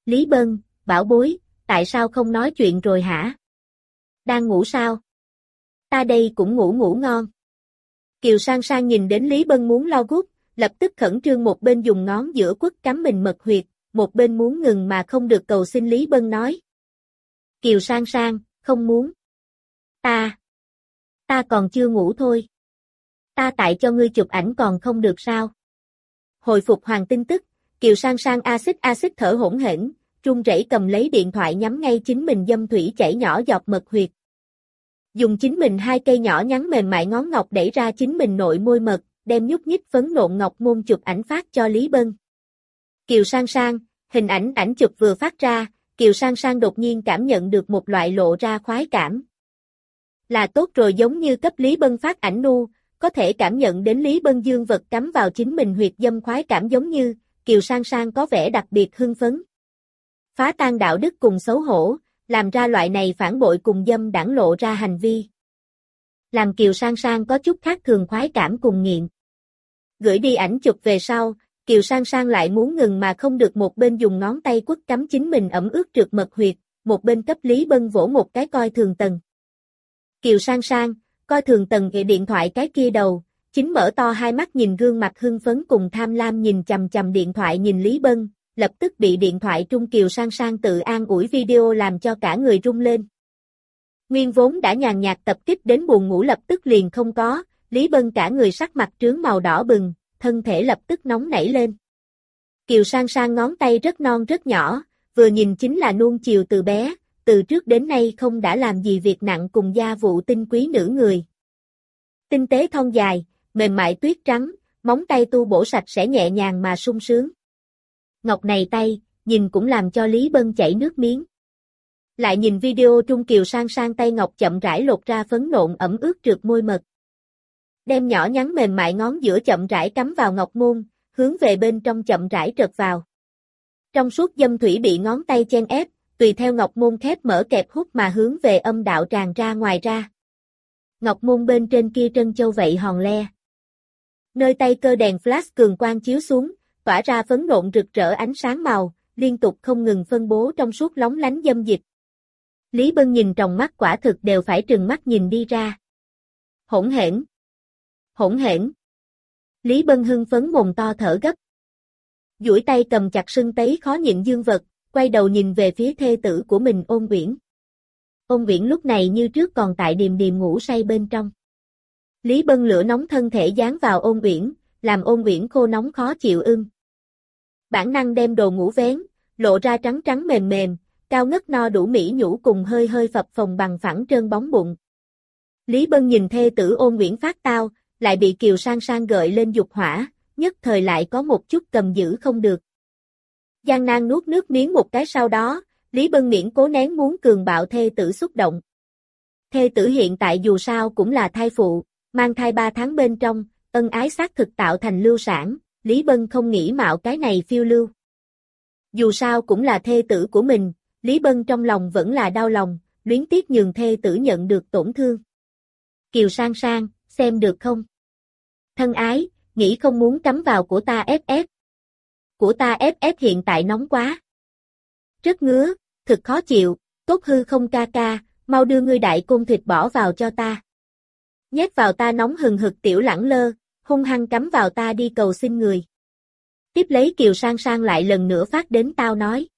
Lý Bân, bảo bối, tại sao không nói chuyện rồi hả? Đang ngủ sao? Ta đây cũng ngủ ngon. Kiều Sang Sang nhìn đến Lý Bân muốn lo gút, lập tức khẩn trương một bên dùng ngón giữa quất cắm mình mật huyệt, một bên muốn ngừng mà không được cầu xin Lý Bân nói. Kiều Sang Sang, không muốn. Ta còn chưa ngủ thôi. Ta tại cho ngươi chụp ảnh còn không được sao? Hồi phục hoàn tin tức, Kiều Sang Sang axit thở hổn hển, run rẩy cầm lấy điện thoại nhắm ngay chính mình dâm thủy chảy nhỏ giọt mật huyệt. Dùng chính mình hai cây nhỏ nhắn mềm mại ngón ngọc đẩy ra chính mình nội môi mật, đem nhúc nhích phấn nộn ngọc môn chụp ảnh phát cho Lý Bân. Kiều Sang Sang, hình ảnh chụp vừa phát ra, Kiều Sang Sang đột nhiên cảm nhận được một loại lộ ra khoái cảm. Là tốt rồi, giống như cấp Lý Bân phát ảnh nu, có thể cảm nhận đến Lý Bân dương vật cắm vào chính mình huyệt dâm khoái cảm giống như, Kiều Sang Sang có vẻ đặc biệt hưng phấn. Phá tan đạo đức cùng xấu hổ, làm ra loại này phản bội cùng dâm đãng lộ ra hành vi. Làm Kiều Sang Sang có chút khác thường khoái cảm cùng nghiện. Gửi đi ảnh chụp về sau, Kiều Sang Sang lại muốn ngừng mà không được, một bên dùng ngón tay quất cắm chính mình ẩm ướt trượt mật huyệt, một bên cấp Lý Bân vỗ một cái coi thường tần. Kiều Sang Sang, coi thường tần ghệ điện thoại cái kia đầu, chính mở to hai mắt nhìn gương mặt hưng phấn cùng tham lam nhìn chằm chằm điện thoại nhìn Lý Bân, lập tức bị điện thoại trung Kiều Sang Sang tự an ủi video làm cho cả người rung lên. Nguyên vốn đã nhàn nhạt tập kích đến buồn ngủ lập tức liền không có, Lý Bân cả người sắc mặt trướng màu đỏ bừng, thân thể lập tức nóng nảy lên. Kiều Sang Sang ngón tay rất non rất nhỏ, vừa nhìn chính là nuông chiều từ bé, từ trước đến nay không đã làm gì việc nặng cùng gia vụ tinh quý nữ người. Tinh tế thon dài, mềm mại tuyết trắng, móng tay tu bổ sạch sẽ nhẹ nhàng mà sung sướng. Ngọc này tay, nhìn cũng làm cho Lý Bân chảy nước miếng. Lại nhìn video trung Kiều Sang Sang tay ngọc chậm rãi lột ra phấn nộn ẩm ướt trượt môi mật. Đem nhỏ nhắn mềm mại ngón giữa chậm rãi cắm vào ngọc môn, hướng về bên trong chậm rãi trật vào. Trong suốt dâm thủy bị ngón tay chen ép, tùy theo ngọc môn khép mở kẹp hút mà hướng về âm đạo tràn ra ngoài ra. Ngọc môn bên trên kia trân châu vậy hòn le. Nơi tay cơ đèn flash cường quang chiếu xuống, tỏa ra phấn nộn rực rỡ ánh sáng màu, liên tục không ngừng phân bố trong suốt lóng lánh dâm dịch. Lý Bân nhìn trong mắt quả thực đều phải trừng mắt nhìn đi ra. Hỗn hển. Hỗn hển. Lý Bân hưng phấn mồm to thở gấp. Duỗi tay cầm chặt sưng tấy khó nhịn dương vật, quay đầu nhìn về phía thê tử của mình Ôn Uyển. Ôn Uyển lúc này như trước còn tại điềm điềm ngủ say bên trong. Lý Bân lửa nóng thân thể dán vào Ôn Uyển, làm Ôn Uyển khô nóng khó chịu ưng. Bản năng đem đồ ngủ vén, lộ ra trắng trắng mềm mềm, cao ngất no đủ mỹ nhũ cùng hơi hơi phập phồng bằng phẳng trơn bóng bụng. Lý Bân nhìn thê tử Ôn Uyển phát tao, lại bị Kiều Sang Sang gợi lên dục hỏa, nhất thời lại có một chút cầm giữ không được. Gian nan nuốt nước miếng một cái sau đó, Lý Bân miễn cố nén muốn cường bạo thê tử xúc động. Thê tử hiện tại dù sao cũng là thai phụ, mang thai 3 tháng bên trong, ân ái xác thực tạo thành lưu sản, Lý Bân không nghĩ mạo cái này phiêu lưu. Dù sao cũng là thê tử của mình, Lý Bân trong lòng vẫn là đau lòng, luyến tiếc nhường thê tử nhận được tổn thương. Kiều Sang Sang, xem được không? Thân ái, nghĩ không muốn cắm vào của ta ép. Của ta ép hiện tại nóng quá. Rất ngứa, thực khó chịu, tốt hư không ca ca, mau đưa ngươi đại côn thịt bỏ vào cho ta. Nhét vào ta nóng hừng hực tiểu lẳng lơ, hung hăng cắm vào ta đi cầu xin người. Tiếp lấy Kiều Sang Sang lại lần nữa phát đến tao nói.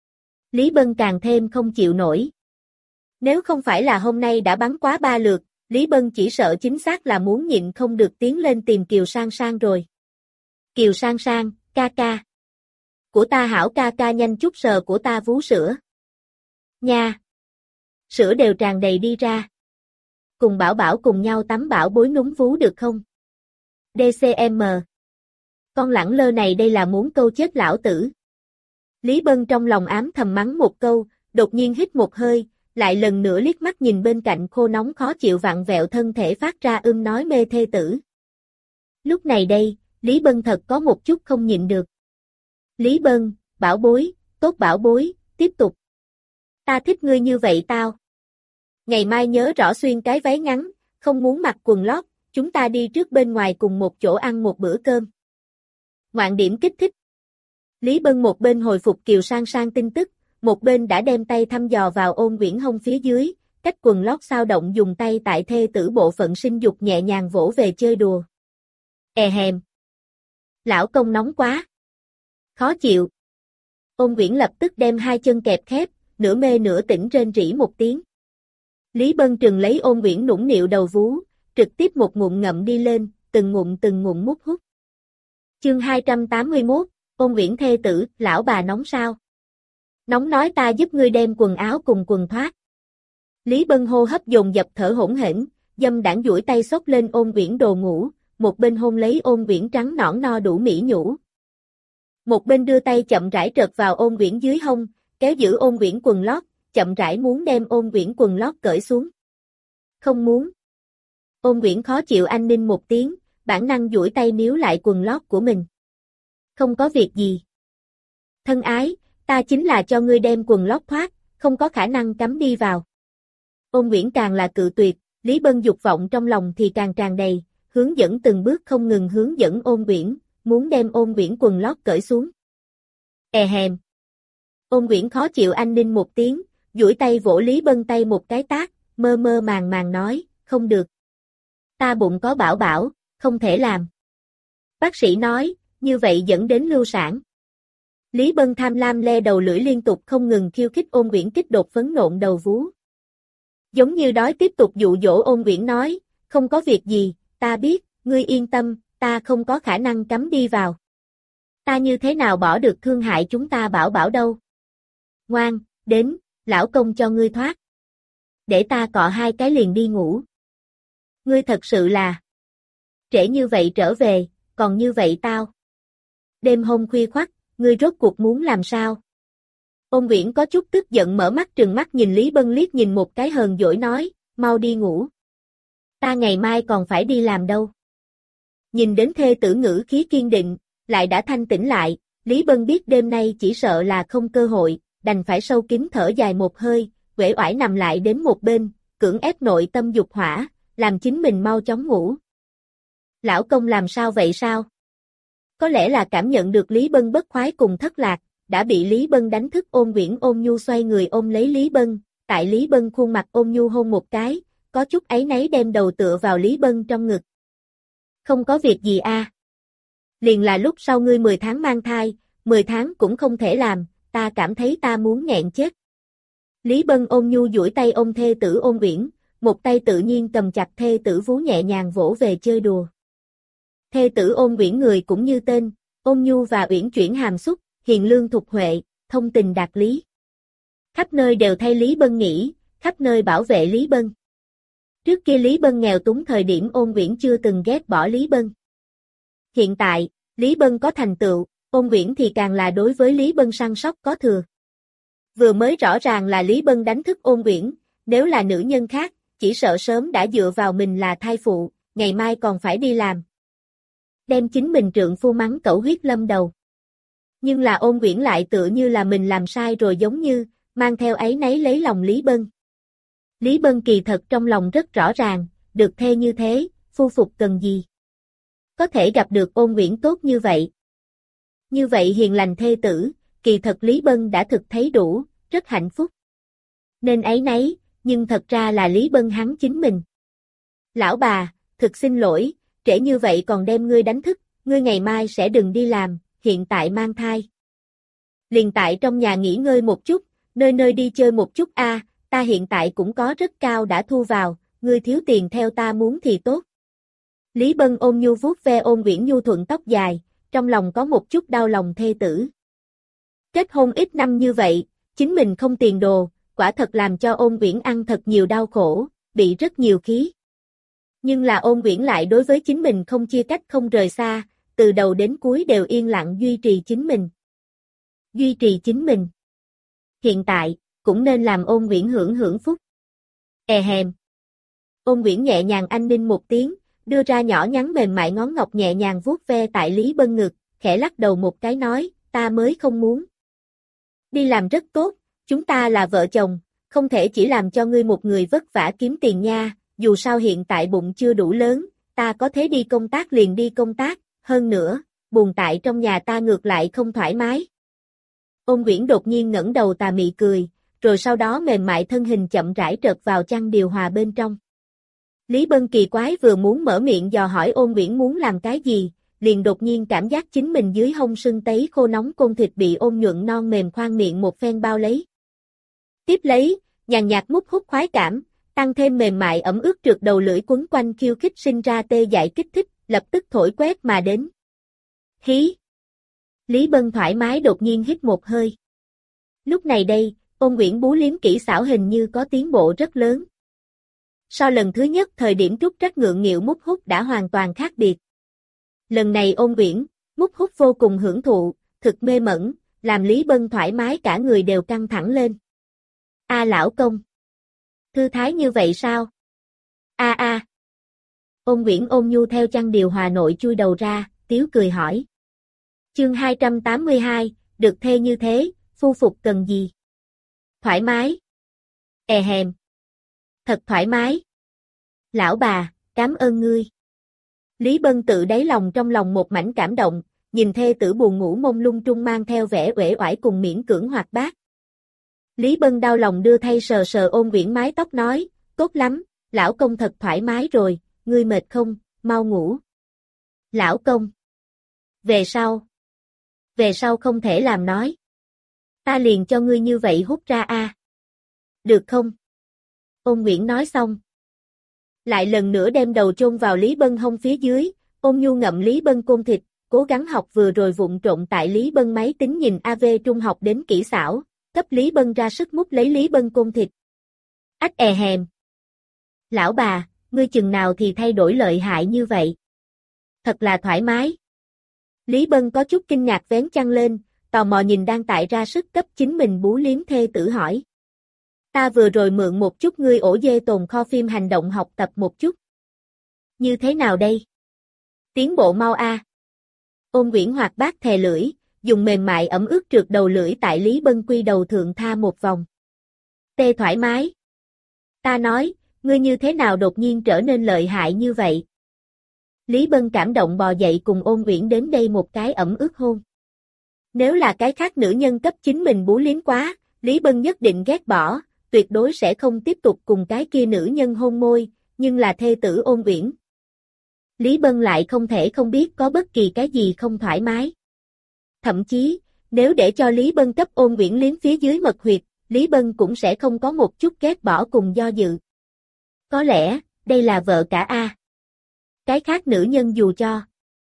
Lý Bân càng thêm không chịu nổi. Nếu không phải là hôm nay đã bắn quá 3 lượt, Lý Bân chỉ sợ chính xác là muốn nhịn không được tiến lên tìm Kiều Sang Sang rồi. Kiều Sang Sang, ca ca. Của ta hảo ca ca nhanh chút sờ của ta vú sữa. Nha. Sữa đều tràn đầy đi ra. Cùng bảo bảo cùng nhau tắm bảo bối núm vú được không? DCM. Con lẳng lơ này đây là muốn câu chết lão tử. Lý Bân trong lòng ám thầm mắng một câu, đột nhiên hít một hơi, lại lần nữa liếc mắt nhìn bên cạnh khô nóng khó chịu vặn vẹo thân thể phát ra nói mê thê tử. Lúc này đây, Lý Bân thật có một chút không nhịn được. Lý Bân, bảo bối, tốt bảo bối, tiếp tục. Ta thích ngươi như vậy tao. Ngày mai nhớ rõ xuyên cái váy ngắn, không muốn mặc quần lót, chúng ta đi trước bên ngoài cùng một chỗ ăn một bữa cơm. Ngoạn điểm kích thích. Lý Bân một bên hồi phục Kiều Sang Sang tin tức, một bên đã đem tay thăm dò vào Ôn Uyển hông phía dưới, cách quần lót sao động dùng tay tại thê tử bộ phận sinh dục nhẹ nhàng vỗ về chơi đùa. Hèm. Lão công nóng quá. Khó chịu. Ôn Uyển lập tức đem hai chân kẹp khép, nửa mê nửa tỉnh rên rỉ một tiếng. Lý Bân trừng lấy Ôn Uyển nũng nịu đầu vú, trực tiếp một ngụm ngậm đi lên, từng ngụm mút hút. Chương 281, Ôn Uyển thê tử, lão bà nóng sao? Nóng nói ta giúp ngươi đem quần áo cùng quần thoát. Lý Bân hô hấp dồn dập thở hỗn hển, dâm đãng duỗi tay xốc lên Ôn Uyển đồ ngủ, một bên hôn lấy Ôn Uyển trắng nõn no đủ mỹ nhũ. Một bên đưa tay chậm rãi trợt vào Ôn Uyển dưới hông, kéo giữ Ôn Uyển quần lót, chậm rãi muốn đem Ôn Uyển quần lót cởi xuống. Không muốn. Ôn Uyển khó chịu anh ninh một tiếng, bản năng duỗi tay níu lại quần lót của mình. Không có việc gì. Thân ái, ta chính là cho ngươi đem quần lót thoát, không có khả năng cắm đi vào. Ôn Uyển càng là cự tuyệt, Lý Bân dục vọng trong lòng thì càng tràn đầy, hướng dẫn từng bước không ngừng hướng dẫn Ôn Uyển, muốn đem Ôn Uyển quần lót cởi xuống. Hèm. Ôn Uyển khó chịu anh ninh một tiếng, duỗi tay vỗ Lý Bân tay một cái tát, mơ mơ màng nói, không được. Ta bụng có bảo bảo, không thể làm. Bác sĩ nói, như vậy dẫn đến lưu sản. Lý Bân tham lam le đầu lưỡi liên tục không ngừng khiêu khích Ôn Uyển kích đột phấn nộn đầu vú. Giống như đói tiếp tục dụ dỗ Ôn Uyển nói, không có việc gì, ta biết, ngươi yên tâm, ta không có khả năng cắm đi vào. Ta như thế nào bỏ được thương hại chúng ta bảo bảo đâu. Ngoan, đến, lão công cho ngươi thoát. Để ta cọ hai cái liền đi ngủ. Ngươi thật sự là trễ như vậy trở về, còn như vậy tao. Đêm hôm khuya khoắt, ngươi rốt cuộc muốn làm sao? Ôn Uyển có chút tức giận mở mắt trừng mắt nhìn Lý Bân liếc nhìn một cái hờn dỗi nói, mau đi ngủ. Ta ngày mai còn phải đi làm đâu. Nhìn đến thê tử ngữ khí kiên định, lại đã thanh tỉnh lại, Lý Bân biết đêm nay chỉ sợ là không cơ hội, đành phải sâu kín thở dài một hơi, uể oải nằm lại đến một bên, cưỡng ép nội tâm dục hỏa, làm chính mình mau chóng ngủ. Lão công làm sao vậy sao? Có lẽ là cảm nhận được Lý Bân bất khoái cùng thất lạc, đã bị Lý Bân đánh thức Ôn Uyển ôn nhu xoay người ôm lấy Lý Bân, tại Lý Bân khuôn mặt ôn nhu hôn một cái, có chút áy náy đem đầu tựa vào Lý Bân trong ngực. Không có việc gì a. Liền là lúc sau ngươi 10 tháng mang thai, 10 tháng cũng không thể làm, ta cảm thấy ta muốn nghẹn chết. Lý Bân ôn nhu duỗi tay ôm thê tử Ôn Uyển, một tay tự nhiên cầm chặt thê tử vú nhẹ nhàng vỗ về chơi đùa. Thê tử Ôn Uyển người cũng như tên, ôn nhu và uyển chuyển hàm xúc, hiền lương thục huệ, thông tình đạt lý. Khắp nơi đều thay Lý Bân nghĩ, khắp nơi bảo vệ Lý Bân. Trước kia Lý Bân nghèo túng thời điểm Ôn Uyển chưa từng ghét bỏ Lý Bân. Hiện tại, Lý Bân có thành tựu, Ôn Uyển thì càng là đối với Lý Bân săn sóc có thừa. Vừa mới rõ ràng là Lý Bân đánh thức Ôn Uyển, nếu là nữ nhân khác, chỉ sợ sớm đã dựa vào mình là thai phụ, ngày mai còn phải đi làm. Đem chính mình trượng phu mắng cẩu huyết lâm đầu. Nhưng là Ôn Uyển lại tựa như là mình làm sai rồi giống như, mang theo áy náy lấy lòng Lý Bân. Lý Bân kỳ thật trong lòng rất rõ ràng, được thê như thế, phu phục cần gì. Có thể gặp được Ôn Uyển tốt như vậy. Như vậy hiền lành thê tử, kỳ thật Lý Bân đã thực thấy đủ, rất hạnh phúc. Nên áy náy, nhưng thật ra là Lý Bân hắn chính mình. Lão bà, thực xin lỗi, trễ như vậy còn đem ngươi đánh thức, ngươi ngày mai sẽ đừng đi làm, hiện tại mang thai. Liền tại trong nhà nghỉ ngơi một chút, nơi nơi đi chơi một chút a, ta hiện tại cũng có rất cao đã thu vào, ngươi thiếu tiền theo ta muốn thì tốt. Lý Bân ôm nhu vuốt ve Ôn Uyển nhu thuận tóc dài, trong lòng có một chút đau lòng thê tử. Kết hôn ít năm như vậy, chính mình không tiền đồ, quả thật làm cho Ôn Uyển ăn thật nhiều đau khổ, bị rất nhiều khí. Nhưng là Ôn Uyển lại đối với chính mình không chia cách không rời xa, từ đầu đến cuối đều yên lặng duy trì chính mình. Duy trì chính mình. Hiện tại, cũng nên làm Ôn Uyển hưởng phúc. Hèm. Ôn Uyển nhẹ nhàng anh ninh một tiếng, đưa ra nhỏ nhắn mềm mại ngón ngọc nhẹ nhàng vuốt ve tại Lý Bân ngực, khẽ lắc đầu một cái nói, ta mới không muốn. Đi làm rất tốt, chúng ta là vợ chồng, không thể chỉ làm cho ngươi một người vất vả kiếm tiền nha, dù sao hiện tại bụng chưa đủ lớn, ta có thể đi công tác liền đi công tác, hơn nữa, buồn tại trong nhà ta ngược lại không thoải mái. Ôn Uyển đột nhiên ngẩng đầu tà mị cười, rồi sau đó mềm mại thân hình chậm rãi trật vào chăn điều hòa bên trong. Lý Bân kỳ quái vừa muốn mở miệng dò hỏi Ôn Uyển muốn làm cái gì, liền đột nhiên cảm giác chính mình dưới hông sưng tấy khô nóng côn thịt bị ôn nhuận non mềm khoang miệng một phen bao lấy. Tiếp lấy, nhàn nhạt mút hút khoái cảm, tăng thêm mềm mại ẩm ướt trượt đầu lưỡi quấn quanh khiêu khích sinh ra tê dại kích thích, lập tức thổi quét mà đến. Hí! Lý Bân thoải mái đột nhiên hít một hơi. Lúc này đây, Ôn Uyển bú liếm kỹ xảo hình như có tiến bộ rất lớn. So lần thứ nhất thời điểm trút trách ngượng nghịu mút hút đã hoàn toàn khác biệt. Lần này Ôn Uyển, mút hút vô cùng hưởng thụ, thực mê mẩn, làm Lý Bân thoải mái cả người đều căng thẳng lên. A lão công! Thư thái như vậy sao? A. Ôn Uyển ôn nhu theo chăn điều hòa nội chui đầu ra, tiếu cười hỏi. Chương 282, được thê như thế, phu phục cần gì? Thoải mái. Hèm. Thật thoải mái. Lão bà, cảm ơn ngươi. Lý Bân tự đáy lòng trong lòng một mảnh cảm động, nhìn thê tử buồn ngủ mông lung trung mang theo vẻ uể oải cùng miễn cưỡng hoạt bát. Lý Bân đau lòng đưa thay sờ sờ Ôn Uyển mái tóc nói, tốt lắm, lão công thật thoải mái rồi, ngươi mệt không, mau ngủ. Lão công. Về sau không thể làm nói. Ta liền cho ngươi như vậy hút ra a. Được không? Ôn Uyển nói xong. Lại lần nữa đem đầu chôn vào Lý Bân hông phía dưới, ôn nhu ngậm Lý Bân côn thịt, cố gắng học vừa rồi vụng trộn tại Lý Bân máy tính nhìn AV trung học đến kỹ xảo, cấp Lý Bân ra sức mút lấy Lý Bân côn thịt. Ách hèm. Lão bà, ngươi chừng nào thì thay đổi lợi hại như vậy? Thật là thoải mái. Lý Bân có chút kinh ngạc vén chăn lên, tò mò nhìn đang tại ra sức cấp chính mình bú liếm thê tử hỏi. Ta vừa rồi mượn một chút ngươi ổ dê tồn kho phim hành động học tập một chút. Như thế nào đây? Tiến bộ mau a. Ôn Uyển hoạt bát thè lưỡi, dùng mềm mại ẩm ướt trượt đầu lưỡi tại Lý Bân quy đầu thượng tha một vòng. Tê thoải mái. Ta nói, ngươi như thế nào đột nhiên trở nên lợi hại như vậy? Lý Bân cảm động bò dậy cùng Ôn Uyển đến đây một cái ẩm ướt hôn. Nếu là cái khác nữ nhân cấp chính mình bú liếm quá, Lý Bân nhất định ghét bỏ, tuyệt đối sẽ không tiếp tục cùng cái kia nữ nhân hôn môi, nhưng là thê tử Ôn Uyển. Lý Bân lại không thể không biết có bất kỳ cái gì không thoải mái. Thậm chí, nếu để cho Lý Bân cấp Ôn Uyển liếm phía dưới mật huyệt, Lý Bân cũng sẽ không có một chút ghét bỏ cùng do dự. Có lẽ, đây là vợ cả a. Cái khác nữ nhân dù cho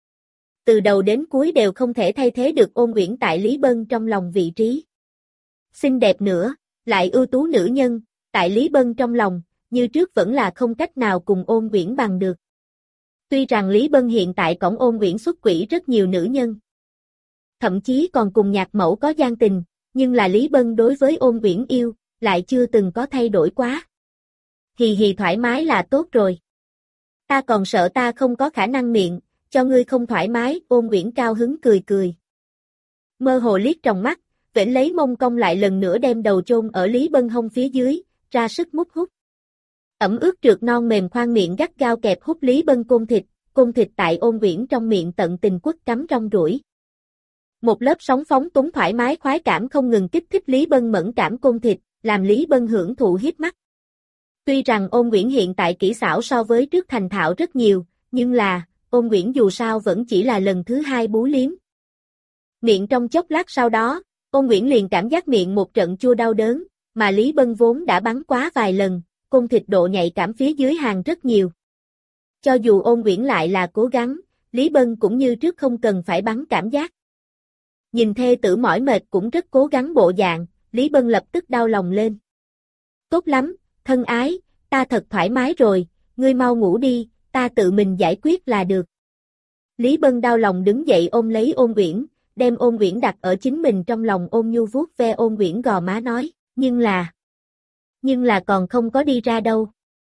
từ đầu đến cuối đều không thể thay thế được Ôn Uyển tại Lý Bân trong lòng vị trí. Xinh đẹp nữa, lại ưu tú nữ nhân, tại Lý Bân trong lòng, như trước vẫn là không cách nào cùng Ôn Uyển bằng được. Tuy rằng Lý Bân hiện tại cõng Ôn Uyển xuất quỷ rất nhiều nữ nhân. Thậm chí còn cùng nhạc mẫu có gian tình, nhưng là Lý Bân đối với Ôn Uyển yêu, lại chưa từng có thay đổi quá. Hì hì thoải mái là tốt rồi. Ta còn sợ ta không có khả năng miệng, cho ngươi không thoải mái, Ôn Uyển cao hứng cười cười. Mơ hồ liếc trong mắt, vểnh lấy mông cong lại lần nữa đem đầu chôn ở Lý Bân hông phía dưới, ra sức mút hút. Ẩm ướt trượt non mềm khoang miệng gắt gao kẹp hút Lý Bân côn thịt tại Ôn Uyển trong miệng tận tình quất cắm rong ruổi. Một lớp sóng phóng túng thoải mái khoái cảm không ngừng kích thích Lý Bân mẫn cảm côn thịt, làm Lý Bân hưởng thụ hiếp mắt. Tuy rằng Ôn Uyển hiện tại kỹ xảo so với trước thành thạo rất nhiều, nhưng là, Ôn Uyển dù sao vẫn chỉ là lần thứ hai bú liếm. Miệng trong chốc lát sau đó, Ôn Uyển liền cảm giác miệng một trận chua đau đớn, mà Lý Bân vốn đã bắn quá vài lần, côn thịt độ nhạy cảm phía dưới hàng rất nhiều. Cho dù Ôn Uyển lại là cố gắng, Lý Bân cũng như trước không cần phải bắn cảm giác. Nhìn thê tử mỏi mệt cũng rất cố gắng bộ dạng, Lý Bân lập tức đau lòng lên. Tốt lắm, thân ái, ta thật thoải mái rồi, ngươi mau ngủ đi, ta tự mình giải quyết là được. Lý Bân đau lòng đứng dậy ôm lấy Ôn Uyển, đem Ôn Uyển đặt ở chính mình trong lòng ôm nhu vuốt ve Ôn Uyển gò má nói, nhưng là còn không có đi ra đâu.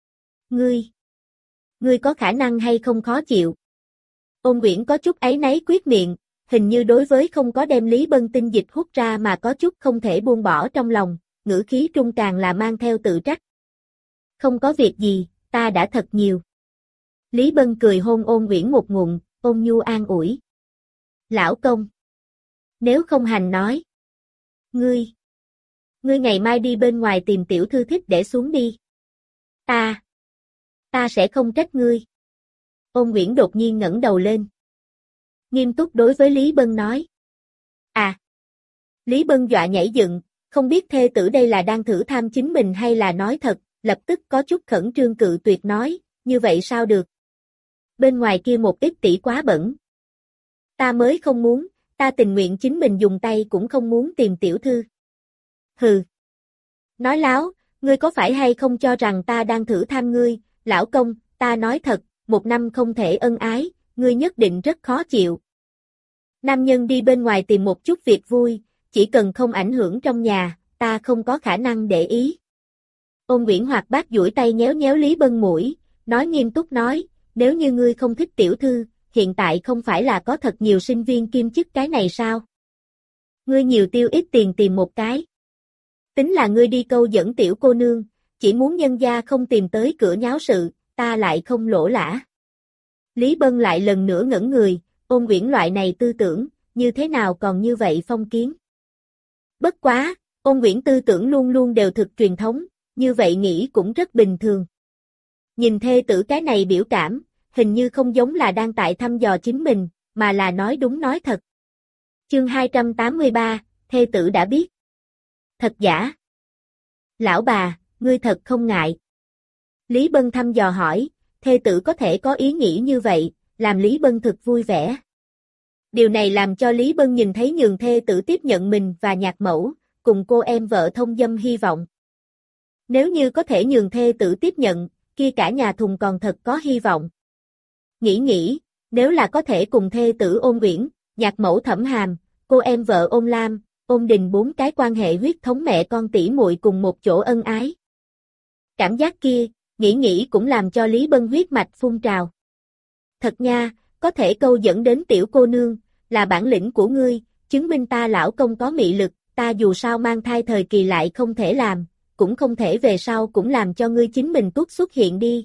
Ngươi có khả năng hay không khó chịu? Ôn Uyển có chút áy náy quyết miệng, hình như đối với không có đem Lý Bân tinh dịch hút ra mà có chút không thể buông bỏ trong lòng, ngữ khí trung càng là mang theo tự trách. Không có việc gì, ta đã thật nhiều. Lý Bân cười hôn Ôn Uyển một ngụm, ôn nhu an ủi. Lão công. Nếu không hành nói. Ngươi ngày mai đi bên ngoài tìm tiểu thư thích để xuống đi. Ta sẽ không trách ngươi. Ôn Nguyễn đột nhiên ngẩng đầu lên. Nghiêm túc đối với Lý Bân nói. À! Lý Bân dọa nhảy dựng, không biết thê tử đây là đang thử tham chính mình hay là nói thật, lập tức có chút khẩn trương cự tuyệt nói, như vậy sao được? Bên ngoài kia một ít tỷ quá bẩn. Ta mới không muốn, ta tình nguyện chính mình dùng tay cũng không muốn tìm tiểu thư. Hừ. Nói láo, ngươi có phải hay không cho rằng ta đang thử tham ngươi, lão công, ta nói thật, 1 năm không thể ân ái, ngươi nhất định rất khó chịu. Nam nhân đi bên ngoài tìm một chút việc vui, chỉ cần không ảnh hưởng trong nhà, ta không có khả năng để ý. Ôn Nguyễn hoạt bát duỗi tay nhéo nhéo Lý Bân mũi, nói nghiêm túc nói, nếu như ngươi không thích tiểu thư, hiện tại không phải là có thật nhiều sinh viên kiêm chức cái này sao? Ngươi nhiều tiêu ít tiền tìm một cái. Tính là ngươi đi câu dẫn tiểu cô nương, chỉ muốn nhân gia không tìm tới cửa nháo sự, ta lại không lỗ lã. Lý Bân lại lần nữa ngẩn người, Ôn Nguyễn loại này tư tưởng, như thế nào còn như vậy phong kiến. Bất quá, Ôn Nguyễn tư tưởng luôn luôn đều thực truyền thống, như vậy nghĩ cũng rất bình thường. Nhìn thê tử cái này biểu cảm, hình như không giống là đang tại thăm dò chính mình, mà là nói đúng nói thật. Chương 283, thê tử đã biết. Thật giả? Lão bà, ngươi thật không ngại. Lý Bân thăm dò hỏi, thê tử có thể có ý nghĩ như vậy, làm Lý Bân thực vui vẻ. Điều này làm cho Lý Bân nhìn thấy nhường thê tử tiếp nhận mình và nhạc mẫu, cùng cô em vợ thông dâm hy vọng. Nếu như có thể nhường thê tử tiếp nhận, kia cả nhà thùng còn thật có hy vọng. Nghĩ, nếu là có thể cùng thê tử Ôn Nguyễn, nhạc mẫu Thẩm Hàm, cô em vợ Ôn Lam, Ôn Đình 4 cái quan hệ huyết thống mẹ con tỷ muội cùng một chỗ ân ái. Cảm giác kia, nghĩ cũng làm cho Lý Bân huyết mạch phun trào. Thật nha, có thể câu dẫn đến tiểu cô nương, là bản lĩnh của ngươi, chứng minh ta lão công có mị lực, ta dù sao mang thai thời kỳ lại không thể làm, cũng không thể về sau cũng làm cho ngươi chính mình tuốt xuất hiện đi.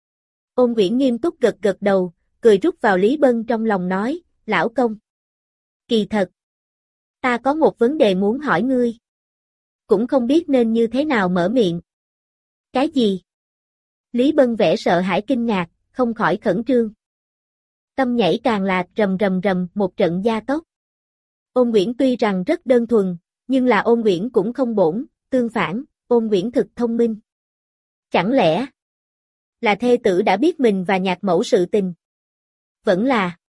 Ôn Nguyễn nghiêm túc gật gật đầu, cười rút vào Lý Bân trong lòng nói, lão công. Kỳ thật, ta có một vấn đề muốn hỏi ngươi. Cũng không biết nên như thế nào mở miệng. Cái gì? Lý Bân vẻ sợ hãi kinh ngạc, không khỏi khẩn trương. Tâm nhảy càng là rầm rầm rầm một trận gia tốc. Ôn Nguyễn tuy rằng rất đơn thuần, nhưng là Ôn Nguyễn cũng không bổn, tương phản, Ôn Nguyễn thực thông minh. Chẳng lẽ là thê tử đã biết mình và nhạc mẫu sự tình? Vẫn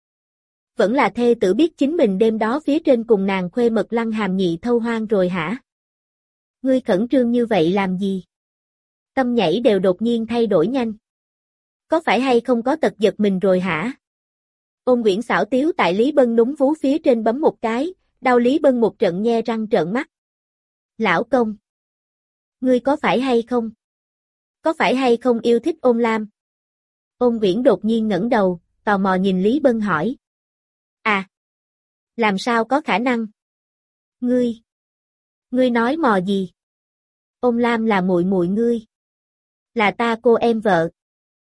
là thê tử biết chính mình đêm đó phía trên cùng nàng khuê mật Lăng Hàm nhị thâu hoang rồi hả? Ngươi khẩn trương như vậy làm gì? Tâm nhảy đều đột nhiên thay đổi nhanh. Có phải hay không có tật giật mình rồi hả? Ôn Nguyễn xảo tiếu tại Lý Bân núm vú phía trên bấm một cái, đau Lý Bân một trận nhe răng trợn mắt. Lão công! Ngươi có phải hay không? Có phải hay không yêu thích Ôn Lam? Ôn Nguyễn đột nhiên ngẩng đầu, tò mò nhìn Lý Bân hỏi. À! Làm sao có khả năng? Ngươi nói mò gì? Ôn Lam là muội muội ngươi. Là ta cô em vợ.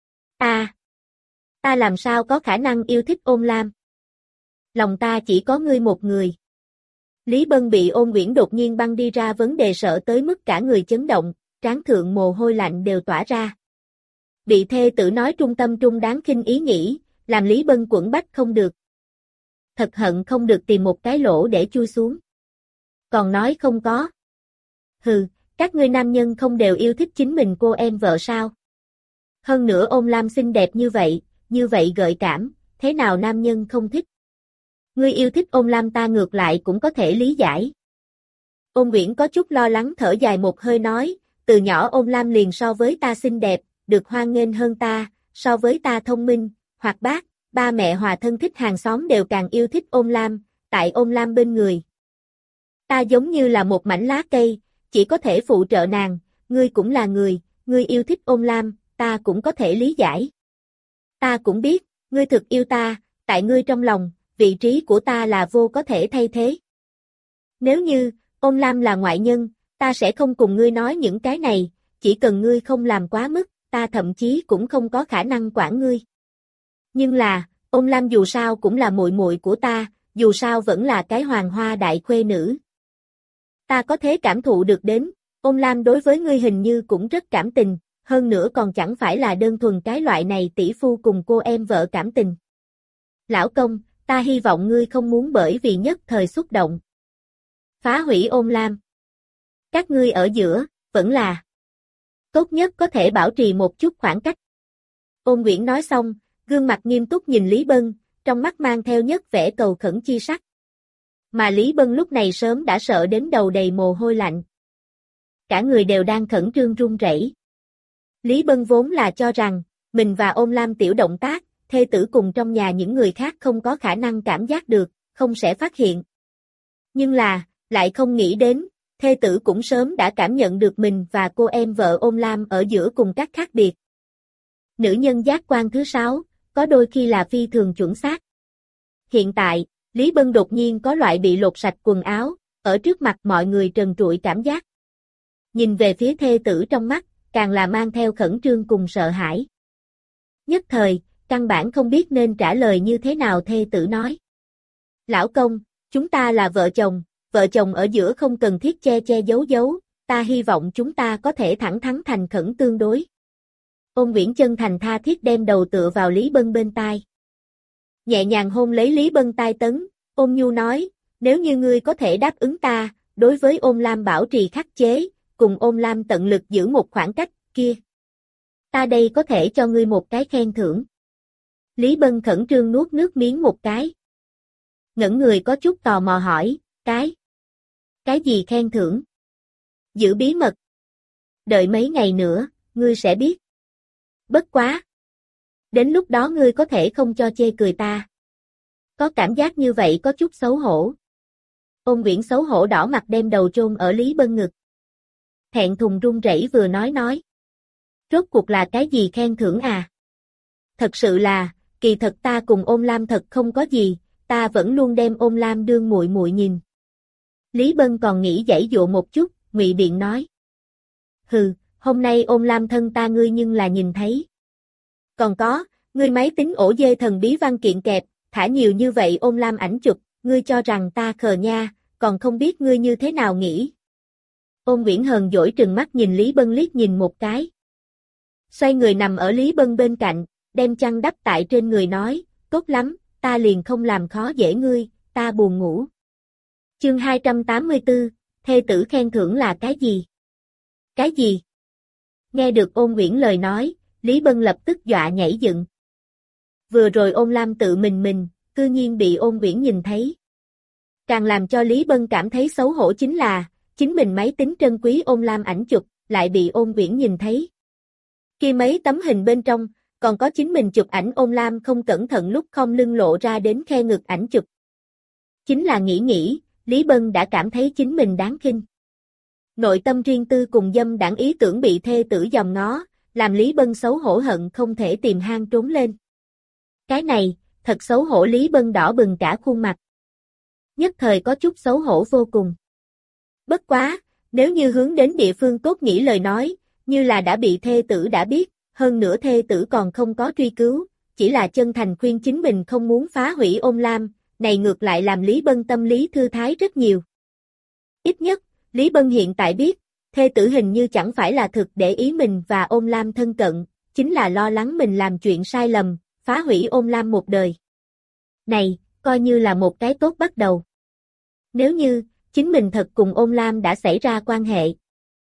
Ta làm sao có khả năng yêu thích Ôn Lam? Lòng ta chỉ có ngươi một người. Lý Bân bị Ôn Nguyễn đột nhiên băng đi ra vấn đề sợ tới mức cả người chấn động, trán thượng mồ hôi lạnh đều tỏa ra. Bị thê tử nói trung tâm trung đáng khinh ý nghĩ, làm Lý Bân quẫn bách không được. Thật hận không được tìm một cái lỗ để chui xuống. Còn nói không có. Hừ, các ngươi nam nhân không đều yêu thích chính mình cô em vợ sao? Hơn nữa Ôn Lam xinh đẹp như vậy gợi cảm, thế nào nam nhân không thích? Ngươi yêu thích Ôn Lam ta ngược lại cũng có thể lý giải. Ôn Nguyễn có chút lo lắng thở dài một hơi nói, từ nhỏ Ôn Lam liền so với ta xinh đẹp, được hoan nghênh hơn ta, so với ta thông minh, hoạt bát, ba mẹ hòa thân thích hàng xóm đều càng yêu thích Ôn Lam, tại Ôn Lam bên người. Ta giống như là một mảnh lá cây, chỉ có thể phụ trợ nàng, ngươi cũng là người, ngươi yêu thích Ôn Lam, ta cũng có thể lý giải. Ta cũng biết, ngươi thực yêu ta, tại ngươi trong lòng, vị trí của ta là vô có thể thay thế. Nếu như, Ôn Lam là ngoại nhân, ta sẽ không cùng ngươi nói những cái này, chỉ cần ngươi không làm quá mức, ta thậm chí cũng không có khả năng quản ngươi. Nhưng là, Ôn Lam dù sao cũng là muội muội của ta, dù sao vẫn là cái hoàng hoa đại khuê nữ. Ta có thể cảm thụ được đến, Ôn Lam đối với ngươi hình như cũng rất cảm tình, hơn nữa còn chẳng phải là đơn thuần cái loại này tỷ phu cùng cô em vợ cảm tình. Lão công, ta hy vọng ngươi không muốn bởi vì nhất thời xúc động phá hủy Ôn Lam. Các ngươi ở giữa, vẫn là tốt nhất có thể bảo trì một chút khoảng cách. Ôn Nguyễn nói xong, gương mặt nghiêm túc nhìn Lý Bân, trong mắt mang theo nhất vẻ cầu khẩn chi sắc. Mà Lý Bân lúc này sớm đã sợ đến đầu đầy mồ hôi lạnh. Cả người đều đang khẩn trương run rẩy. Lý Bân vốn là cho rằng, mình và Ôn Lam tiểu động tác, thê tử cùng trong nhà những người khác không có khả năng cảm giác được, không sẽ phát hiện. Nhưng là, lại không nghĩ đến, thê tử cũng sớm đã cảm nhận được mình và cô em vợ Ôn Lam ở giữa cùng các khác biệt. Nữ nhân giác quan thứ 6, có đôi khi là phi thường chuẩn xác. Hiện tại, Lý Bân đột nhiên có loại bị lột sạch quần áo, ở trước mặt mọi người trần trụi cảm giác. Nhìn về phía thê tử trong mắt, càng là mang theo khẩn trương cùng sợ hãi. Nhất thời, căn bản không biết nên trả lời như thế nào thê tử nói. Lão công, chúng ta là vợ chồng ở giữa không cần thiết che che giấu giấu, ta hy vọng chúng ta có thể thẳng thắn thành khẩn tương đối. Ôn Nguyễn chân thành tha thiết đem đầu tựa vào Lý Bân bên tai. Nhẹ nhàng hôn lấy Lý Bân tai tấn, ôn nhu nói, nếu như ngươi có thể đáp ứng ta, đối với Ôn Lam bảo trì khắc chế, cùng Ôn Lam tận lực giữ một khoảng cách, kia. Ta đây có thể cho ngươi một cái khen thưởng. Lý Bân khẩn trương nuốt nước miếng một cái. Ngẩn người có chút tò mò hỏi, cái gì khen thưởng? Giữ bí mật. Đợi mấy ngày nữa, ngươi sẽ biết. Bất quá. Đến lúc đó ngươi có thể không cho chê cười ta. Có cảm giác như vậy có chút xấu hổ. Ôn Nguyễn xấu hổ đỏ mặt đem đầu chôn ở Lý Bân ngực. Thẹn thùng run rẩy vừa nói. Rốt cuộc là cái gì khen thưởng à? Thật sự là, kỳ thật ta cùng Ôn Lam thật không có gì, ta vẫn luôn đem Ôn Lam đương muội muội nhìn. Lý Bân còn nghĩ giãy dụa một chút, ngụy biện nói. Hừ, hôm nay Ôn Lam thân ta ngươi nhưng là nhìn thấy. Còn có, ngươi máy tính ổ dê thần bí văn kiện kẹp, thả nhiều như vậy Ôn Lam ảnh chụp, ngươi cho rằng ta khờ nha, còn không biết ngươi như thế nào nghĩ. Ôn Nguyễn hờn dỗi trừng mắt nhìn Lý Bân liếc nhìn một cái. Xoay người nằm ở Lý Bân bên cạnh, đem chăn đắp tại trên người nói, tốt lắm, ta liền không làm khó dễ ngươi, ta buồn ngủ. Chương 284, thê tử khen thưởng là cái gì? Cái gì? Nghe được Ôn Nguyễn lời nói, Lý Bân lập tức dọa nhảy dựng. Vừa rồi Ôn Lam tự mình, cư nhiên bị Ôn Nguyễn nhìn thấy. Càng làm cho Lý Bân cảm thấy xấu hổ chính là, chính mình máy tính trân quý Ôn Lam ảnh chụp, lại bị Ôn Nguyễn nhìn thấy. Khi mấy tấm hình bên trong, còn có chính mình chụp ảnh Ôn Lam không cẩn thận lúc không lưng lộ ra đến khe ngực ảnh chụp. Chính là nghĩ, Lý Bân đã cảm thấy chính mình đáng khinh. Nội tâm riêng tư cùng dâm đảng ý tưởng bị thê tử dòm ngó, làm Lý Bân xấu hổ hận không thể tìm hang trốn lên. Cái này, thật xấu hổ Lý Bân đỏ bừng cả khuôn mặt. Nhất thời có chút xấu hổ vô cùng. Bất quá, nếu như hướng đến địa phương tốt nghĩ lời nói, như là đã bị thê tử đã biết, hơn nữa thê tử còn không có truy cứu, chỉ là chân thành khuyên chính mình không muốn phá hủy Ôn Lam, này ngược lại làm Lý Bân tâm lý thư thái rất nhiều. Ít nhất, Lý Bân hiện tại biết, thê tử hình như chẳng phải là thực để ý mình và Ôn Lam thân cận, chính là lo lắng mình làm chuyện sai lầm, phá hủy Ôn Lam một đời. Này, coi như là một cái tốt bắt đầu. Nếu như, chính mình thật cùng Ôn Lam đã xảy ra quan hệ.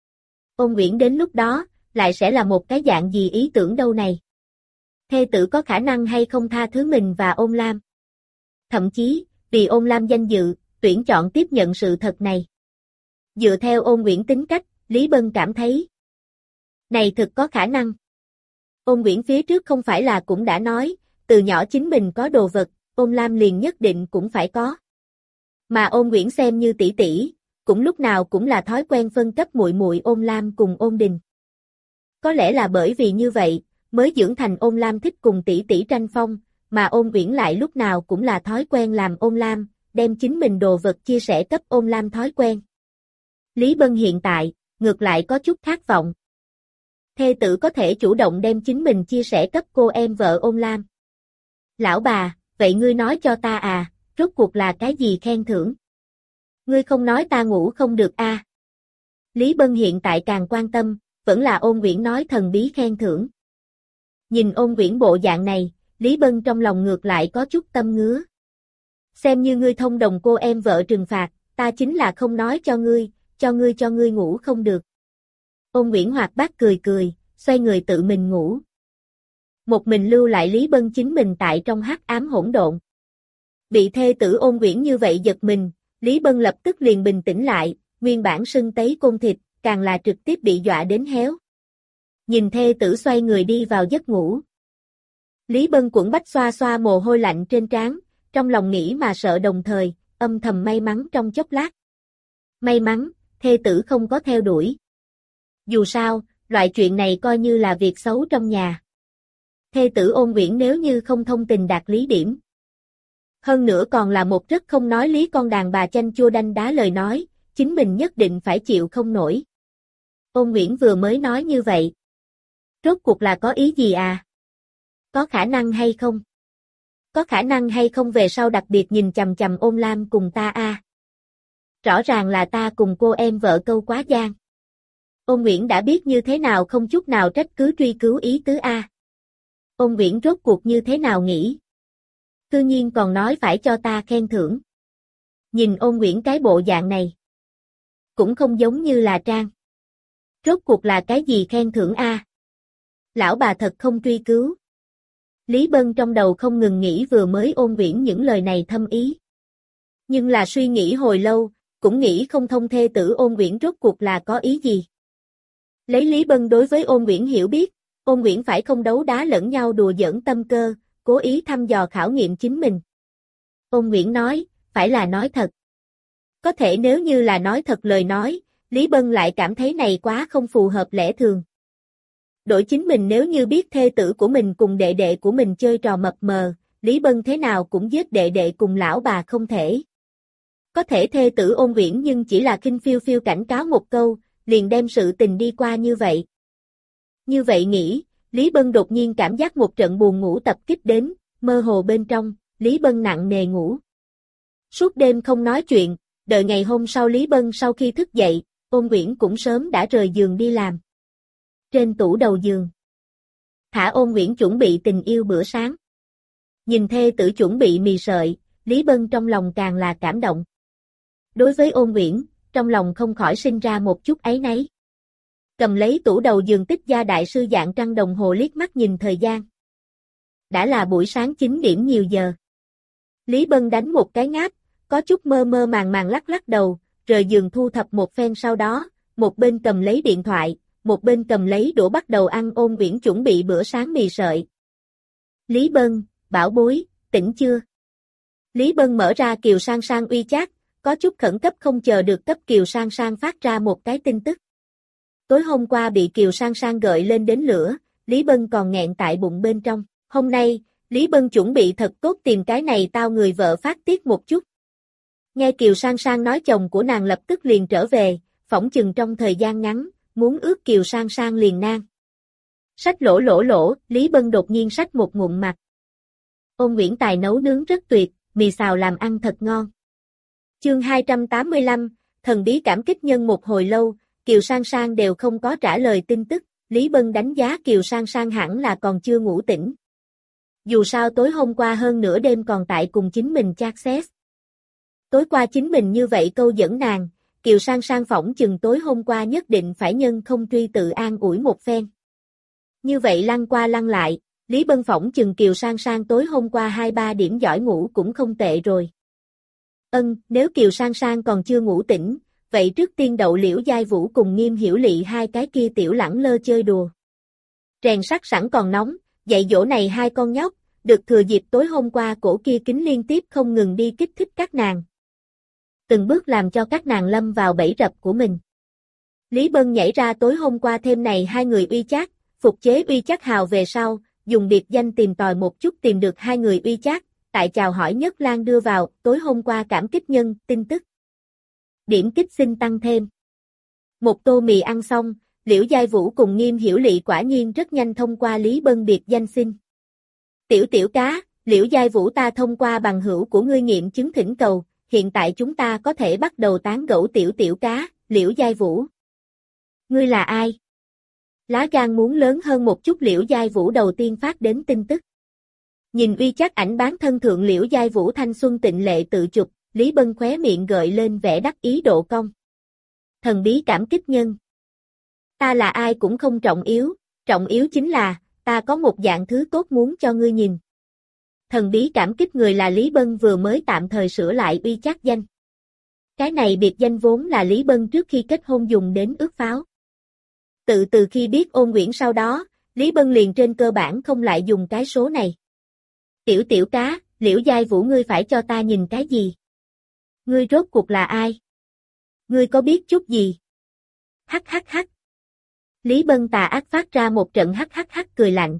Ôn Nguyễn đến lúc đó, lại sẽ là một cái dạng gì ý tưởng đâu này? Thê tử có khả năng hay không tha thứ mình và Ôn Lam? Thậm chí, vì Ôn Lam danh dự, tuyển chọn tiếp nhận sự thật này. Dựa theo Ôn Nguyễn tính cách, Lý Bân cảm thấy. Này thực có khả năng. Ôn Nguyễn phía trước không phải là cũng đã nói, từ nhỏ chính mình có đồ vật, Ôn Lam liền nhất định cũng phải có. Mà Ôn Nguyễn xem như tỷ tỷ, cũng lúc nào cũng là thói quen phân cấp muội muội Ôn Lam cùng Ôn Đình. Có lẽ là bởi vì như vậy, mới dưỡng thành Ôn Lam thích cùng tỷ tỷ tranh phong, mà Ôn Nguyễn lại lúc nào cũng là thói quen làm Ôn Lam, đem chính mình đồ vật chia sẻ cấp Ôn Lam thói quen. Lý Bân hiện tại, ngược lại có chút khát vọng. Thê tử có thể chủ động đem chính mình chia sẻ cấp cô em vợ Ôn Lam. Lão bà, vậy ngươi nói cho ta à, rốt cuộc là cái gì khen thưởng? Ngươi không nói ta ngủ không được a. Lý Bân hiện tại càng quan tâm, vẫn là Ôn Uyển nói thần bí khen thưởng. Nhìn Ôn Uyển bộ dạng này, Lý Bân trong lòng ngược lại có chút tâm ngứa. Xem như ngươi thông đồng cô em vợ trừng phạt, ta chính là không nói cho ngươi ngủ không được. Ôn Uyển hoạt bát cười cười, xoay người tự mình ngủ. Một mình lưu lại Lý Bân chính mình tại trong hắc ám hỗn độn. Bị thê tử Ôn Uyển như vậy giật mình, Lý Bân lập tức liền bình tĩnh lại, nguyên bản sưng tấy côn thịt, càng là trực tiếp bị dọa đến héo. Nhìn thê tử xoay người đi vào giấc ngủ. Lý Bân quẫn bách xoa xoa mồ hôi lạnh trên trán, trong lòng nghĩ mà sợ đồng thời, âm thầm may mắn trong chốc lát. May mắn, thê tử không có theo đuổi. Dù sao, loại chuyện này coi như là việc xấu trong nhà. Thê tử Ôn Uyển nếu như không thông tình đạt lý điểm. Hơn nữa còn là một rất không nói lý con đàn bà chanh chua đanh đá lời nói, chính mình nhất định phải chịu không nổi. Ôn Uyển vừa mới nói như vậy. Rốt cuộc là có ý gì à? Có khả năng hay không? Có khả năng hay không về sau đặc biệt nhìn chằm chằm Ôn Lam cùng ta a? Rõ ràng là ta cùng cô em vợ câu quá gian. Ôn Uyển đã biết như thế nào không chút nào trách cứ truy cứu ý tứ a. Ôn Uyển rốt cuộc như thế nào nghĩ? Cư nhiên còn nói phải cho ta khen thưởng. Nhìn Ôn Uyển cái bộ dạng này. Cũng không giống như là trang. Rốt cuộc là cái gì khen thưởng a? Lão bà thật không truy cứu. Lý Bân trong đầu không ngừng nghĩ vừa mới Ôn Uyển những lời này thâm ý. Nhưng là suy nghĩ hồi lâu, cũng nghĩ không thông thê tử Ôn Uyển rốt cuộc là có ý gì. Lấy Lý Bân đối với Ôn Uyển hiểu biết, Ôn Uyển phải không đấu đá lẫn nhau đùa giỡn tâm cơ, cố ý thăm dò khảo nghiệm chính mình. Ôn Uyển nói, phải là nói thật. Có thể nếu như là nói thật lời nói, Lý Bân lại cảm thấy này quá không phù hợp lẽ thường. Đổi chính mình nếu như biết thê tử của mình cùng đệ đệ của mình chơi trò mập mờ, Lý Bân thế nào cũng giết đệ đệ cùng lão bà không thể. Có thể thê tử Ôn Uyển nhưng chỉ là khinh phiêu phiêu cảnh cáo một câu, liền đem sự tình đi qua như vậy. Như vậy nghĩ, Lý Bân đột nhiên cảm giác một trận buồn ngủ tập kích đến, mơ hồ bên trong, Lý Bân nặng nề ngủ. Suốt đêm không nói chuyện, đợi ngày hôm sau Lý Bân sau khi thức dậy, Ôn Uyển cũng sớm đã rời giường đi làm. Trên tủ đầu giường, thả Ôn Uyển chuẩn bị tình yêu bữa sáng. Nhìn thê tử chuẩn bị mì sợi, Lý Bân trong lòng càng là cảm động. Đối với Ôn Uyển, trong lòng không khỏi sinh ra một chút áy náy. Cầm lấy tủ đầu giường Tích Gia đại sư dạng trăng đồng hồ liếc mắt nhìn thời gian. Đã là buổi sáng 9 điểm nhiều giờ. Lý Bân đánh một cái ngáp, có chút mơ mơ màng màng lắc lắc đầu, rời giường thu thập một phen sau đó, một bên cầm lấy điện thoại, một bên cầm lấy đũa bắt đầu ăn Ôn Uyển chuẩn bị bữa sáng mì sợi. Lý Bân, bảo bối, tỉnh chưa? Lý Bân mở ra Kiều Sang Sang uy chat, có chút khẩn cấp không chờ được cấp Kiều Sang Sang phát ra một cái tin tức. Tối hôm qua bị Kiều Sang Sang gợi lên đến lửa, Lý Bân còn nghẹn tại bụng bên trong. Hôm nay, Lý Bân chuẩn bị thật tốt tìm cái này tao người vợ phát tiết một chút. Nghe Kiều Sang Sang nói chồng của nàng lập tức liền trở về, phỏng chừng trong thời gian ngắn, muốn ước Kiều Sang Sang liền nang. Xách lỗ, Lý Bân đột nhiên xách một ngụm mặt. Ôn Uyển tài nấu nướng rất tuyệt, mì xào làm ăn thật ngon. Chương 285, thần bí cảm kích nhân một hồi lâu, Kiều Sang Sang đều không có trả lời tin tức, Lý Bân đánh giá Kiều Sang Sang hẳn là còn chưa ngủ tỉnh. Dù sao tối hôm qua hơn nửa đêm còn tại cùng chính mình chat xét. Tối qua chính mình như vậy câu dẫn nàng, Kiều Sang Sang phỏng chừng tối hôm qua nhất định phải nhân không truy tự an ủi một phen. Như vậy lăn qua lăn lại, Lý Bân phỏng chừng Kiều Sang Sang tối hôm qua 2-3 điểm giỏi ngủ cũng không tệ rồi. Nếu Kiều Sang Sang còn chưa ngủ tỉnh, vậy trước tiên đậu Liễu Giai Vũ cùng Nghiêm Hiểu Lị hai cái kia tiểu lẳng lơ chơi đùa. Rèn sắt sẵn còn nóng, dạy dỗ này hai con nhóc, được thừa dịp tối hôm qua cổ kia kính liên tiếp không ngừng đi kích thích các nàng. Từng bước làm cho các nàng lâm vào bẫy rập của mình. Lý Bân nhảy ra tối hôm qua thêm này hai người uy chat, phục chế uy chat hào về sau, dùng biệt danh tìm tòi một chút tìm được hai người uy chat, tại chào hỏi Nhất Lan đưa vào tối hôm qua cảm kích nhân tin tức. Điểm kích xin tăng thêm. Một tô mì ăn xong, Liễu Giai Vũ cùng Nghiêm Hiểu Lị quả nhiên rất nhanh thông qua Lý Bân biệt danh xin. Tiểu cá, Liễu Giai Vũ ta thông qua bằng hữu của ngươi nghiệm chứng thỉnh cầu, hiện tại chúng ta có thể bắt đầu tán gẫu tiểu tiểu cá, Liễu Giai Vũ. Ngươi là ai? Lá gan muốn lớn hơn một chút Liễu Giai Vũ đầu tiên phát đến tin tức. Nhìn uy chắc ảnh bán thân thượng Liễu Giai Vũ thanh xuân tịnh lệ tự chụp, Lý Bân khóe miệng gợi lên vẻ đắc ý độ cong. Thần bí cảm kích nhân. Ta là ai cũng không trọng yếu chính là, ta có một dạng thứ tốt muốn cho ngươi nhìn. Thần bí cảm kích người là Lý Bân vừa mới tạm thời sửa lại uy chắc danh. Cái này biệt danh vốn là Lý Bân trước khi kết hôn dùng đến ước pháo. Từ khi biết Ôn Nguyễn sau đó, Lý Bân liền trên cơ bản không lại dùng cái số này. Tiểu tiểu cá, Liễu Giai Vũ ngươi phải cho ta nhìn cái gì? Ngươi rốt cuộc là ai? Ngươi có biết chút gì? Hắc hắc hắc. Lý Bân tà ác phát ra một trận hắc hắc hắc cười lạnh.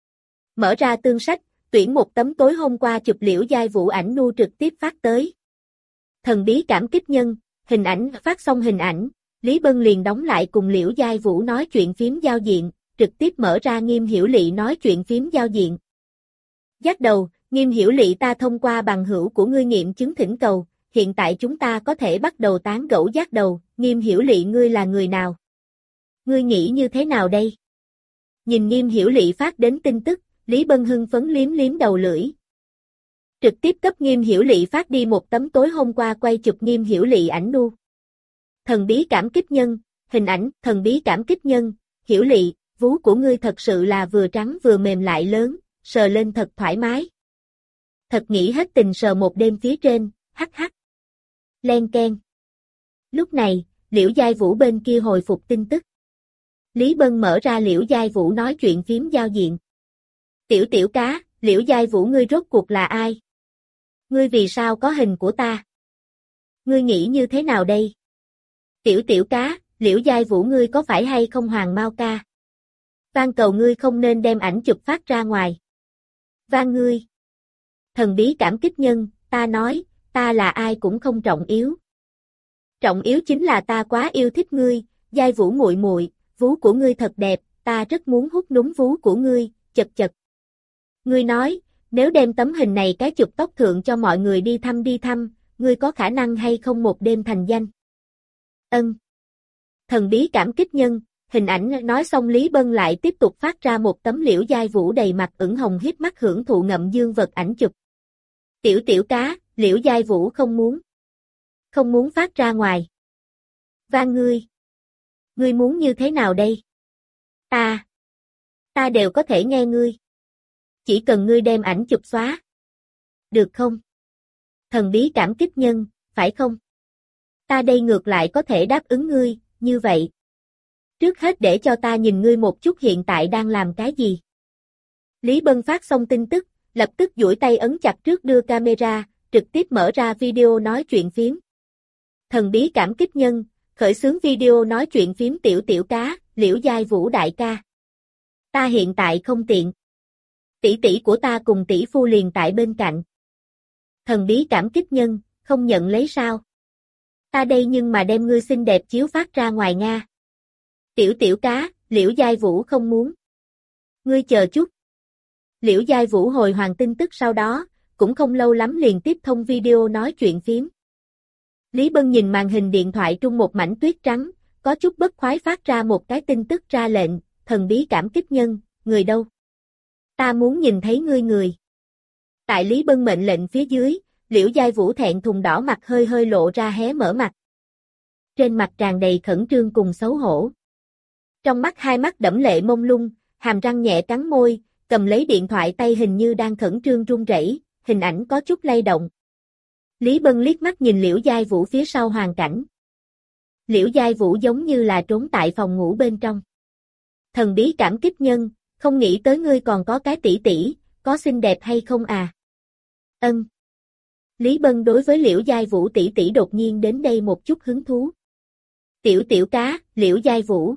Mở ra tương sách, tuyển một tấm tối hôm qua chụp Liễu Giai Vũ ảnh nu trực tiếp phát tới. Thần bí cảm kích nhân, hình ảnh, phát xong hình ảnh, Lý Bân liền đóng lại cùng Liễu Giai Vũ nói chuyện phím giao diện, trực tiếp mở ra Nghiêm Hiểu Lị nói chuyện phím giao diện. Dắt đầu, Nghiêm Hiểu Lị ta thông qua bằng hữu của ngươi nghiệm chứng thỉnh cầu, hiện tại chúng ta có thể bắt đầu tán gẫu dắt đầu, Nghiêm Hiểu Lị ngươi là người nào? Ngươi nghĩ như thế nào đây? Nhìn Nghiêm Hiểu Lị phát đến tin tức, Lý Bân hưng phấn liếm liếm đầu lưỡi. Trực tiếp cấp Nghiêm Hiểu Lị phát đi một tấm tối hôm qua quay chụp Nghiêm Hiểu Lị ảnh nu. Thần bí cảm kích nhân, hình ảnh, thần bí cảm kích nhân, Hiểu Lị, vú của ngươi thật sự là vừa trắng vừa mềm lại lớn, sờ lên thật thoải mái. Thật nghĩ hết tình sờ một đêm phía trên, hắc hắc. Len keng. Lúc này, Liễu Giai Vũ bên kia hồi phục tin tức. Lý Bân mở ra Liễu Giai Vũ nói chuyện phím giao diện. Tiểu tiểu cá, Liễu Giai Vũ ngươi rốt cuộc là ai? Ngươi vì sao có hình của ta? Ngươi nghĩ như thế nào đây? Tiểu tiểu cá, Liễu Giai Vũ ngươi có phải hay không Hoàng Mao ca? Van cầu ngươi không nên đem ảnh chụp phát ra ngoài. Van ngươi. Thần bí cảm kích nhân, ta nói, ta là ai cũng không trọng yếu. Trọng yếu chính là ta quá yêu thích ngươi, Giai Vũ muội muội, vú của ngươi thật đẹp, ta rất muốn hút núm vú của ngươi, chật chật. Ngươi nói, nếu đem tấm hình này cái chụp tóc thượng cho mọi người đi thăm, ngươi có khả năng hay không một đêm thành danh? Ân. Thần bí cảm kích nhân, hình ảnh nói xong Lý Bân lại tiếp tục phát ra một tấm Liễu Giai Vũ đầy mặt ửng hồng híp mắt hưởng thụ ngậm dương vật ảnh chụp. Tiểu tiểu cá, Liễu Giai Vũ không muốn phát ra ngoài. Van ngươi. Ngươi muốn như thế nào đây? Ta đều có thể nghe ngươi. Chỉ cần ngươi đem ảnh chụp xóa. Được không? Thần bí cảm kích nhân, phải không? Ta đây ngược lại có thể đáp ứng ngươi, như vậy. Trước hết để cho ta nhìn ngươi một chút hiện tại đang làm cái gì. Lý Bân phát xong tin tức, lập tức duỗi tay ấn chặt trước đưa camera, trực tiếp mở ra video nói chuyện phím. Thần bí cảm kích nhân, khởi xướng video nói chuyện phím tiểu tiểu cá, Liễu Giai Vũ đại ca. Ta hiện tại không tiện. Tỷ tỷ của ta cùng tỷ phu liền tại bên cạnh. Thần bí cảm kích nhân, không nhận lấy sao? Ta đây nhưng mà đem ngươi xinh đẹp chiếu phát ra ngoài Nga. Tiểu tiểu cá, Liễu Giai Vũ không muốn. Ngươi chờ chút. Liễu Giai Vũ hồi hoàn tin tức sau đó, cũng không lâu lắm liền tiếp thông video nói chuyện phím. Lý Bân nhìn màn hình điện thoại trung một mảnh tuyết trắng, có chút bất khoái phát ra một cái tin tức ra lệnh, thần bí cảm kích nhân, người đâu? Ta muốn nhìn thấy ngươi người. Tại Lý Bân mệnh lệnh phía dưới, Liễu Giai Vũ thẹn thùng đỏ mặt hơi hơi lộ ra hé mở mặt. Trên mặt tràn đầy khẩn trương cùng xấu hổ. Trong mắt hai mắt đẫm lệ mông lung, hàm răng nhẹ cắn môi, cầm lấy điện thoại tay hình như đang khẩn trương run rẩy, hình ảnh có chút lay động. Lý Bân liếc mắt nhìn Liễu Giai Vũ phía sau hoàn cảnh. Liễu Giai Vũ giống như là trốn tại phòng ngủ bên trong. Thần bí cảm kích nhân, không nghĩ tới ngươi còn có cái tỷ tỷ, có xinh đẹp hay không à? Ân. Lý Bân đối với Liễu Giai Vũ tỷ tỷ đột nhiên đến đây một chút hứng thú. Tiểu tiểu cá, Liễu Giai Vũ.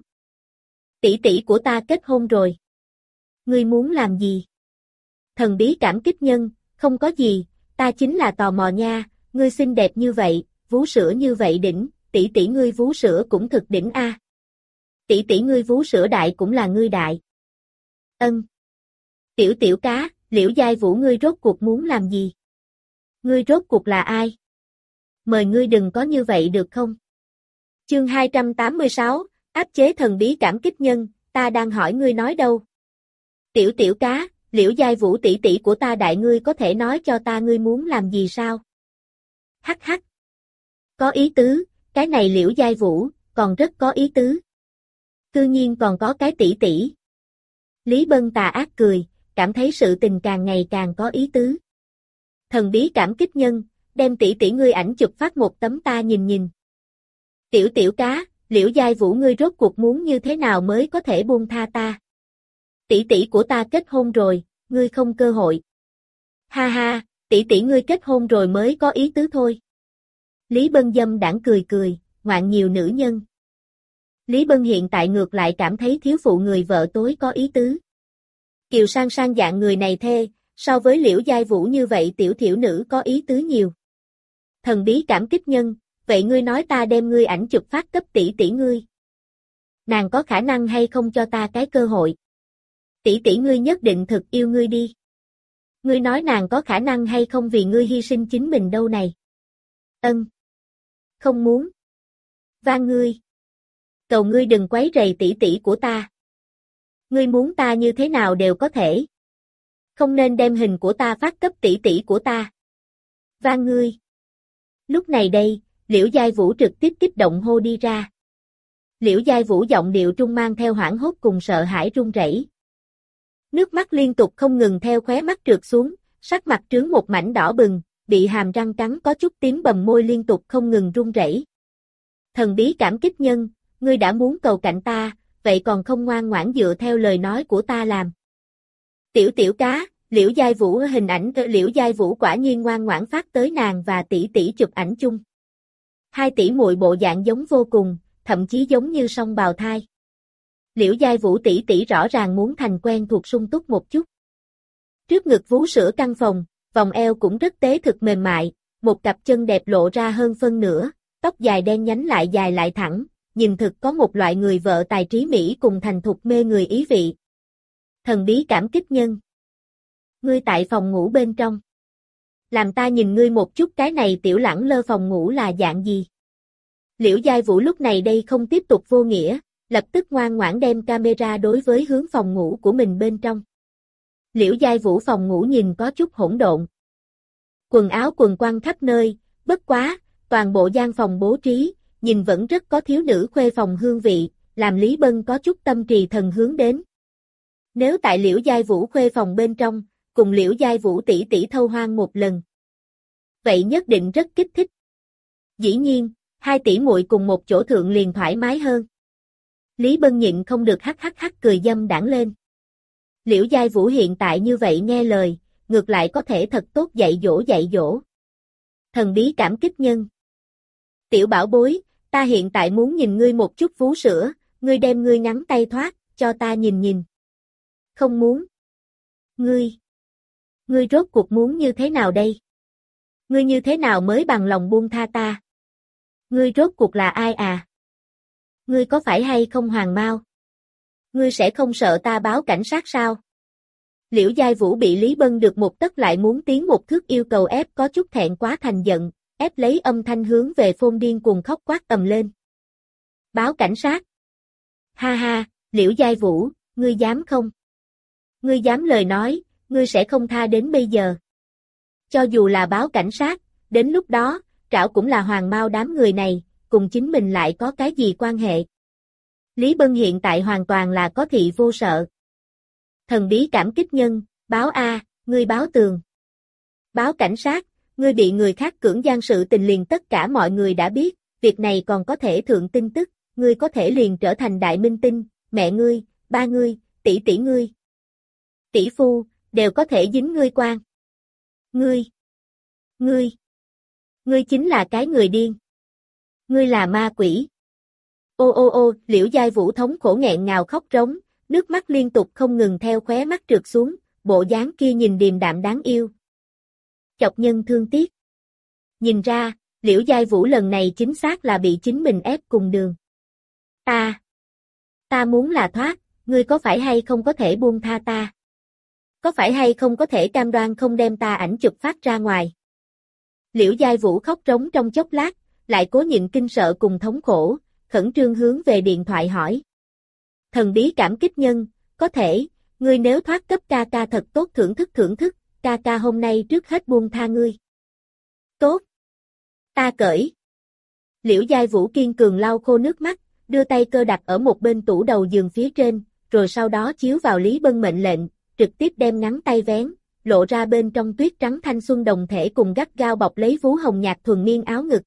Tỷ tỷ của ta kết hôn rồi. Ngươi muốn làm gì? Thần bí cảm kích nhân, không có gì, ta chính là tò mò nha, ngươi xinh đẹp như vậy, vú sữa như vậy đỉnh, tỷ tỷ ngươi vú sữa cũng thực đỉnh a. Tỷ tỷ ngươi vú sữa đại cũng là ngươi đại. Ân. Tiểu tiểu cá, Liễu Giai Vũ ngươi rốt cuộc muốn làm gì? Ngươi rốt cuộc là ai? Mời ngươi đừng có như vậy được không? Chương 286, áp chế thần bí cảm kích nhân, ta đang hỏi ngươi nói đâu? Tiểu tiểu cá, Liễu Giai Vũ tỷ tỷ của ta đại ngươi có thể nói cho ta ngươi muốn làm gì sao? Hắc hắc. Có ý tứ, cái này Liễu Giai Vũ, còn rất có ý tứ. Cư nhiên còn có cái tỷ tỷ. Lý Bân tà ác cười, cảm thấy sự tình càng ngày càng có ý tứ. Thần bí cảm kích nhân, đem tỷ tỷ ngươi ảnh chụp phát một tấm ta nhìn nhìn. Tiểu tiểu cá, Liễu Giai Vũ ngươi rốt cuộc muốn như thế nào mới có thể buông tha ta? Tỷ tỷ của ta kết hôn rồi, ngươi không cơ hội. Ha ha, tỷ tỷ ngươi kết hôn rồi mới có ý tứ thôi. Lý Bân dâm đãng cười cười, ngoạn nhiều nữ nhân. Lý Bân hiện tại ngược lại cảm thấy thiếu phụ người vợ tối có ý tứ. Kiều Sang Sang dạng người này thê, so với Liễu Giai Vũ như vậy tiểu thiểu nữ có ý tứ nhiều. Thần bí cảm kích nhân, vậy ngươi nói ta đem ngươi ảnh chụp phát cấp tỷ tỷ ngươi. Nàng có khả năng hay không cho ta cái cơ hội? Tỷ tỷ ngươi nhất định thực yêu ngươi đi. Ngươi nói nàng có khả năng hay không vì ngươi hy sinh chính mình đâu này? Ân. Không muốn. Van ngươi. Cầu ngươi đừng quấy rầy tỷ tỷ của ta. Ngươi muốn ta như thế nào đều có thể. Không nên đem hình của ta phát cấp tỷ tỷ của ta. Van ngươi. Lúc này đây, Liễu Giai Vũ trực tiếp kích động hô đi ra. Liễu Giai Vũ giọng điệu trung mang theo hoảng hốt cùng sợ hãi run rẩy. Nước mắt liên tục không ngừng theo khóe mắt trượt xuống, sắc mặt trướng một mảnh đỏ bừng, bị hàm răng cắn có chút tím bầm môi liên tục không ngừng run rẩy. Thần bí cảm kích nhân, ngươi đã muốn cầu cạnh ta, vậy còn không ngoan ngoãn dựa theo lời nói của ta làm. Tiểu tiểu cá, Liễu Giai Vũ hình ảnh Liễu Giai Vũ quả nhiên ngoan ngoãn phát tới nàng và tỷ tỷ chụp ảnh chung. Hai tỷ muội bộ dạng giống vô cùng, thậm chí giống như song bào thai. Liễu Giai Vũ tỷ tỷ rõ ràng muốn thành quen thuộc sung túc một chút. Trước ngực vú sữa căng phòng, vòng eo cũng rất tế thực mềm mại, một cặp chân đẹp lộ ra hơn phân nửa, tóc dài đen nhánh lại dài lại thẳng, nhìn thực có một loại người vợ tài trí mỹ cùng thành thục mê người ý vị. Thần bí cảm kích nhân. Ngươi tại phòng ngủ bên trong. Làm ta nhìn ngươi một chút cái này tiểu lẳng lơ phòng ngủ là dạng gì. Liễu Giai Vũ lúc này đây không tiếp tục vô nghĩa, lập tức ngoan ngoãn đem camera đối với hướng phòng ngủ của mình bên trong. Liễu Giai Vũ phòng ngủ nhìn có chút hỗn độn. Quần áo quần quăng khắp nơi, bất quá, toàn bộ gian phòng bố trí, nhìn vẫn rất có thiếu nữ khuê phòng hương vị, làm Lý Bân có chút tâm trì thần hướng đến. Nếu tại Liễu Giai Vũ khuê phòng bên trong, cùng Liễu Giai Vũ tỷ tỷ thâu hoang một lần. Vậy nhất định rất kích thích. Dĩ nhiên, hai tỷ muội cùng một chỗ thượng liền thoải mái hơn. Lý Bân nhịn không được hắc hắc hắc cười dâm đãng lên. Liễu Giai Vũ hiện tại như vậy nghe lời, ngược lại có thể thật tốt dạy dỗ. Thần bí cảm kích nhân. Tiểu bảo bối, ta hiện tại muốn nhìn ngươi một chút vú sữa, ngươi đem ngươi ngắn tay thoát, cho ta nhìn nhìn. Không muốn. Ngươi rốt cuộc muốn như thế nào đây? Ngươi như thế nào mới bằng lòng buông tha ta? Ngươi rốt cuộc là ai à? Ngươi có phải hay không Hoàng Mao? Ngươi sẽ không sợ ta báo cảnh sát sao? Liễu Giai Vũ bị Lý Bân được một tấc lại muốn tiến một thước yêu cầu ép có chút thẹn quá thành giận, ép lấy âm thanh hướng về phôn điên cuồng khóc quát ầm lên. Báo cảnh sát? Ha ha, Liễu Giai Vũ, ngươi dám không? Ngươi dám lời nói, ngươi sẽ không tha đến bây giờ. Cho dù là báo cảnh sát, đến lúc đó, trảo cũng là Hoàng Mao đám người này, cùng chính mình lại có cái gì quan hệ. Lý Bân hiện tại hoàn toàn là có thị vô sợ. Thần bí cảm kích nhân, báo A, ngươi báo tường. Báo cảnh sát, ngươi bị người khác cưỡng gian sự tình liền tất cả mọi người đã biết, việc này còn có thể thượng tin tức, ngươi có thể liền trở thành đại minh tinh, mẹ ngươi, ba ngươi, tỷ tỷ ngươi. Tỷ phu, đều có thể dính ngươi quan. Ngươi chính là cái người điên. Ngươi là ma quỷ. Ô, Liễu Giai Vũ thống khổ nghẹn ngào khóc rống, nước mắt liên tục không ngừng theo khóe mắt trượt xuống, bộ dáng kia nhìn điềm đạm đáng yêu. Chọc nhân thương tiếc. Nhìn ra, Liễu Giai Vũ lần này chính xác là bị chính mình ép cùng đường. Ta muốn là thoát, ngươi có phải hay không có thể buông tha ta? Có phải hay không có thể cam đoan không đem ta ảnh chụp phát ra ngoài? Liễu Giai Vũ khóc rống trong chốc lát, lại cố nhịn kinh sợ cùng thống khổ, khẩn trương hướng về điện thoại hỏi. Thần bí cảm kích nhân, có thể, ngươi nếu thoát cấp ca ca thật tốt thưởng thức, ca ca hôm nay trước hết buông tha ngươi. Tốt. Ta cởi. Liễu Giai Vũ kiên cường lau khô nước mắt, đưa tay cơ đặt ở một bên tủ đầu giường phía trên, rồi sau đó chiếu vào Lý Bân mệnh lệnh, trực tiếp đem ngắn tay vén, lộ ra bên trong tuyết trắng thanh xuân đồng thể cùng gắt gao bọc lấy vú hồng nhạt thuần miên áo ngực.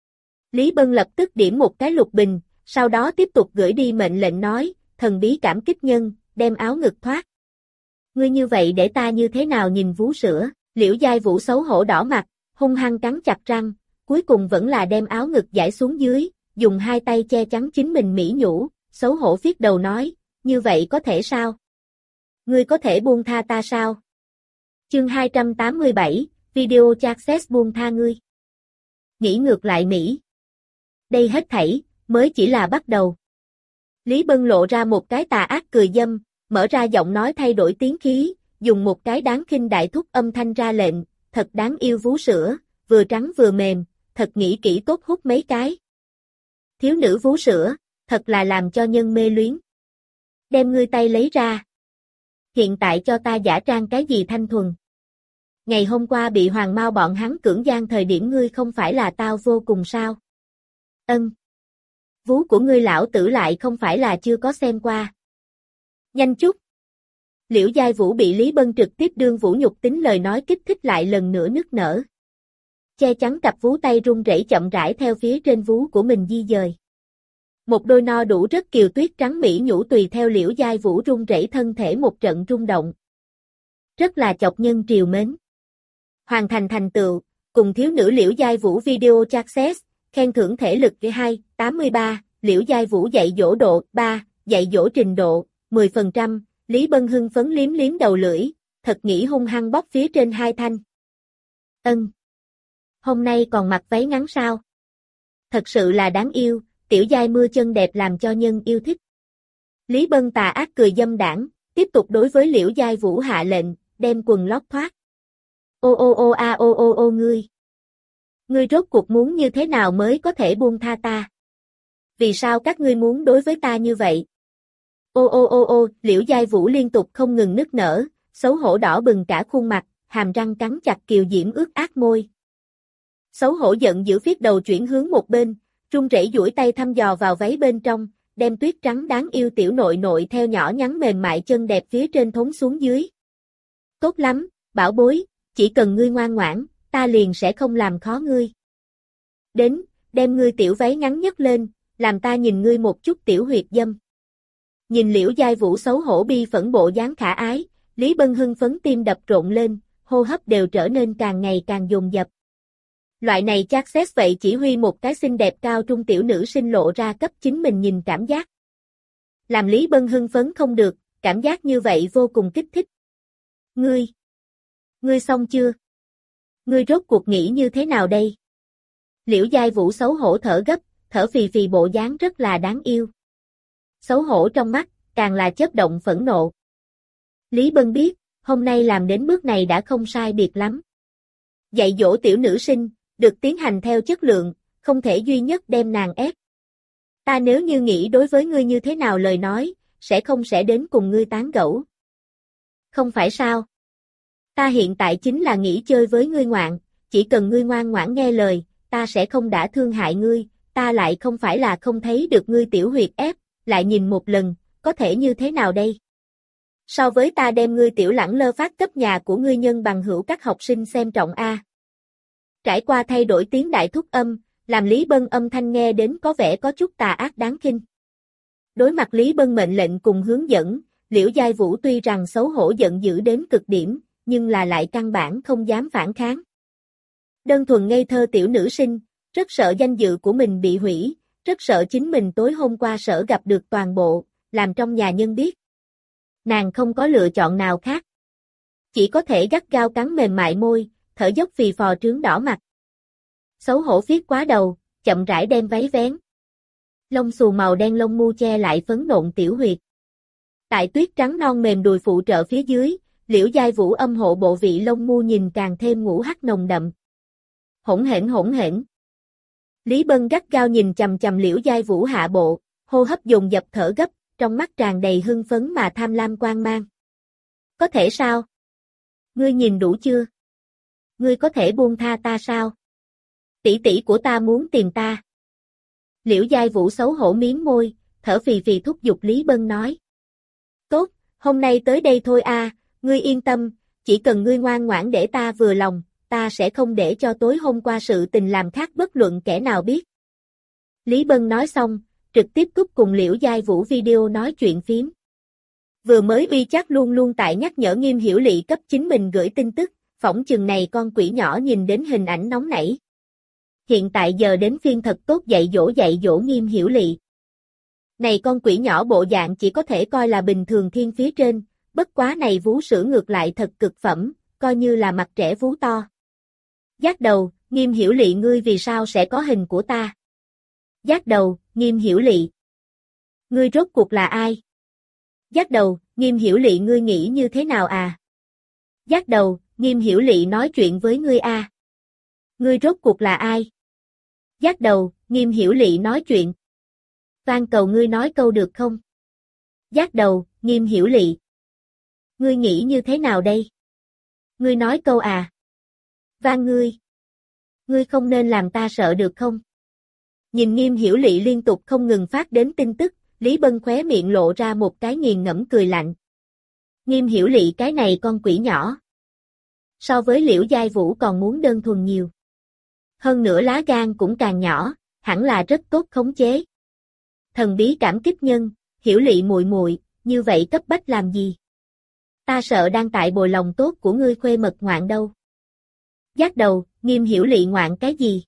Lý Bân lập tức điểm một cái lục bình, sau đó tiếp tục gửi đi mệnh lệnh nói, thần bí cảm kích nhân, đem áo ngực thoát. Ngươi như vậy để ta như thế nào nhìn vú sữa, Liễu Giai Vũ xấu hổ đỏ mặt, hung hăng cắn chặt răng, cuối cùng vẫn là đem áo ngực giải xuống dưới, dùng hai tay che chắn chính mình mỹ nhũ, xấu hổ phiết đầu nói, như vậy có thể sao? Ngươi có thể buông tha ta sao? Chương 287, video chat xét buông tha ngươi. Nghĩ ngược lại Mỹ. Đây hết thảy, mới chỉ là bắt đầu. Lý Bân lộ ra một cái tà ác cười dâm, mở ra giọng nói thay đổi tiếng khí, dùng một cái đáng khinh đại thúc âm thanh ra lệnh, thật đáng yêu vú sữa, vừa trắng vừa mềm, thật nghĩ kỹ tốt hút mấy cái. Thiếu nữ vú sữa, thật là làm cho nhân mê luyến. Đem ngươi tay lấy ra. Hiện tại cho ta giả trang cái gì thanh thuần. Ngày hôm qua bị Hoàng Mao bọn hắn cưỡng gian thời điểm ngươi không phải là tao vô cùng sao? Ân. Vú của ngươi lão tử lại không phải là chưa có xem qua. Nhanh chút. Liễu Giai Vũ bị Lý Bân trực tiếp đương vũ nhục tính lời nói kích thích lại lần nữa nức nở. Che chắn cặp vú tay run rẩy chậm rãi theo phía trên vú của mình di dời. Một đôi no đủ rất kiều tuyết trắng mỹ nhũ tùy theo Liễu Giai Vũ run rẩy thân thể một trận rung động. Rất là chọc nhân triều mến. Hoàn thành thành tựu, cùng thiếu nữ Liễu Giai Vũ video chat xét, khen thưởng thể lực 283, Liễu Giai Vũ dạy dỗ độ 3, dạy dỗ trình độ 10%, Lý Bân hưng phấn liếm liếm đầu lưỡi, thật nghĩ hung hăng bóp phía trên hai thanh. Ân. Hôm nay còn mặc váy ngắn sao? Thật sự là đáng yêu, tiểu giai mưa chân đẹp làm cho nhân yêu thích. Lý Bân tà ác cười dâm đảng, tiếp tục đối với Liễu Giai Vũ hạ lệnh, đem quần lót thoát. Ô ô ô a ô ô ô ngươi. Ngươi rốt cuộc muốn như thế nào mới có thể buông tha ta? Vì sao các ngươi muốn đối với ta như vậy? Ô ô ô ô, Liễu Giai Vũ liên tục không ngừng nức nở, xấu hổ đỏ bừng cả khuôn mặt, hàm răng cắn chặt kiều diễm ướt át môi. Xấu hổ giận dữ phiết đầu chuyển hướng một bên, run rẩy duỗi tay thăm dò vào váy bên trong, đem tuyết trắng đáng yêu tiểu nội nội theo nhỏ nhắn mềm mại chân đẹp phía trên thốn xuống dưới. Tốt lắm, bảo bối, chỉ cần ngươi ngoan ngoãn, ta liền sẽ không làm khó ngươi. Đến, đem ngươi tiểu váy ngắn nhấc lên, làm ta nhìn ngươi một chút tiểu huyệt dâm. Nhìn Liễu Giai Vũ xấu hổ bi phẫn bộ dáng khả ái, Lý Bân hưng phấn tim đập rộn lên, hô hấp đều trở nên càng ngày càng dồn dập. Loại này chat xét vậy chỉ huy một cái xinh đẹp cao trung tiểu nữ sinh lộ ra cấp chính mình nhìn cảm giác. Làm Lý Bân hưng phấn không được, cảm giác như vậy vô cùng kích thích. Ngươi xong chưa? Ngươi rốt cuộc nghĩ như thế nào đây? Liễu Giai Vũ xấu hổ thở gấp, thở phì phì bộ dáng rất là đáng yêu. Xấu hổ trong mắt, càng là chớp động phẫn nộ. Lý Bân biết, hôm nay làm đến bước này đã không sai biệt lắm. Dạy dỗ tiểu nữ sinh, được tiến hành theo chất lượng, không thể duy nhất đem nàng ép. Ta nếu như nghĩ đối với ngươi như thế nào lời nói, sẽ đến cùng ngươi tán gẫu. Không phải sao? Ta hiện tại chính là nghĩ chơi với ngươi ngoạn, chỉ cần ngươi ngoan ngoãn nghe lời, ta sẽ không đã thương hại ngươi, ta lại không phải là không thấy được ngươi tiểu huyệt ép, lại nhìn một lần, có thể như thế nào đây? So với ta đem ngươi tiểu lẳng lơ phát cấp nhà của ngươi nhân bằng hữu các học sinh xem trọng A. Trải qua thay đổi tiếng đại thúc âm, làm Lý Bân âm thanh nghe đến có vẻ có chút tà ác đáng kinh. Đối mặt Lý Bân mệnh lệnh cùng hướng dẫn, Liễu Giai Vũ tuy rằng xấu hổ giận dữ đến cực điểm, nhưng là lại căn bản không dám phản kháng. Đơn thuần ngây thơ tiểu nữ sinh, rất sợ danh dự của mình bị hủy, rất sợ chính mình tối hôm qua sợ gặp được toàn bộ, làm trong nhà nhân biết. Nàng không có lựa chọn nào khác. Chỉ có thể gắt gao cắn mềm mại môi, thở dốc phì phò trướng đỏ mặt. Xấu hổ phiết quá đầu, chậm rãi đem váy vén. Lông xù màu đen lông mu che lại phấn nộn tiểu huyệt. Tại tuyết trắng non mềm đùi phụ trợ phía dưới, Liễu Giai Vũ âm hộ bộ vị lông mu nhìn càng thêm ngũ hắc nồng đậm. Hỗn hển hỗn hển. Lý Bân gắt gao nhìn chằm chằm Liễu Giai Vũ hạ bộ, hô hấp dồn dập thở gấp, trong mắt tràn đầy hưng phấn mà tham lam quang mang. Có thể sao? Ngươi nhìn đủ chưa? Ngươi có thể buông tha ta sao? Tỷ tỷ của ta muốn tìm ta. Liễu Giai Vũ xấu hổ miếm môi, thở phì phì thúc giục Lý Bân nói. Tốt, hôm nay tới đây thôi a, ngươi yên tâm, chỉ cần ngươi ngoan ngoãn để ta vừa lòng, ta sẽ không để cho tối hôm qua sự tình làm khác bất luận kẻ nào biết. Lý Bân nói xong, trực tiếp cúp cùng Liễu Giai Vũ video nói chuyện phím. Vừa mới WeChat luôn luôn tại nhắc nhở Nghiêm Hiểu Lị cấp chính mình gửi tin tức, phỏng chừng này con quỷ nhỏ nhìn đến hình ảnh nóng nảy. Hiện tại giờ đến phiên thật tốt dạy dỗ Nghiêm Hiểu Lị. Này con quỷ nhỏ bộ dạng chỉ có thể coi là bình thường thiên phía trên, bất quá này vú sữa ngược lại thật cực phẩm, coi như là mặt trẻ vú to. Giác đầu, Nghiêm Hiểu Lị ngươi vì sao sẽ có hình của ta? Giác đầu, Nghiêm Hiểu Lị. Ngươi rốt cuộc là ai? Giác đầu, Nghiêm Hiểu Lị ngươi nghĩ như thế nào à? Giác đầu, Nghiêm Hiểu Lị nói chuyện với ngươi a. Ngươi rốt cuộc là ai? Giác đầu, Nghiêm Hiểu Lị nói chuyện. Van cầu ngươi nói câu được không? Giác đầu, Nghiêm Hiểu Lị. Ngươi nghĩ như thế nào đây? Ngươi nói câu à? Van ngươi. Ngươi không nên làm ta sợ được không? Nhìn Nghiêm Hiểu Lị liên tục không ngừng phát đến tin tức, Lý Bân khóe miệng lộ ra một cái nghiền ngẫm cười lạnh. Nghiêm Hiểu Lị cái này con quỷ nhỏ. So với Liễu Giai Vũ còn muốn đơn thuần nhiều. Hơn nữa lá gan cũng càng nhỏ, hẳn là rất tốt khống chế. Thần bí cảm kích nhân, Hiểu Lị muội muội, như vậy cấp bách làm gì? Ta sợ đang tại bồi lòng tốt của ngươi khuê mật ngoạn đâu. Giác đầu, Nghiêm Hiểu Lị ngoạn cái gì?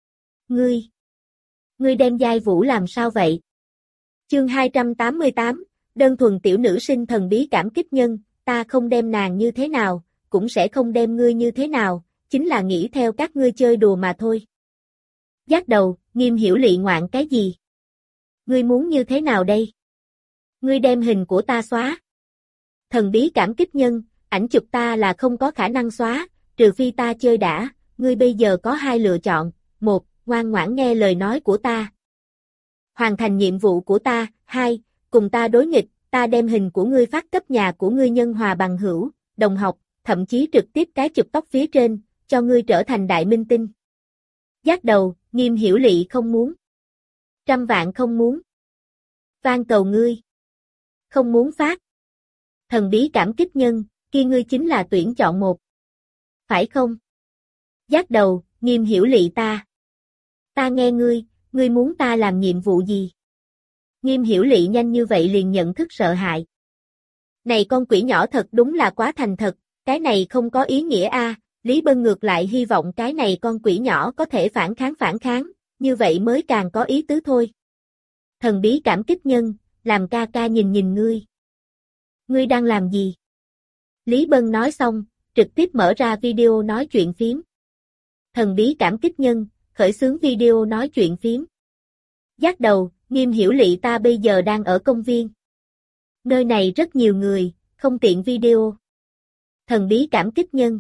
Ngươi đem Giai Vũ làm sao vậy? Chương 288, đơn thuần tiểu nữ sinh thần bí cảm kích nhân, ta không đem nàng như thế nào, cũng sẽ không đem ngươi như thế nào, chính là nghĩ theo các ngươi chơi đùa mà thôi. Giác đầu, Nghiêm Hiểu Lị ngoạn cái gì? Ngươi muốn như thế nào đây? Ngươi đem hình của ta xóa. Thần bí cảm kích nhân, ảnh chụp ta là không có khả năng xóa, trừ phi ta chơi đã, ngươi bây giờ có hai lựa chọn, một, ngoan ngoãn nghe lời nói của ta. Hoàn thành nhiệm vụ của ta, hai, cùng ta đối nghịch, ta đem hình của ngươi phát cấp nhà của ngươi nhân hòa bằng hữu, đồng học, thậm chí trực tiếp cái chụp tóc phía trên, cho ngươi trở thành đại minh tinh. Giác đầu, Nghiêm Hiểu Lị không muốn. Trăm vạn không muốn. Van cầu ngươi. Không muốn phát. Thần bí cảm kích nhân, kia ngươi chính là tuyển chọn một. Phải không? Giác đầu, Nghiêm Hiểu Lị ta. Ta nghe ngươi muốn ta làm nhiệm vụ gì? Nghiêm Hiểu Lị nhanh như vậy liền nhận thức sợ hãi. Này con quỷ nhỏ thật đúng là quá thành thật, cái này không có ý nghĩa a. Lý Bân ngược lại hy vọng cái này con quỷ nhỏ có thể phản kháng, như vậy mới càng có ý tứ thôi. Thần bí cảm kích nhân, làm ca ca nhìn ngươi. Ngươi đang làm gì? Lý Bân nói xong, trực tiếp mở ra video nói chuyện phím. Thần bí cảm kích nhân, khởi xướng video nói chuyện phím. Giác đầu, Nghiêm Hiểu Lị ta bây giờ đang ở công viên. Nơi này rất nhiều người, không tiện video. Thần bí cảm kích nhân.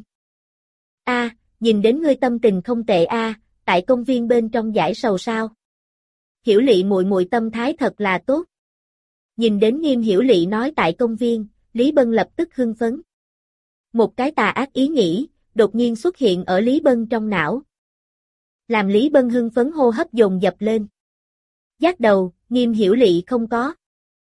Nhìn đến ngươi tâm tình không tệ tại công viên bên trong giải sầu sao? Hiểu Lị muội muội tâm thái thật là tốt. Nhìn đến Nghiêm Hiểu Lị nói tại công viên, Lý Bân lập tức hưng phấn. Một cái tà ác ý nghĩ, đột nhiên xuất hiện ở Lý Bân trong não. Làm Lý Bân hưng phấn hô hấp dồn dập lên. Giác đầu, Nghiêm Hiểu Lị không có.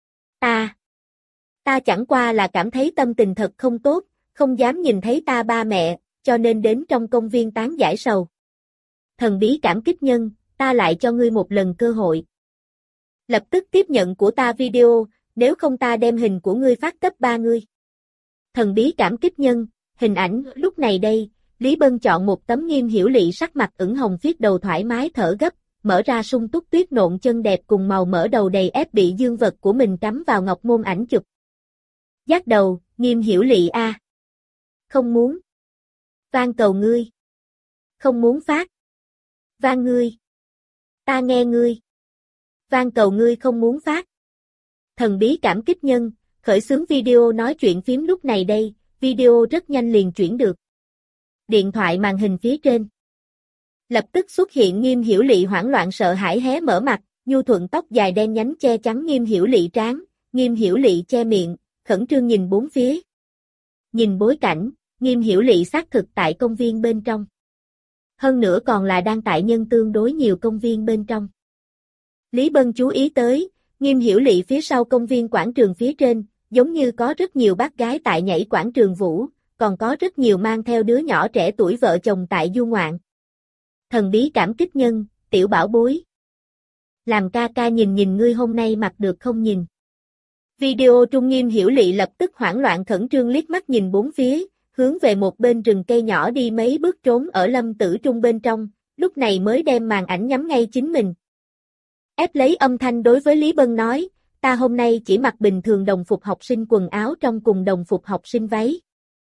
Ta chẳng qua là cảm thấy tâm tình thật không tốt, không dám nhìn thấy ta ba mẹ, cho nên đến trong công viên tán giải sầu. Thần bí cảm kích nhân, ta lại cho ngươi một lần cơ hội. Lập tức tiếp nhận của ta video, nếu không ta đem hình của ngươi phát cấp ba ngươi. Thần bí cảm kích nhân, hình ảnh, lúc này đây, Lý Bân chọn một tấm Nghiêm Hiểu Lị sắc mặt ửng hồng phiết đầu thoải mái thở gấp, mở ra sung túc tuyết nộn chân đẹp cùng màu mỡ đầu đầy ép bị dương vật của mình cắm vào ngọc môn ảnh chụp. Giác đầu, Nghiêm Hiểu Lị a. Không muốn. Van cầu ngươi. Không muốn phát. Van ngươi. Ta nghe ngươi. Van cầu ngươi không muốn phát. Thần bí cảm kích nhân, khởi xướng video nói chuyện phím lúc này đây, video rất nhanh liền chuyển được. Điện thoại màn hình phía trên. Lập tức xuất hiện Nghiêm Hiểu Lị hoảng loạn sợ hãi hé mở mặt, nhu thuận tóc dài đen nhánh che chắn Nghiêm Hiểu Lị trán, Nghiêm Hiểu Lị che miệng, khẩn trương nhìn bốn phía. Nhìn bối cảnh, Nghiêm Hiểu Lị xác thực tại công viên bên trong. Hơn nữa còn là đang tại nhân tương đối nhiều công viên bên trong. Lý Bân chú ý tới, Nghiêm Hiểu Lị phía sau công viên quảng trường phía trên, giống như có rất nhiều bác gái tại nhảy quảng trường vũ, còn có rất nhiều mang theo đứa nhỏ trẻ tuổi vợ chồng tại du ngoạn. Thần bí cảm kích nhân, tiểu bảo bối. Làm ca ca nhìn nhìn ngươi hôm nay mặc được không nhìn. Video trung Nghiêm Hiểu Lị lập tức hoảng loạn khẩn trương liếc mắt nhìn bốn phía, hướng về một bên rừng cây nhỏ đi mấy bước trốn ở Lâm Tử Trung bên trong, lúc này mới đem màn ảnh nhắm ngay chính mình. Ép lấy âm thanh đối với Lý Bân nói, ta hôm nay chỉ mặc bình thường đồng phục học sinh quần áo trong cùng đồng phục học sinh váy.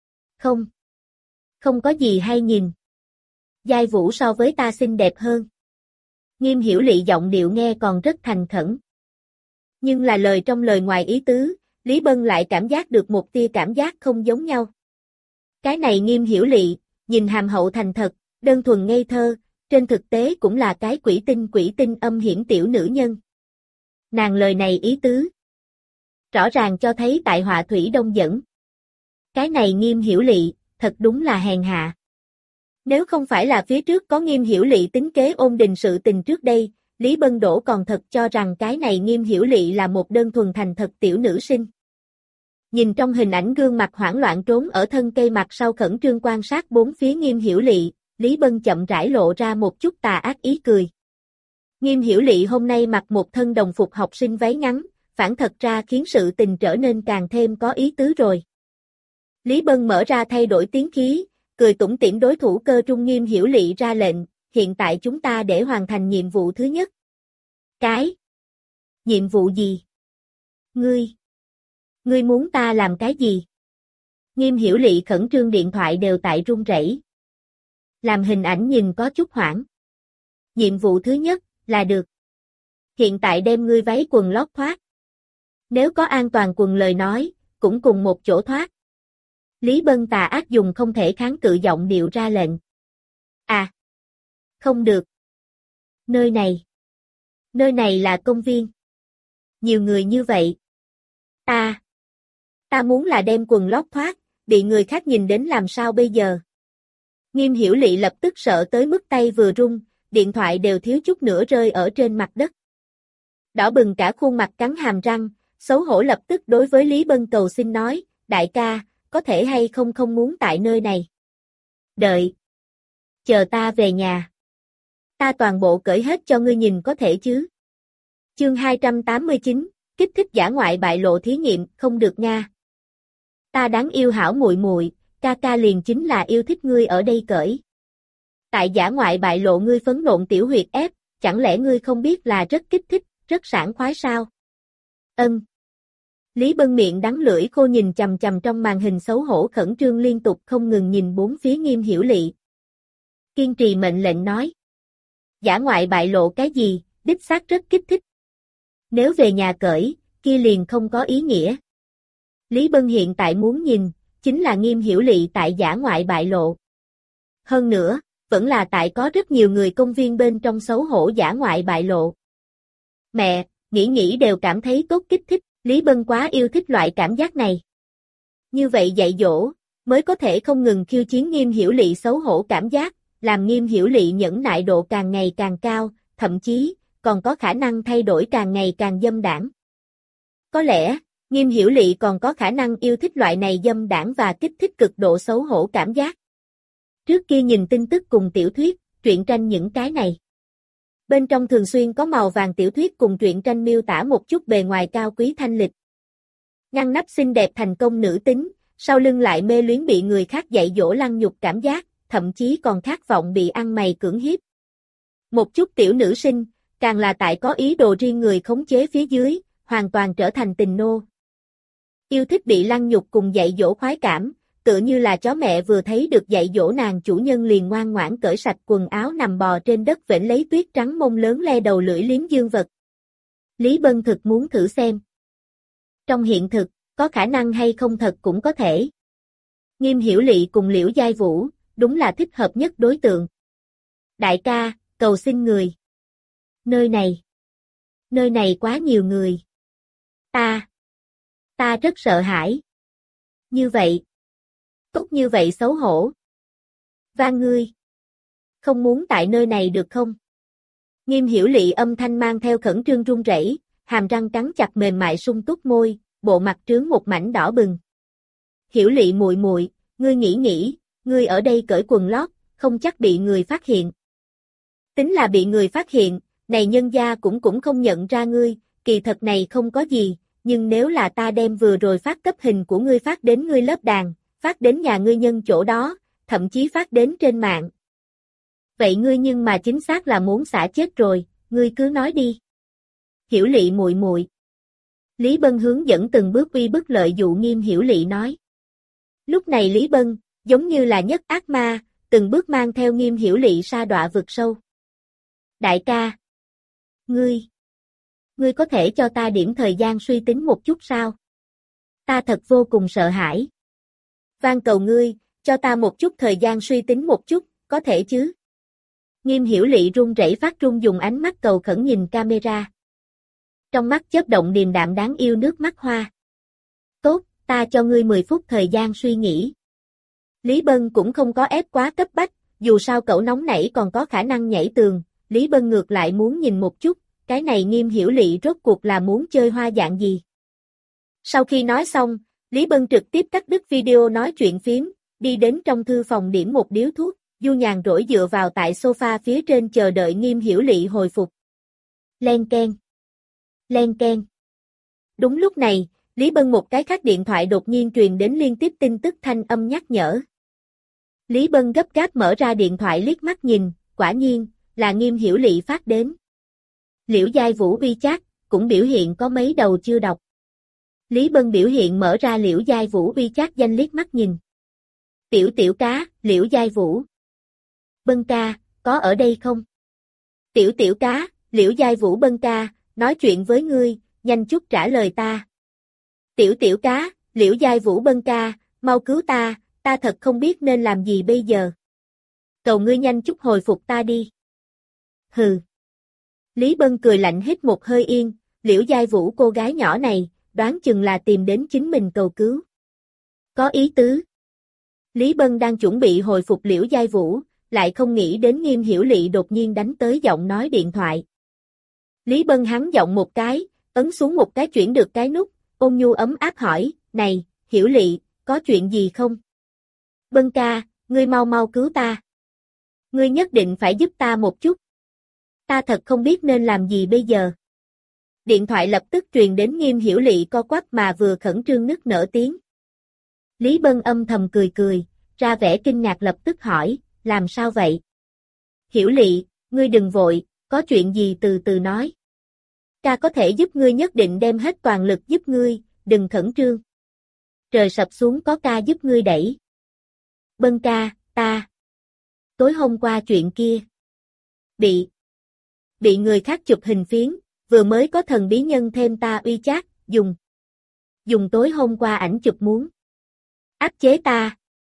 Không có gì hay nhìn. Giai Vũ so với ta xinh đẹp hơn. Nghiêm Hiểu Lị giọng điệu nghe còn rất thành khẩn. Nhưng là lời trong lời ngoài ý tứ, Lý Bân lại cảm giác được một tia cảm giác không giống nhau. Cái này Nghiêm Hiểu Lị, nhìn hàm hậu thành thật, đơn thuần ngây thơ, trên thực tế cũng là cái quỷ tinh âm hiểm tiểu nữ nhân. Nàng lời này ý tứ. Rõ ràng cho thấy tại họa thủy đông dẫn. Cái này Nghiêm Hiểu Lị, thật đúng là hèn hạ. Nếu không phải là phía trước có Nghiêm Hiểu Lị tính kế ôn đình sự tình trước đây, Lý Bân Đỗ còn thật cho rằng cái này Nghiêm Hiểu Lị là một đơn thuần thành thật tiểu nữ sinh. Nhìn trong hình ảnh gương mặt hoảng loạn trốn ở thân cây mặt sau khẩn trương quan sát bốn phía Nghiêm Hiểu Lị, Lý Bân chậm rãi lộ ra một chút tà ác ý cười. Nghiêm Hiểu Lị hôm nay mặc một thân đồng phục học sinh váy ngắn, phản thật ra khiến sự tình trở nên càng thêm có ý tứ rồi. Lý Bân mở ra thay đổi tiếng khí, cười tủm tỉm đối thủ cơ trung Nghiêm Hiểu Lị ra lệnh, hiện tại chúng ta để hoàn thành nhiệm vụ thứ nhất. Cái? Nhiệm vụ gì? Ngươi muốn ta làm cái gì? Nghiêm Hiểu Lị khẩn trương điện thoại đều tại run rẩy. Làm hình ảnh nhìn có chút hoảng. Nhiệm vụ thứ nhất, là được. Hiện tại đem ngươi váy quần lót thoát. Nếu có an toàn quần lời nói, cũng cùng một chỗ thoát. Lý Bân tà ác dùng không thể kháng cự giọng điệu ra lệnh. À! Không được. Nơi này là công viên. Nhiều người như vậy. Ta muốn là đem quần lót thoát, bị người khác nhìn đến làm sao bây giờ? Nghiêm Hiểu Lị lập tức sợ tới mức tay vừa run, điện thoại đều thiếu chút nữa rơi ở trên mặt đất. Đỏ bừng cả khuôn mặt cắn hàm răng, xấu hổ lập tức đối với Lý Bân cầu xin nói, đại ca, có thể hay không muốn tại nơi này. Đợi. Chờ ta về nhà. Ta toàn bộ cởi hết cho ngươi nhìn có thể chứ. Chương 289, kích thích dã ngoại bại lộ thí nghiệm, không được nha. Ta đáng yêu hảo muội muội, ca ca liền chính là yêu thích ngươi ở đây cởi. Tại dã ngoại bại lộ ngươi phấn nộn tiểu huyệt ép, chẳng lẽ ngươi không biết là rất kích thích, rất sảng khoái sao? Ân. Lý Bân miệng đắng lưỡi khô nhìn chằm chằm trong màn hình xấu hổ khẩn trương liên tục không ngừng nhìn bốn phía Nghiêm Hiểu Lị. Kiên trì mệnh lệnh nói. Dã ngoại bại lộ cái gì, đích xác rất kích thích. Nếu về nhà cởi, kia liền không có ý nghĩa. Lý Bân hiện tại muốn nhìn, chính là Nghiêm Hiểu Lị tại dã ngoại bại lộ. Hơn nữa, vẫn là tại có rất nhiều người công viên bên trong xấu hổ dã ngoại bại lộ. Mẹ, nghĩ đều cảm thấy tốt kích thích, Lý Bân quá yêu thích loại cảm giác này. Như vậy dạy dỗ, mới có thể không ngừng khiêu chiến Nghiêm Hiểu Lị xấu hổ cảm giác, làm Nghiêm Hiểu Lị nhẫn nại độ càng ngày càng cao, thậm chí, còn có khả năng thay đổi càng ngày càng dâm đãng. Có lẽ, Nghiêm Hiểu Lị còn có khả năng yêu thích loại này dâm đãng và kích thích cực độ xấu hổ cảm giác. Trước kia nhìn tin tức cùng tiểu thuyết, truyện tranh những cái này. Bên trong thường xuyên có màu vàng tiểu thuyết cùng truyện tranh miêu tả một chút bề ngoài cao quý thanh lịch. Ngăn nắp xinh đẹp thành công nữ tính, sau lưng lại mê luyến bị người khác dạy dỗ lăng nhục cảm giác, thậm chí còn khát vọng bị ăn mày cưỡng hiếp. Một chút tiểu nữ sinh, càng là tại có ý đồ riêng người khống chế phía dưới, hoàn toàn trở thành tình nô. Yêu thích bị lăng nhục cùng dạy dỗ khoái cảm, tựa như là chó mẹ vừa thấy được dạy dỗ nàng chủ nhân liền ngoan ngoãn cởi sạch quần áo nằm bò trên đất vểnh lấy tuyết trắng mông lớn le đầu lưỡi liếm dương vật. Lý Bân thực muốn thử xem. Trong hiện thực, có khả năng hay không thật cũng có thể. Nghiêm Hiểu Lị cùng Liễu Giai Vũ, đúng là thích hợp nhất đối tượng. Đại ca, cầu xin người. Nơi này quá nhiều người. Ta rất sợ hãi. Như vậy. Tốt như vậy xấu hổ. Van ngươi. Không muốn tại nơi này được không? Nghiêm Hiểu Lị âm thanh mang theo khẩn trương run rẩy, hàm răng cắn chặt mềm mại sung túc môi, bộ mặt trướng một mảnh đỏ bừng. Hiểu Lị muội muội, ngươi nghĩ, ngươi ở đây cởi quần lót, không chắc bị người phát hiện. Tính là bị người phát hiện, này nhân gia cũng không nhận ra ngươi, kỳ thật này không có gì, nhưng nếu là ta đem vừa rồi phát cấp hình của ngươi phát đến ngươi lớp đàn, phát đến nhà ngươi nhân chỗ đó, thậm chí phát đến trên mạng. Vậy ngươi nhưng mà chính xác là muốn xả chết rồi, ngươi cứ nói đi. Hiểu Lị muội muội. Lý Bân hướng dẫn từng bước uy bức lợi dụ Nghiêm Hiểu Lị nói. Lúc này Lý Bân, giống như là nhất ác ma, từng bước mang theo Nghiêm Hiểu Lị sa đọa vực sâu. Đại ca. Ngươi có thể cho ta điểm thời gian suy tính một chút sao? Ta thật vô cùng sợ hãi. Van cầu ngươi, cho ta một chút thời gian suy tính một chút, có thể chứ? Nghiêm Hiểu Lị run rẩy phát run dùng ánh mắt cầu khẩn nhìn camera. Trong mắt chớp động điềm đạm đáng yêu nước mắt hoa. Tốt, ta cho ngươi 10 phút thời gian suy nghĩ. Lý Bân cũng không có ép quá cấp bách, dù sao cậu nóng nảy còn có khả năng nhảy tường, Lý Bân ngược lại muốn nhìn một chút, cái này Nghiêm Hiểu Lị rốt cuộc là muốn chơi hoa dạng gì. Sau khi nói xong, Lý Bân trực tiếp cắt đứt video nói chuyện phím, đi đến trong thư phòng điểm một điếu thuốc, du nhàn rỗi dựa vào tại sofa phía trên chờ đợi Nghiêm Hiểu Lị hồi phục. Len keng. Len keng. Đúng lúc này, Lý Bân một cái khác điện thoại đột nhiên truyền đến liên tiếp tin tức thanh âm nhắc nhở. Lý Bân gấp gáp mở ra điện thoại liếc mắt nhìn, quả nhiên, là Nghiêm Hiểu Lị phát đến. Liễu Giai Vũ WeChat, cũng biểu hiện có mấy đầu chưa đọc. Lý Bân biểu hiện mở ra Liễu Giai Vũ WeChat danh liếc mắt nhìn. Tiểu cá, Liễu Giai Vũ. Bân ca, có ở đây không? Tiểu cá, Liễu Giai Vũ Bân ca, nói chuyện với ngươi, nhanh chút trả lời ta. Tiểu cá, Liễu Giai Vũ Bân ca, mau cứu ta thật không biết nên làm gì bây giờ. Cầu ngươi nhanh chút hồi phục ta đi. Hừ. Lý Bân cười lạnh hít một hơi yên, Liễu Giai Vũ cô gái nhỏ này, đoán chừng là tìm đến chính mình cầu cứu. Có ý tứ. Lý Bân đang chuẩn bị hồi phục Liễu Giai Vũ, lại không nghĩ đến Nghiêm Hiểu Lị đột nhiên đánh tới giọng nói điện thoại. Lý Bân hắn giọng một cái, ấn xuống một cái chuyển được cái nút, ôn nhu ấm áp hỏi, này, Hiểu Lị, có chuyện gì không? Bân ca, ngươi mau cứu ta. Ngươi nhất định phải giúp ta một chút. Ta thật không biết nên làm gì bây giờ. Điện thoại lập tức truyền đến Nghiêm Hiểu Lị co quắp mà vừa khẩn trương nức nở tiếng. Lý Bân âm thầm cười, ra vẻ kinh ngạc lập tức hỏi, làm sao vậy? Hiểu Lị, ngươi đừng vội, có chuyện gì từ từ nói. Ca có thể giúp ngươi nhất định đem hết toàn lực giúp ngươi, đừng khẩn trương. Trời sập xuống có ca giúp ngươi đẩy. Bân ca, ta. Tối hôm qua chuyện kia. Bị người khác chụp hình phiến, vừa mới có thần bí nhân thêm ta WeChat, dùng tối hôm qua ảnh chụp muốn áp chế ta.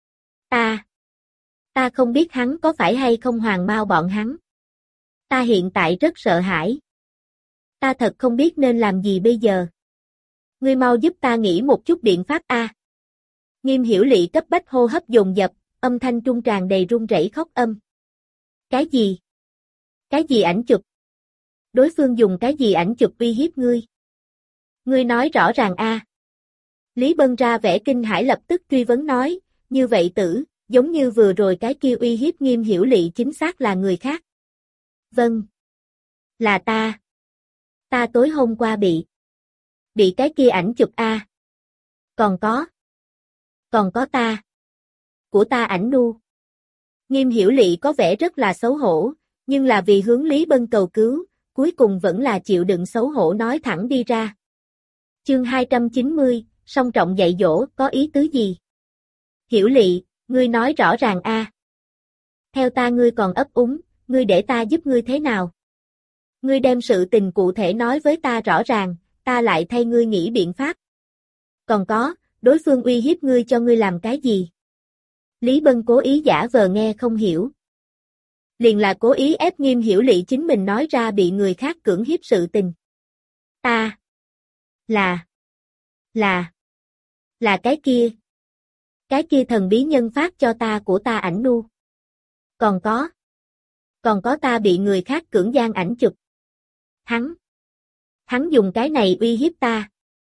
Ta không biết hắn có phải hay không hoàng mao bọn hắn. Ta hiện tại rất sợ hãi. Ta thật không biết nên làm gì bây giờ. Ngươi mau giúp ta nghĩ một chút biện pháp a. Nghiêm Hiểu Lị cấp bách hô hấp dồn dập, âm thanh trung tràn đầy run rẩy khóc âm. Cái gì? Cái gì ảnh chụp? Đối phương dùng cái gì ảnh chụp uy hiếp ngươi? Ngươi nói rõ ràng a. Lý Bân ra vẻ kinh hãi lập tức truy vấn nói, như vậy tử, giống như vừa rồi cái kia uy hiếp Nghiêm Hiểu Lị chính xác là người khác. Vâng. Là ta. Ta tối hôm qua bị cái kia ảnh chụp a. Còn có ta. Của ta ảnh nu. Nghiêm Hiểu Lị có vẻ rất là xấu hổ, nhưng là vì hướng Lý Bân cầu cứu, cuối cùng vẫn là chịu đựng xấu hổ nói thẳng đi ra. Chương 290, song trọng dạy dỗ, có ý tứ gì? Hiểu Lị, ngươi nói rõ ràng a. Theo ta ngươi còn ấp úng, ngươi để ta giúp ngươi thế nào? Ngươi đem sự tình cụ thể nói với ta rõ ràng, ta lại thay ngươi nghĩ biện pháp. Còn có, đối phương uy hiếp ngươi cho ngươi làm cái gì? Lý Bân cố ý giả vờ nghe không hiểu. liền là cố ý ép Nghiêm Hiểu Lị chính mình nói ra bị người khác cưỡng hiếp sự tình. Ta, là cái kia thần bí nhân phát cho ta của ta ảnh nu. Còn có ta bị người khác cưỡng gian ảnh chụp. Hắn dùng cái này uy hiếp ta.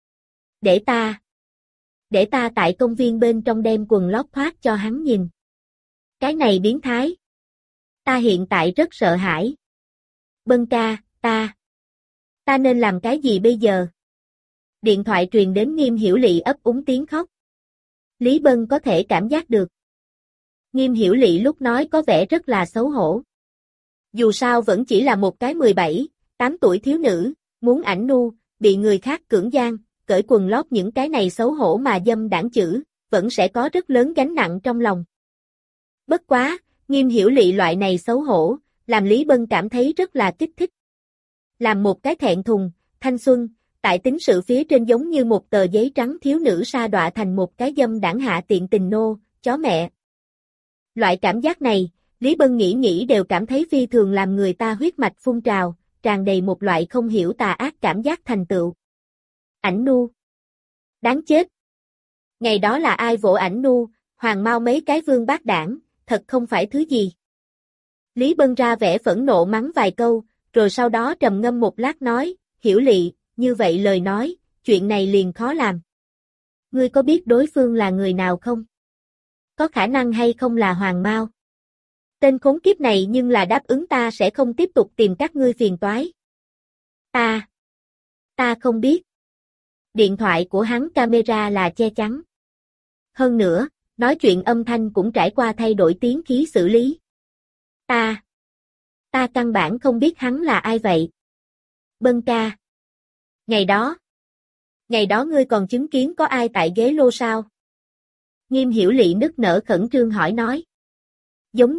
Để ta tại công viên bên trong đem quần lót khoác cho hắn nhìn. Cái này biến thái. Ta hiện tại rất sợ hãi. Bân ca, ta nên làm cái gì bây giờ? Điện thoại truyền đến Nghiêm Hiểu Lị ấp úng tiếng khóc. Lý Bân có thể cảm giác được. Nghiêm Hiểu Lị lúc nói có vẻ rất là xấu hổ. Dù sao vẫn chỉ là một cái 17, 8 tuổi thiếu nữ, muốn ảnh nu, bị người khác cưỡng gian, cởi quần lót những cái này xấu hổ mà dâm đảng chữ, vẫn sẽ có rất lớn gánh nặng trong lòng. Bất quá, Nghiêm Hiểu Lị loại này xấu hổ, làm Lý Bân cảm thấy rất là kích thích. Làm một cái thẹn thùng, thanh xuân, tại tính sự phía trên giống như một tờ giấy trắng thiếu nữ sa đọa thành một cái dâm đảng hạ tiện tình nô, chó mẹ. Loại cảm giác này, Lý Bân nghĩ đều cảm thấy phi thường làm người ta huyết mạch phun trào, tràn đầy một loại không hiểu tà ác cảm giác thành tựu. Ảnh nu. Đáng chết. Ngày đó là ai vỗ ảnh nu, hoàng mau mấy cái vương bát đảng, thật không phải thứ gì. Lý Bân ra vẻ phẫn nộ mắng vài câu, rồi sau đó trầm ngâm một lát nói, Hiểu Lị, như vậy lời nói, chuyện này liền khó làm. Ngươi có biết đối phương là người nào không? Có khả năng hay không là Hoàng Mao? Tên khốn kiếp này nhưng là đáp ứng ta sẽ không tiếp tục tìm các ngươi phiền toái. Ta không biết. Điện thoại của hắn camera là che chắn. Hơn nữa, nói chuyện âm thanh cũng trải qua thay đổi tiếng khí xử lý. Ta căn bản không biết hắn là ai vậy. Bân ca. Ngày đó ngươi còn chứng kiến có ai tại ghế lô sao? Nghiêm Hiểu Lị nức nở khẩn trương hỏi nói. Giống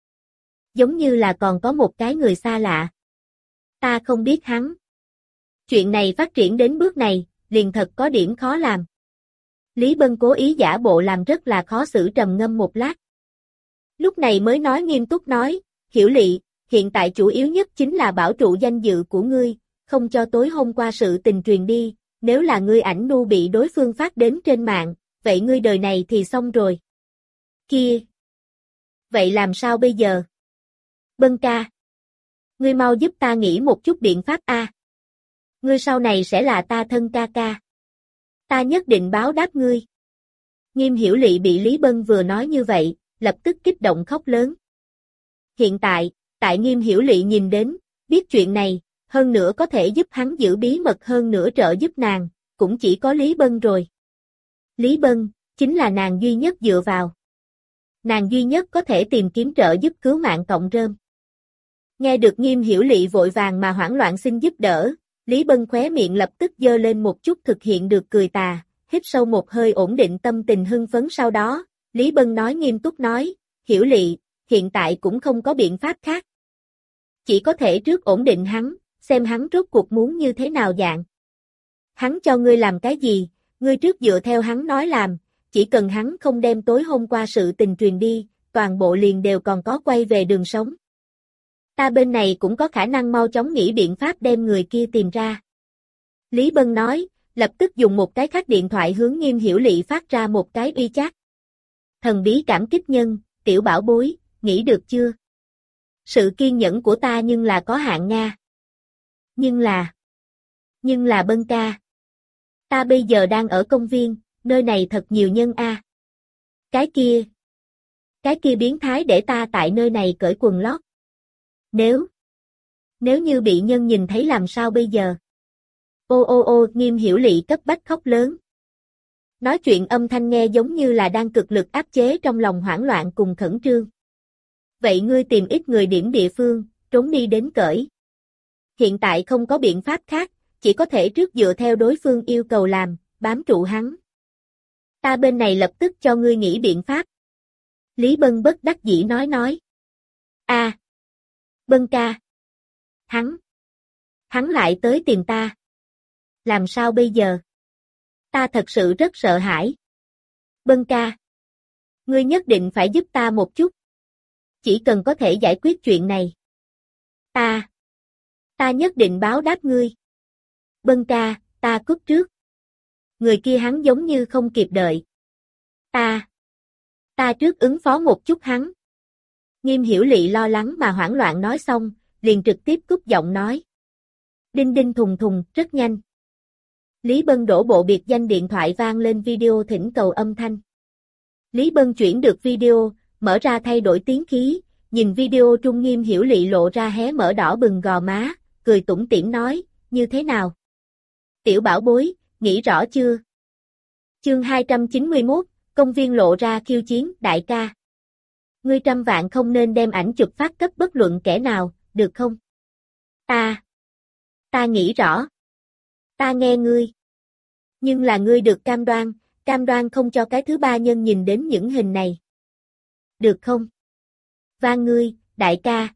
như là còn có một cái người xa lạ. Ta không biết hắn. Chuyện này phát triển đến bước này, liền thật có điểm khó làm. Lý Bân cố ý giả bộ làm rất là khó xử trầm ngâm một lát. Lúc này mới nói nghiêm túc nói, Hiểu Lị, hiện tại chủ yếu nhất chính là bảo trụ danh dự của ngươi, không cho tối hôm qua sự tình truyền đi, nếu là ngươi ảnh nu bị đối phương phát đến trên mạng, vậy ngươi đời này thì xong rồi. Kia! Vậy làm sao bây giờ? Bân ca! Ngươi mau giúp ta nghĩ một chút biện pháp a. Ngươi sau này sẽ là ta thân ca ca. Ta nhất định báo đáp ngươi. Nghiêm Hiểu Lị bị Lý Bân vừa nói như vậy, lập tức kích động khóc lớn. Hiện tại Nghiêm Hiểu Lị nhìn đến, biết chuyện này, hơn nữa có thể giúp hắn giữ bí mật hơn nữa trợ giúp nàng, cũng chỉ có Lý Bân rồi. Lý Bân, chính là nàng duy nhất dựa vào. Nàng duy nhất có thể tìm kiếm trợ giúp cứu mạng cộng rơm. Nghe được Nghiêm Hiểu Lị vội vàng mà hoảng loạn xin giúp đỡ, Lý Bân khóe miệng lập tức giơ lên một chút thực hiện được cười tà, hít sâu một hơi ổn định tâm tình hưng phấn sau đó, Lý Bân nói nghiêm túc nói, Hiểu Lị, hiện tại cũng không có biện pháp khác. Chỉ có thể trước ổn định hắn, xem hắn rốt cuộc muốn như thế nào dạng. Hắn cho ngươi làm cái gì, ngươi trước dựa theo hắn nói làm, chỉ cần hắn không đem tối hôm qua sự tình truyền đi, toàn bộ liền đều còn có quay về đường sống. Ta bên này cũng có khả năng mau chóng nghĩ biện pháp đem người kia tìm ra. Lý Bân nói, lập tức dùng một cái khác điện thoại hướng Nghiêm Hiểu Lị phát ra một cái uy chat. Thần bí cảm kích nhân, tiểu bảo bối, nghĩ được chưa? Sự kiên nhẫn của ta nhưng là có hạn nga. Nhưng là Bân ca. Ta bây giờ đang ở công viên, nơi này thật nhiều nhân a. Cái kia biến thái để ta tại nơi này cởi quần lót. Nếu như bị nhân nhìn thấy làm sao bây giờ? Ô, Nghiêm Hiểu Lị cấp bách khóc lớn. Nói chuyện âm thanh nghe giống như là đang cực lực áp chế trong lòng hoảng loạn cùng khẩn trương. Vậy ngươi tìm ít người điểm địa phương, trốn đi đến cởi. Hiện tại không có biện pháp khác, chỉ có thể trước dựa theo đối phương yêu cầu làm, bám trụ hắn. Ta bên này lập tức cho ngươi nghĩ biện pháp. Lý Bân bất đắc dĩ nói. Bân ca. Hắn lại tới tìm ta. Làm sao bây giờ? Ta thật sự rất sợ hãi. Bân ca. Ngươi nhất định phải giúp ta một chút. chỉ cần có thể giải quyết chuyện này. Ta nhất định báo đáp ngươi. Bân ca, ta cúp trước. Người kia hắn giống như không kịp đợi. Ta trước ứng phó một chút hắn. Nghiêm Hiểu Lị lo lắng mà hoảng loạn nói xong, liền trực tiếp cúp giọng nói. Đinh đinh thùng thùng, rất nhanh. Lý Bân đổ bộ biệt danh điện thoại vang lên video thỉnh cầu âm thanh. Lý Bân chuyển được video, mở ra thay đổi tiếng khí, nhìn video trung Nghiêm Hiểu Lị lộ ra hé mở đỏ bừng gò má, cười tủm tỉm nói, như thế nào? Tiểu bảo bối, nghĩ rõ chưa? Chương 291, công viên lộ ra khiêu chiến, đại ca. Ngươi trăm vạn không nên đem ảnh chụp phát cấp bất luận kẻ nào, được không? Ta nghĩ rõ. Ta nghe ngươi. Nhưng là ngươi được cam đoan không cho cái thứ ba nhân nhìn đến những hình này. Được không? Van ngươi, đại ca,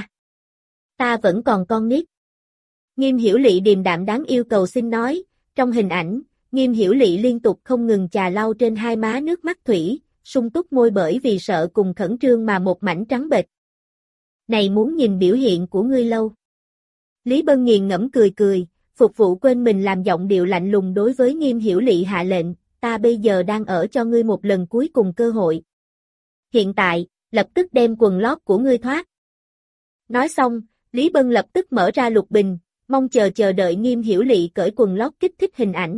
ta vẫn còn con nít. Nghiêm Hiểu Lị điềm đạm đáng yêu cầu xin nói, trong hình ảnh, Nghiêm Hiểu Lị liên tục không ngừng chà lau trên hai má nước mắt thủy, sung túc môi bởi vì sợ cùng khẩn trương mà một mảnh trắng bệch. Này muốn nhìn biểu hiện của ngươi lâu. Lý Bân nghiền ngẫm cười, phục vụ quên mình làm giọng điệu lạnh lùng đối với Nghiêm Hiểu Lị hạ lệnh, ta bây giờ đang ở cho ngươi một lần cuối cùng cơ hội. Hiện tại, lập tức đem quần lót của ngươi thoát. Nói xong, Lý Bân lập tức mở ra lục bình, mong chờ đợi Nghiêm Hiểu Lị cởi quần lót kích thích hình ảnh.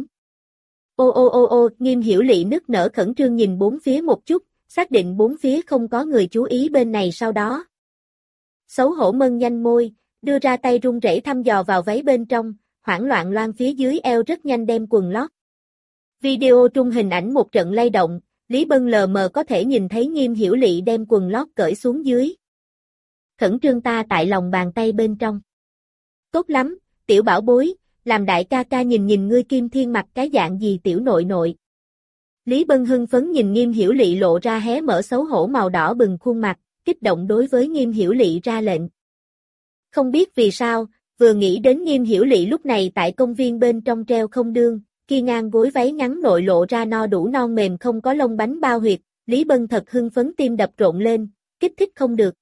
Ô, Nghiêm Hiểu Lị nức nở khẩn trương nhìn bốn phía một chút, xác định bốn phía không có người chú ý bên này sau đó. Xấu hổ mân nhanh môi, đưa ra tay run rẩy thăm dò vào váy bên trong, hoảng loạn loan phía dưới eo rất nhanh đem quần lót. Video trung hình ảnh một trận lay động, Lý Bân lờ mờ có thể nhìn thấy Nghiêm Hiểu Lị đem quần lót cởi xuống dưới. Khẩn trương ta tại lòng bàn tay bên trong. Tốt lắm, tiểu bảo bối, làm đại ca ca nhìn ngươi Kim Thiên mặc cái dạng gì tiểu nội nội. Lý Bân hưng phấn nhìn Nghiêm Hiểu Lị lộ ra hé mở xấu hổ màu đỏ bừng khuôn mặt, kích động đối với Nghiêm Hiểu Lị ra lệnh. Không biết vì sao, vừa nghĩ đến Nghiêm Hiểu Lị lúc này tại công viên bên trong treo không đương, kia ngang gối váy ngắn nội lộ ra no đủ non mềm không có lông bánh bao huyệt, Lý Bân thật hưng phấn tim đập rộn lên, kích thích không được.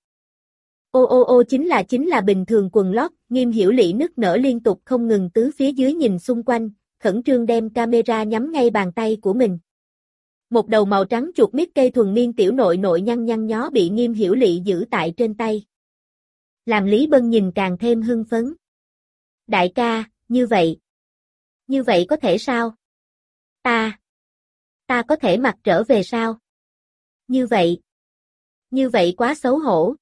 Ô chính là bình thường quần lót, Nghiêm Hiểu Lị nức nở liên tục không ngừng tứ phía dưới nhìn xung quanh, khẩn trương đem camera nhắm ngay bàn tay của mình. Một đầu màu trắng chuột mít cây thuần miên tiểu nội nội nhăn nhó bị Nghiêm Hiểu Lị giữ tại trên tay. Làm Lý Bân nhìn càng thêm hưng phấn. Đại ca, như vậy có thể sao? Ta có thể mặc trở về sao? Như vậy quá xấu hổ.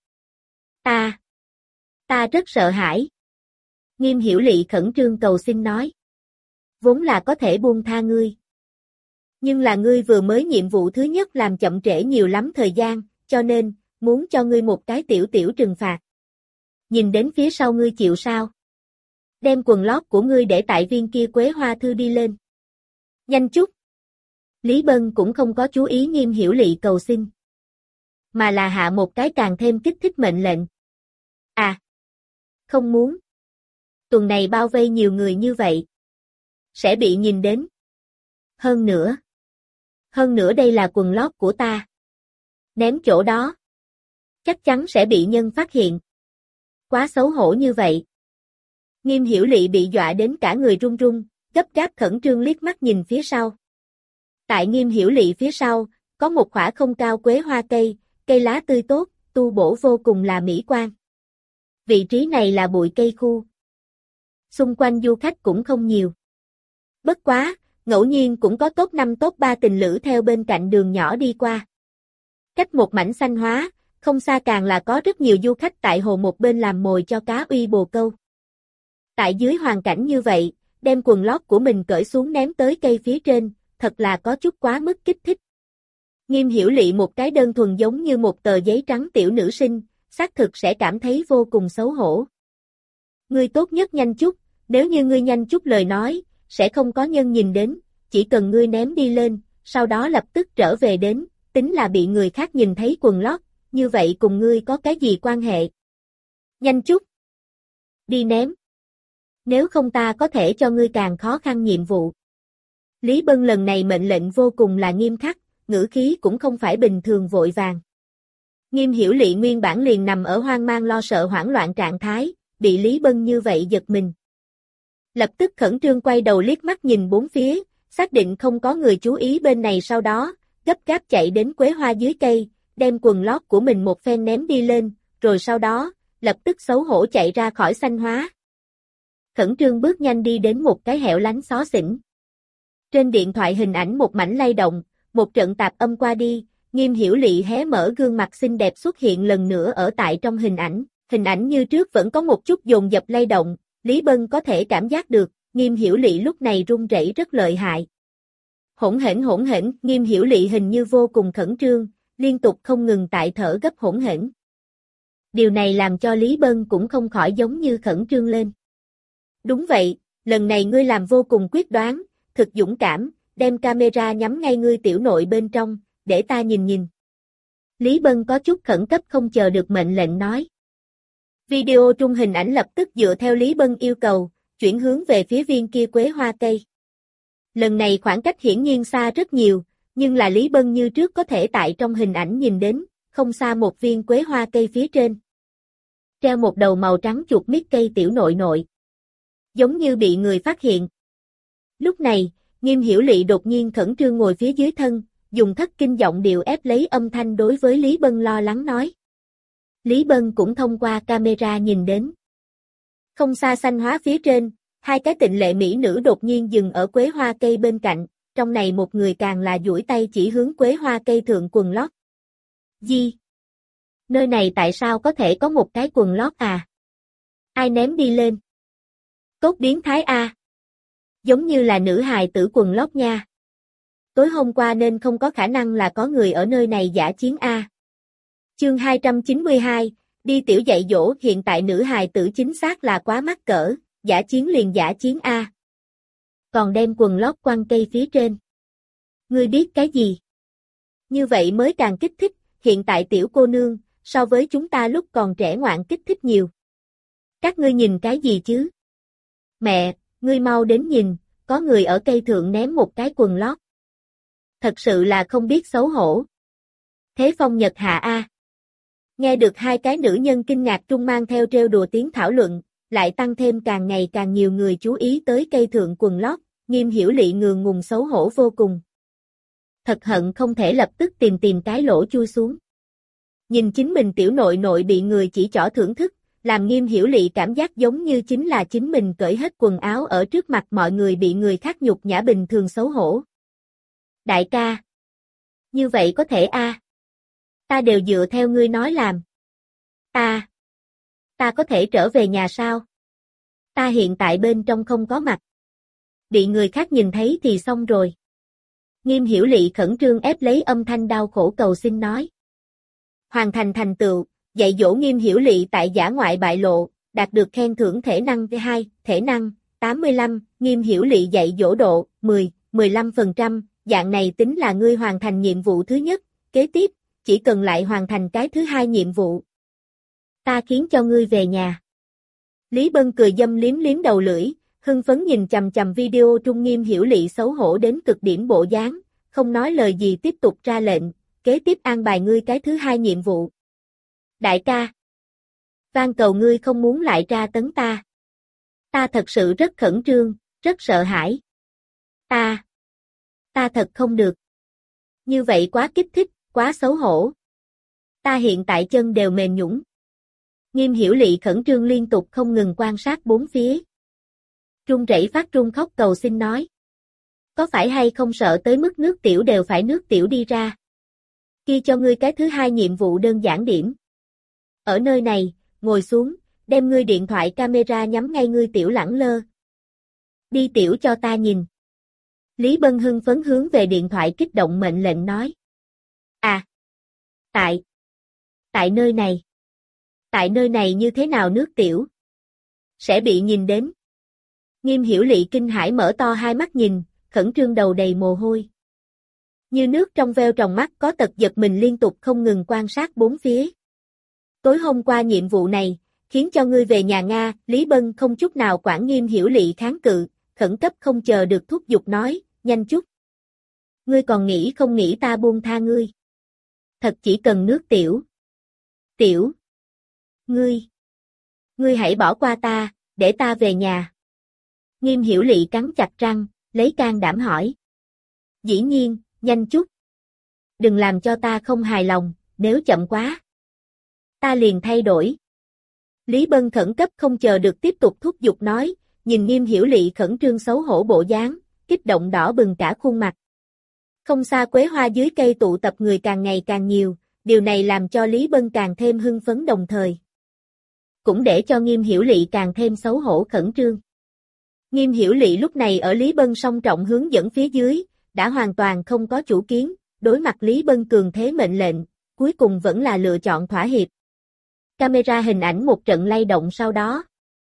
Ta rất sợ hãi. Nghiêm Hiểu Lị khẩn trương cầu xin nói. Vốn là có thể buông tha ngươi. Nhưng là ngươi vừa mới nhiệm vụ thứ nhất làm chậm trễ nhiều lắm thời gian, cho nên, muốn cho ngươi một cái tiểu trừng phạt. Nhìn đến phía sau ngươi chịu sao? Đem quần lót của ngươi để tại viên kia quế hoa thư đi lên. Nhanh chút. Lý Bân cũng không có chú ý Nghiêm Hiểu Lị cầu xin. Mà là hạ một cái càng thêm kích thích mệnh lệnh. Không muốn. Tuần này bao vây nhiều người như vậy. Sẽ bị nhìn đến. Hơn nữa đây là quần lót của ta. Ném chỗ đó. Chắc chắn sẽ bị nhân phát hiện. Quá xấu hổ như vậy. Nghiêm Hiểu Lị bị dọa đến cả người run run, gấp gáp khẩn trương liếc mắt nhìn phía sau. Tại Nghiêm Hiểu Lị phía sau, có một khỏa không cao quế hoa cây lá tươi tốt, tu bổ vô cùng là mỹ quan. Vị trí này là bụi cây khu. Xung quanh du khách cũng không nhiều. Bất quá, ngẫu nhiên cũng có top 5 top 3 tình lữ theo bên cạnh đường nhỏ đi qua. Cách một mảnh xanh hóa, không xa càng là có rất nhiều du khách tại hồ một bên làm mồi cho cá uy bồ câu. Tại dưới hoàn cảnh như vậy, đem quần lót của mình cởi xuống ném tới cây phía trên, thật là có chút quá mức kích thích. Nghiêm Hiểu Lị một cái đơn thuần giống như một tờ giấy trắng tiểu nữ sinh, xác thực sẽ cảm thấy vô cùng xấu hổ. Ngươi tốt nhất nhanh chút, nếu như ngươi nhanh chút lời nói, sẽ không có nhân nhìn đến, chỉ cần ngươi ném đi lên, sau đó lập tức trở về đến, tính là bị người khác nhìn thấy quần lót, như vậy cùng ngươi có cái gì quan hệ? Nhanh chút. Đi ném. Nếu không ta có thể cho ngươi càng khó khăn nhiệm vụ. Lý Bân lần này mệnh lệnh vô cùng là nghiêm khắc, ngữ khí cũng không phải bình thường vội vàng. Nghiêm Hiểu Lị nguyên bản liền nằm ở hoang mang lo sợ hoảng loạn trạng thái, bị Lý Bân như vậy giật mình. Lập tức khẩn trương quay đầu liếc mắt nhìn bốn phía, xác định không có người chú ý bên này, sau đó, gấp gáp chạy đến quế hoa dưới cây, đem quần lót của mình một phen ném đi lên, rồi sau đó, lập tức xấu hổ chạy ra khỏi xanh hóa. Khẩn trương bước nhanh đi đến một cái hẻo lánh xó xỉnh. Trên điện thoại hình ảnh một mảnh lay động, một trận tạp âm qua đi, Nghiêm Hiểu Lị hé mở gương mặt xinh đẹp xuất hiện lần nữa ở tại trong hình ảnh như trước vẫn có một chút dồn dập lay động, Lý Bân có thể cảm giác được, Nghiêm Hiểu Lị lúc này run rẩy rất lợi hại. Hỗn hển, Nghiêm Hiểu Lị hình như vô cùng khẩn trương, liên tục không ngừng tại thở gấp hỗn hển. Điều này làm cho Lý Bân cũng không khỏi giống như khẩn trương lên. Đúng vậy, lần này ngươi làm vô cùng quyết đoán, thực dũng cảm, đem camera nhắm ngay ngươi tiểu nội bên trong, để ta nhìn nhìn. Lý Bân có chút khẩn cấp không chờ được mệnh lệnh nói. Video trung hình ảnh lập tức dựa theo Lý Bân yêu cầu, chuyển hướng về phía viên kia quế hoa cây. Lần này khoảng cách hiển nhiên xa rất nhiều, nhưng là Lý Bân như trước có thể tại trong hình ảnh nhìn đến, không xa một viên quế hoa cây phía trên. Treo một đầu màu trắng chuột mít cây tiểu nội nội. Giống như bị người phát hiện. Lúc này, Nghiêm Hiểu Lị đột nhiên khẩn trương ngồi phía dưới thân, dùng thất kinh giọng điệu ép lấy âm thanh đối với Lý Bân lo lắng nói. Lý Bân cũng thông qua camera nhìn đến. Không xa xanh hóa phía trên, hai cái tịnh lệ mỹ nữ đột nhiên dừng ở quế hoa cây bên cạnh, trong này một người càng là duỗi tay chỉ hướng quế hoa cây thượng quần lót. Gì? Nơi này tại sao có thể có một cái quần lót à? Ai ném đi lên? Cốt biến thái a. Giống như là nữ hài tử quần lót nha. Tối hôm qua nên không có khả năng là có người ở nơi này dã chiến a. Chương 292, đi tiểu dạy dỗ, hiện tại nữ hài tử chính xác là quá mắc cỡ, dã chiến liền dã chiến a. Còn đem quần lót quăng cây phía trên. Ngươi biết cái gì? Như vậy mới càng kích thích, hiện tại tiểu cô nương, so với chúng ta lúc còn trẻ ngoạn kích thích nhiều. Các ngươi nhìn cái gì chứ? Mẹ, ngươi mau đến nhìn, có người ở cây thượng ném một cái quần lót. Thật sự là không biết xấu hổ. Thế phong nhật hạ a. Nghe được hai cái nữ nhân kinh ngạc trung mang theo trêu đùa tiếng thảo luận, lại tăng thêm càng ngày càng nhiều người chú ý tới cây thượng quần lót, Nghiêm Hiểu Lị ngượng ngùng xấu hổ vô cùng. Thật hận không thể lập tức tìm cái lỗ chui xuống. Nhìn chính mình tiểu nội nội bị người chỉ trỏ thưởng thức, làm Nghiêm Hiểu Lị cảm giác giống như chính là chính mình cởi hết quần áo ở trước mặt mọi người bị người khác nhục nhã bình thường xấu hổ. Đại ca. Như vậy có thể a? Ta đều dựa theo ngươi nói làm. Ta có thể trở về nhà sao? Ta hiện tại bên trong không có mặt. Bị người khác nhìn thấy thì xong rồi. Nghiêm Hiểu Lị khẩn trương ép lấy âm thanh đau khổ cầu xin nói. Hoàn thành thành tựu, dạy dỗ Nghiêm Hiểu Lị tại dã ngoại bại lộ, đạt được khen thưởng thể năng V2, thể năng 85, Nghiêm Hiểu Lị dạy dỗ độ 10, 15%, dạng này tính là ngươi hoàn thành nhiệm vụ thứ nhất, kế tiếp, chỉ cần lại hoàn thành cái thứ hai nhiệm vụ. Ta khiến cho ngươi về nhà. Lý Bân cười dâm liếm đầu lưỡi, hưng phấn nhìn chằm chằm video trung Nghiêm Hiểu Lị xấu hổ đến cực điểm bộ dáng, không nói lời gì tiếp tục ra lệnh, kế tiếp an bài ngươi cái thứ hai nhiệm vụ. Đại ca, van cầu ngươi không muốn lại tra tấn ta. Ta thật sự rất khẩn trương, rất sợ hãi. Ta thật không được. Như vậy quá kích thích, quá xấu hổ. Ta hiện tại chân đều mềm nhũn. Nghiêm Hiểu Lị khẩn trương liên tục không ngừng quan sát bốn phía. Run rẩy phát run khóc cầu xin nói. Có phải hay không sợ tới mức nước tiểu đều phải nước tiểu đi ra. Ghi cho ngươi cái thứ hai nhiệm vụ đơn giản điểm. Ở nơi này, ngồi xuống, đem ngươi điện thoại camera nhắm ngay ngươi tiểu lẳng lơ. Đi tiểu cho ta nhìn. Lý Bân hưng phấn hướng về điện thoại kích động mệnh lệnh nói. À. Tại nơi này. Tại nơi này như thế nào nước tiểu? Sẽ bị nhìn đến. Nghiêm Hiểu Lị kinh hãi mở to hai mắt nhìn, khẩn trương đầu đầy mồ hôi. Như nước trong veo tròng mắt có tật giật mình liên tục không ngừng quan sát bốn phía. Tối hôm qua nhiệm vụ này, khiến cho ngươi về nhà Nga, Lý Bân không chút nào quản Nghiêm Hiểu Lị kháng cự, khẩn cấp không chờ được thúc giục nói, nhanh chút. Ngươi còn nghĩ không nghĩ ta buông tha ngươi? Thật chỉ cần nước tiểu. Tiểu. Ngươi hãy bỏ qua ta, để ta về nhà. Nghiêm Hiểu Lị cắn chặt răng, lấy can đảm hỏi. Dĩ nhiên, nhanh chút. Đừng làm cho ta không hài lòng, nếu chậm quá. Ta liền thay đổi. Lý Bân khẩn cấp không chờ được tiếp tục thúc giục nói, nhìn Nghiêm Hiểu Lị khẩn trương xấu hổ bộ dáng, kích động đỏ bừng cả khuôn mặt. Không xa quế hoa dưới cây tụ tập người càng ngày càng nhiều, điều này làm cho Lý Bân càng thêm hưng phấn đồng thời. Cũng để cho Nghiêm Hiểu Lị càng thêm xấu hổ khẩn trương. Nghiêm Hiểu Lị lúc này ở Lý Bân song trọng hướng dẫn phía dưới, đã hoàn toàn không có chủ kiến, đối mặt Lý Bân cường thế mệnh lệnh, cuối cùng vẫn là lựa chọn thỏa hiệp. Camera hình ảnh một trận lay động sau đó.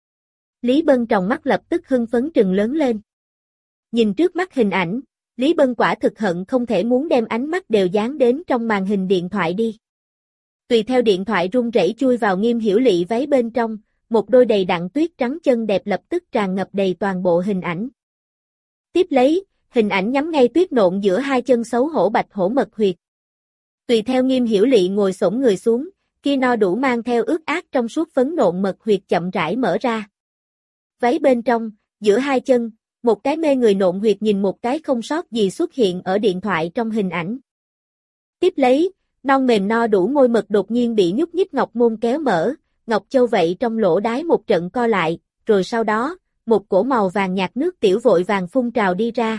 Lý Bân tròng mắt lập tức hưng phấn trừng lớn lên. Nhìn trước mắt hình ảnh, Lý Bân quả thực hận không thể muốn đem ánh mắt đều dán đến trong màn hình điện thoại đi. Tùy theo điện thoại run rẩy chui vào Nghiêm Hiểu Lị váy bên trong, một đôi đầy đặn tuyết trắng chân đẹp lập tức tràn ngập đầy toàn bộ hình ảnh. Tiếp lấy, hình ảnh nhắm ngay tuyết nộn giữa hai chân xấu hổ bạch hổ mật huyệt. Tùy theo Nghiêm Hiểu Lị ngồi xổm người xuống, kia no đủ mang theo ướt át trong suốt phấn nộn mật huyệt chậm rãi mở ra. Váy bên trong, giữa hai chân, một cái mê người nộn huyệt nhìn một cái không sót gì xuất hiện ở điện thoại trong hình ảnh. Tiếp lấy, non mềm no đủ môi mật đột nhiên bị nhúc nhích ngọc môn kéo mở, ngọc châu vậy trong lỗ đái một trận co lại, rồi sau đó, một cổ màu vàng nhạt nước tiểu vội vàng phun trào đi ra.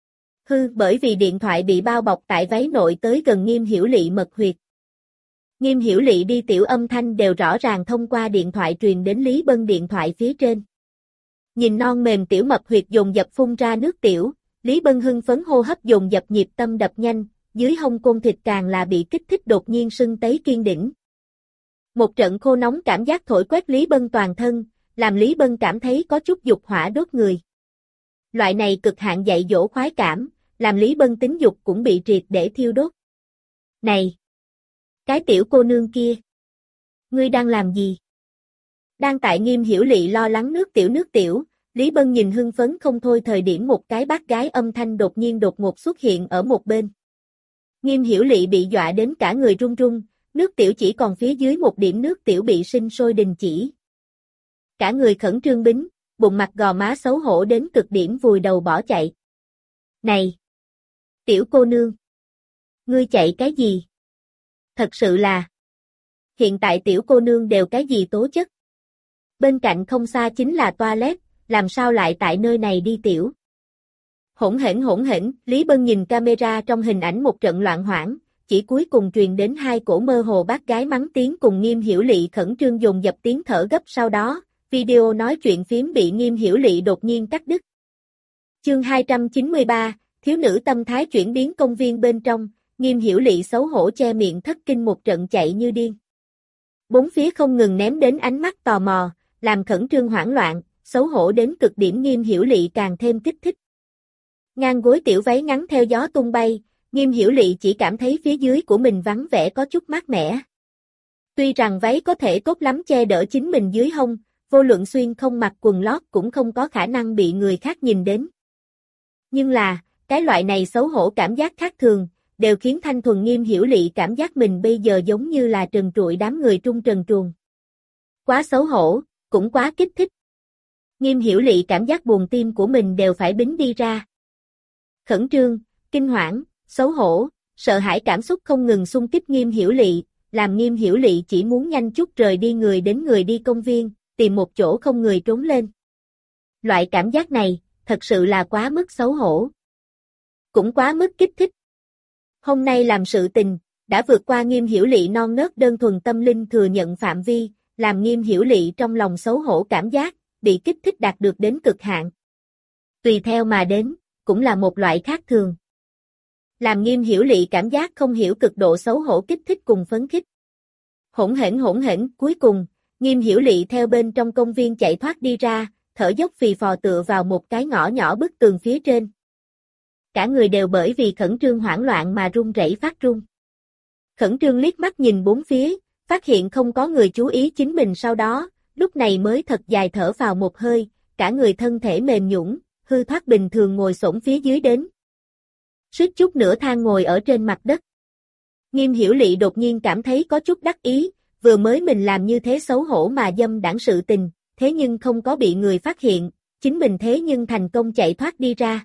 Bởi vì điện thoại bị bao bọc tại váy nội tới gần Nghiêm Hiểu Lị mật huyệt. Nghiêm Hiểu Lị đi tiểu âm thanh đều rõ ràng thông qua điện thoại truyền đến Lý Bân điện thoại phía trên. Nhìn non mềm tiểu mật huyệt dồn dập phun ra nước tiểu, Lý Bân hưng phấn hô hấp dồn dập nhịp tâm đập nhanh, dưới hông côn thịt càng là bị kích thích đột nhiên sưng tấy kiên đỉnh. Một trận khô nóng cảm giác thổi quét Lý Bân toàn thân, làm Lý Bân cảm thấy có chút dục hỏa đốt người. Loại này cực hạn dạy dỗ khoái cảm, làm Lý Bân tính dục cũng bị triệt để thiêu đốt. Này! Cái tiểu cô nương kia! Ngươi đang làm gì? Đang tại Nghiêm Hiểu Lị lo lắng nước tiểu, Lý Bân nhìn hưng phấn không thôi thời điểm một cái bác gái âm thanh đột nhiên đột ngột xuất hiện ở một bên. Nghiêm Hiểu Lị bị dọa đến cả người run run, nước tiểu chỉ còn phía dưới một điểm nước tiểu bị sinh sôi đình chỉ. Cả người khẩn trương bính, bụng mặt gò má xấu hổ đến cực điểm vùi đầu bỏ chạy. Này! Tiểu cô nương! Ngươi chạy cái gì? Thật sự là... Hiện tại tiểu cô nương đều cái gì tố chất? Bên cạnh không xa chính là toilet, làm sao lại tại nơi này đi tiểu? Hỗn hển, Lý Bân nhìn camera trong hình ảnh một trận loạn hoảng, chỉ cuối cùng truyền đến hai cổ mơ hồ bác gái mắng tiếng cùng Nghiêm Hiểu Lị khẩn trương dồn dập tiếng thở gấp sau đó, video nói chuyện phím bị Nghiêm Hiểu Lị đột nhiên cắt đứt. Chương 293, thiếu nữ tâm thái chuyển biến công viên bên trong, Nghiêm Hiểu Lị xấu hổ che miệng thất kinh một trận chạy như điên. Bốn phía không ngừng ném đến ánh mắt tò mò, làm khẩn trương hoảng loạn, xấu hổ đến cực điểm Nghiêm Hiểu Lị càng thêm kích thích. Ngang gối tiểu váy ngắn theo gió tung bay, Nghiêm Hiểu Lị chỉ cảm thấy phía dưới của mình vắng vẻ có chút mát mẻ. Tuy rằng váy có thể tốt lắm che đỡ chính mình dưới hông, vô luận xuyên không mặc quần lót cũng không có khả năng bị người khác nhìn đến. Nhưng là, cái loại này xấu hổ cảm giác khác thường, đều khiến thanh thuần Nghiêm Hiểu Lị cảm giác mình bây giờ giống như là trần trụi đám người trung trần truồng. Quá xấu hổ, cũng quá kích thích. Nghiêm Hiểu Lị cảm giác buồn tim của mình đều phải bính đi ra. Khẩn trương, kinh hoảng, xấu hổ, sợ hãi cảm xúc không ngừng xung kích Nghiêm Hiểu Lị, làm Nghiêm Hiểu Lị chỉ muốn nhanh chút rời đi người đến người đi công viên, tìm một chỗ không người trốn lên. Loại cảm giác này, thật sự là quá mức xấu hổ. Cũng quá mức kích thích. Hôm nay làm sự tình, đã vượt qua Nghiêm Hiểu Lị non nớt đơn thuần tâm linh thừa nhận phạm vi, làm Nghiêm Hiểu Lị trong lòng xấu hổ cảm giác, bị kích thích đạt được đến cực hạn. Tùy theo mà đến, cũng là một loại khác thường. Làm Nghiêm Hiểu Lị cảm giác không hiểu cực độ xấu hổ kích thích cùng phấn khích. Hỗn hển, cuối cùng, Nghiêm Hiểu Lị theo bên trong công viên chạy thoát đi ra, thở dốc phì phò tựa vào một cái ngõ nhỏ bức tường phía trên. Cả người đều bởi vì khẩn trương hoảng loạn mà run rẩy phát run. Khẩn trương liếc mắt nhìn bốn phía, phát hiện không có người chú ý chính mình sau đó, lúc này mới thật dài thở vào một hơi, cả người thân thể mềm nhũn, hư thoát bình thường ngồi xổm phía dưới đến. Suýt chút nữa than ngồi ở trên mặt đất. Nghiêm Hiểu Lị đột nhiên cảm thấy có chút đắc ý, vừa mới mình làm như thế xấu hổ mà dâm đãng sự tình, thế nhưng không có bị người phát hiện, chính mình thế nhưng thành công chạy thoát đi ra.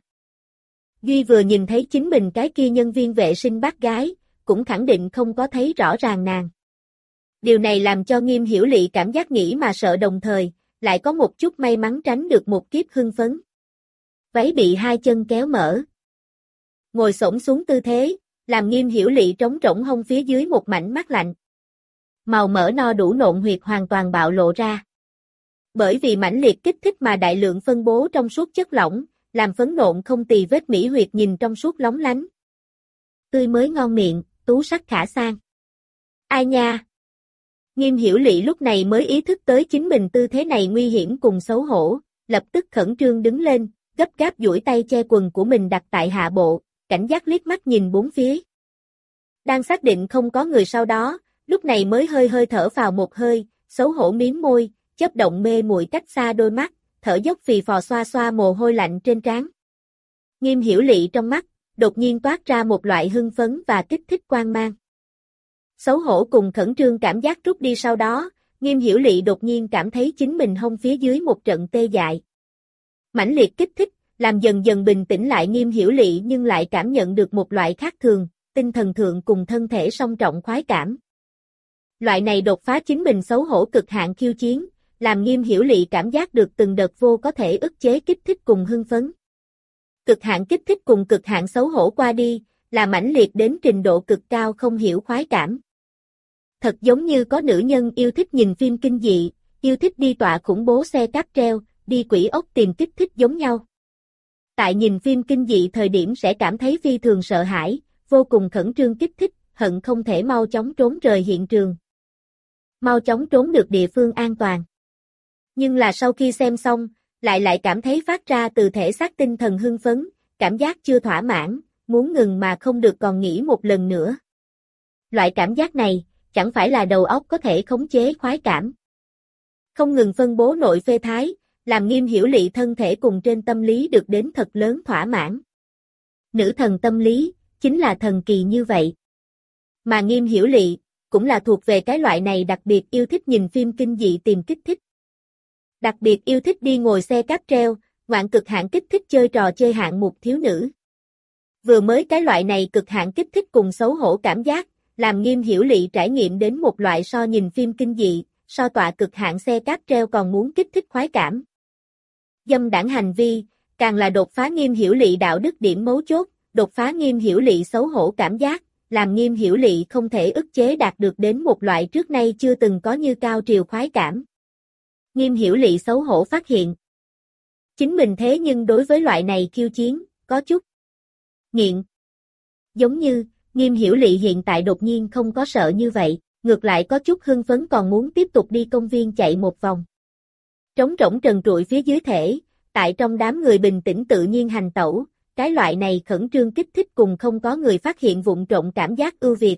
Duy vừa nhìn thấy chính mình cái kia nhân viên vệ sinh bác gái, cũng khẳng định không có thấy rõ ràng nàng. Điều này làm cho Nghiêm Hiểu Lị cảm giác nghĩ mà sợ đồng thời, lại có một chút may mắn tránh được một kiếp hưng phấn. Váy bị hai chân kéo mở. Ngồi xổm xuống tư thế, làm Nghiêm Hiểu Lị trống rỗng hông phía dưới một mảnh mát lạnh. Màu mỡ no đủ nộn huyệt hoàn toàn bạo lộ ra. Bởi vì mãnh liệt kích thích mà đại lượng phân bố trong suốt chất lỏng, làm phấn nộn không tì vết mỹ huyệt nhìn trong suốt lóng lánh. Tươi mới ngon miệng, tú sắc khả san. Ai nha? Nghiêm Hiểu Lị lúc này mới ý thức tới chính mình tư thế này nguy hiểm cùng xấu hổ, lập tức khẩn trương đứng lên, gấp gáp duỗi tay che quần của mình đặt tại hạ bộ, cảnh giác liếc mắt nhìn bốn phía. Đang xác định không có người sau đó, lúc này mới hơi hơi thở vào một hơi, xấu hổ miếm môi, chớp động mê muội cách xa đôi mắt, thở dốc phì phò xoa xoa mồ hôi lạnh trên trán. Nghiêm Hiểu Lị trong mắt, đột nhiên toát ra một loại hưng phấn và kích thích quang mang. Xấu hổ cùng khẩn trương cảm giác rút đi sau đó, Nghiêm Hiểu Lị đột nhiên cảm thấy chính mình hông phía dưới một trận tê dại. Mãnh liệt kích thích, làm dần dần bình tĩnh lại Nghiêm Hiểu Lị nhưng lại cảm nhận được một loại khác thường, tinh thần thượng cùng thân thể song trọng khoái cảm. Loại này đột phá chính mình xấu hổ cực hạn khiêu chiến, làm Nghiêm Hiểu Lị cảm giác được từng đợt vô có thể ức chế kích thích cùng hưng phấn. Cực hạn kích thích cùng cực hạn xấu hổ qua đi, là mãnh liệt đến trình độ cực cao không hiểu khoái cảm. Thật giống như có nữ nhân yêu thích nhìn phim kinh dị, yêu thích đi tọa khủng bố xe cáp treo, đi quỷ ốc tìm kích thích giống nhau. Tại nhìn phim kinh dị thời điểm sẽ cảm thấy phi thường sợ hãi, vô cùng khẩn trương kích thích, hận không thể mau chóng trốn rời hiện trường. Mau chóng trốn được địa phương an toàn. Nhưng là sau khi xem xong, lại cảm thấy phát ra từ thể xác tinh thần hưng phấn, cảm giác chưa thỏa mãn, muốn ngừng mà không được còn nghĩ một lần nữa. Loại cảm giác này, chẳng phải là đầu óc có thể khống chế khoái cảm. Không ngừng phân bố nội phê thái, làm Nghiêm Hiểu Lị thân thể cùng trên tâm lý được đến thật lớn thỏa mãn. Nữ thần tâm lý, chính là thần kỳ như vậy. Mà Nghiêm Hiểu Lị, cũng là thuộc về cái loại này đặc biệt yêu thích nhìn phim kinh dị tìm kích thích. Đặc biệt yêu thích đi ngồi xe cáp treo, ngoạn cực hạn kích thích chơi trò chơi hạng mục thiếu nữ. Vừa mới cái loại này cực hạn kích thích cùng xấu hổ cảm giác, làm Nghiêm Hiểu Lị trải nghiệm đến một loại so nhìn phim kinh dị, so tọa cực hạn xe cáp treo còn muốn kích thích khoái cảm. Dâm đãng hành vi, càng là đột phá Nghiêm Hiểu Lị đạo đức điểm mấu chốt, đột phá Nghiêm Hiểu Lị xấu hổ cảm giác, làm Nghiêm Hiểu Lị không thể ức chế đạt được đến một loại trước nay chưa từng có như cao triều khoái cảm. Nghiêm Hiểu Lị xấu hổ phát hiện. Chính mình thế nhưng đối với loại này khiêu chiến, có chút nghiện. Giống như, Nghiêm Hiểu Lị hiện tại đột nhiên không có sợ như vậy, ngược lại có chút hưng phấn còn muốn tiếp tục đi công viên chạy một vòng. Trống rỗng trần trụi phía dưới thể, tại trong đám người bình tĩnh tự nhiên hành tẩu, cái loại này khẩn trương kích thích cùng không có người phát hiện vụng trộm cảm giác ưu việt.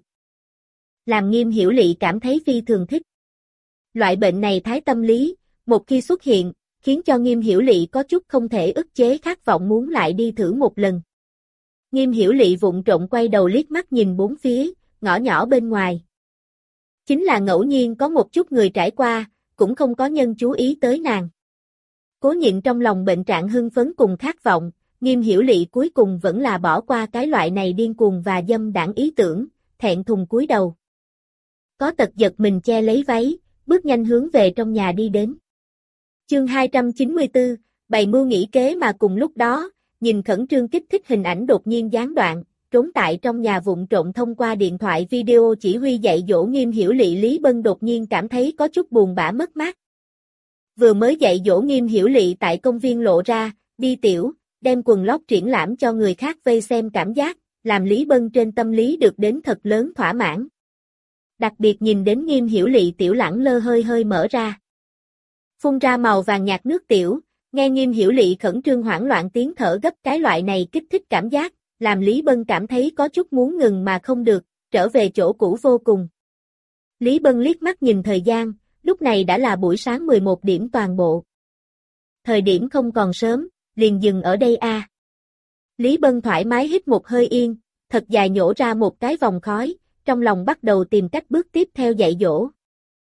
Làm Nghiêm Hiểu Lị cảm thấy phi thường thích. Loại bệnh này thái tâm lý, một khi xuất hiện, khiến cho Nghiêm Hiểu Lị có chút không thể ức chế khát vọng muốn lại đi thử một lần. Nghiêm Hiểu Lị vụng trộm quay đầu liếc mắt nhìn bốn phía, ngõ nhỏ bên ngoài. Chính là ngẫu nhiên có một chút người trải qua, cũng không có nhân chú ý tới nàng. Cố nhịn trong lòng bệnh trạng hưng phấn cùng khát vọng, Nghiêm Hiểu Lị cuối cùng vẫn là bỏ qua cái loại này điên cuồng và dâm đãng ý tưởng, thẹn thùng cúi đầu. Có tật giật mình che lấy váy, bước nhanh hướng về trong nhà đi đến. Chương 294, bày mưu nghĩ kế mà cùng lúc đó, nhìn khẩn trương kích thích hình ảnh đột nhiên gián đoạn, trốn tại trong nhà vụng trộm thông qua điện thoại video chỉ huy dạy dỗ Nghiêm Hiểu Lị Lý Bân đột nhiên cảm thấy có chút buồn bã mất mát. Vừa mới dạy dỗ Nghiêm Hiểu Lị tại công viên lộ ra, đi tiểu, đem quần lót triển lãm cho người khác vây xem cảm giác, làm Lý Bân trên tâm lý được đến thật lớn thỏa mãn. Đặc biệt nhìn đến Nghiêm Hiểu Lị tiểu lẳng lơ hơi hơi mở ra. Phun ra màu vàng nhạt nước tiểu, nghe Nghiêm Hiểu Lị khẩn trương hoảng loạn tiếng thở gấp cái loại này kích thích cảm giác, làm Lý Bân cảm thấy có chút muốn ngừng mà không được, trở về chỗ cũ vô cùng. Lý Bân liếc mắt nhìn thời gian, lúc này đã là buổi sáng 11 điểm toàn bộ. Thời điểm không còn sớm, liền dừng ở đây a. Lý Bân thoải mái hít một hơi yên, thật dài nhổ ra một cái vòng khói, trong lòng bắt đầu tìm cách bước tiếp theo dạy dỗ.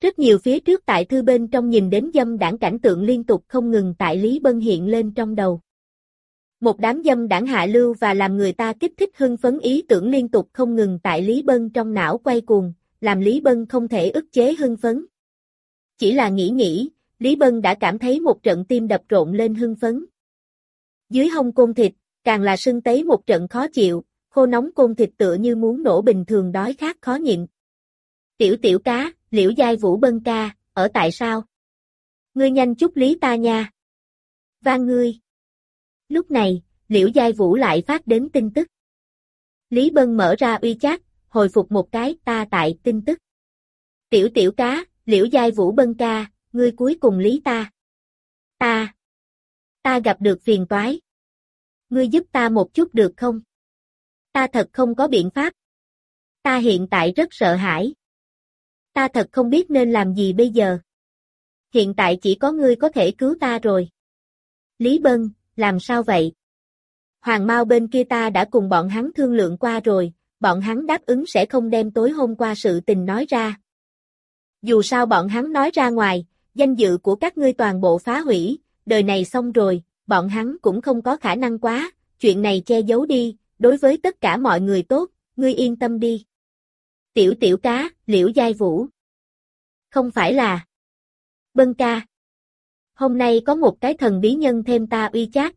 Rất nhiều phía trước tại thư bên trong nhìn đến dâm đảng cảnh tượng liên tục không ngừng tại Lý Bân hiện lên trong đầu. Một đám dâm đảng hạ lưu và làm người ta kích thích hưng phấn ý tưởng liên tục không ngừng tại Lý Bân trong não quay cuồng, làm Lý Bân không thể ức chế hưng phấn. Chỉ là nghĩ, Lý Bân đã cảm thấy một trận tim đập rộn lên hưng phấn. Dưới hông côn thịt, càng là sưng tấy một trận khó chịu, khô nóng côn thịt tựa như muốn nổ bình thường đói khát khó nhịn. Tiểu cá, Liễu Giai Vũ Bân ca, ở tại sao? Ngươi nhanh chút lý ta nha. Van ngươi. Lúc này, Liễu Giai Vũ lại phát đến tin tức. Lý Bân mở ra WeChat, hồi phục một cái ta tại tin tức. Tiểu cá, Liễu Giai Vũ Bân ca, ngươi cuối cùng lý ta. Ta gặp được phiền toái. Ngươi giúp ta một chút được không? Ta thật không có biện pháp. Ta hiện tại rất sợ hãi. Ta thật không biết nên làm gì bây giờ. Hiện tại chỉ có ngươi có thể cứu ta rồi. Lý Bân, làm sao vậy? Hoàng Mao bên kia ta đã cùng bọn hắn thương lượng qua rồi, bọn hắn đáp ứng sẽ không đem tối hôm qua sự tình nói ra. Dù sao bọn hắn nói ra ngoài, danh dự của các ngươi toàn bộ phá hủy, đời này xong rồi, bọn hắn cũng không có khả năng quá, chuyện này che giấu đi, đối với tất cả mọi người tốt, ngươi yên tâm đi. Tiểu cá, Liễu Giai Vũ. Không phải là Bân ca. Hôm nay có một cái thần bí nhân thêm ta WeChat,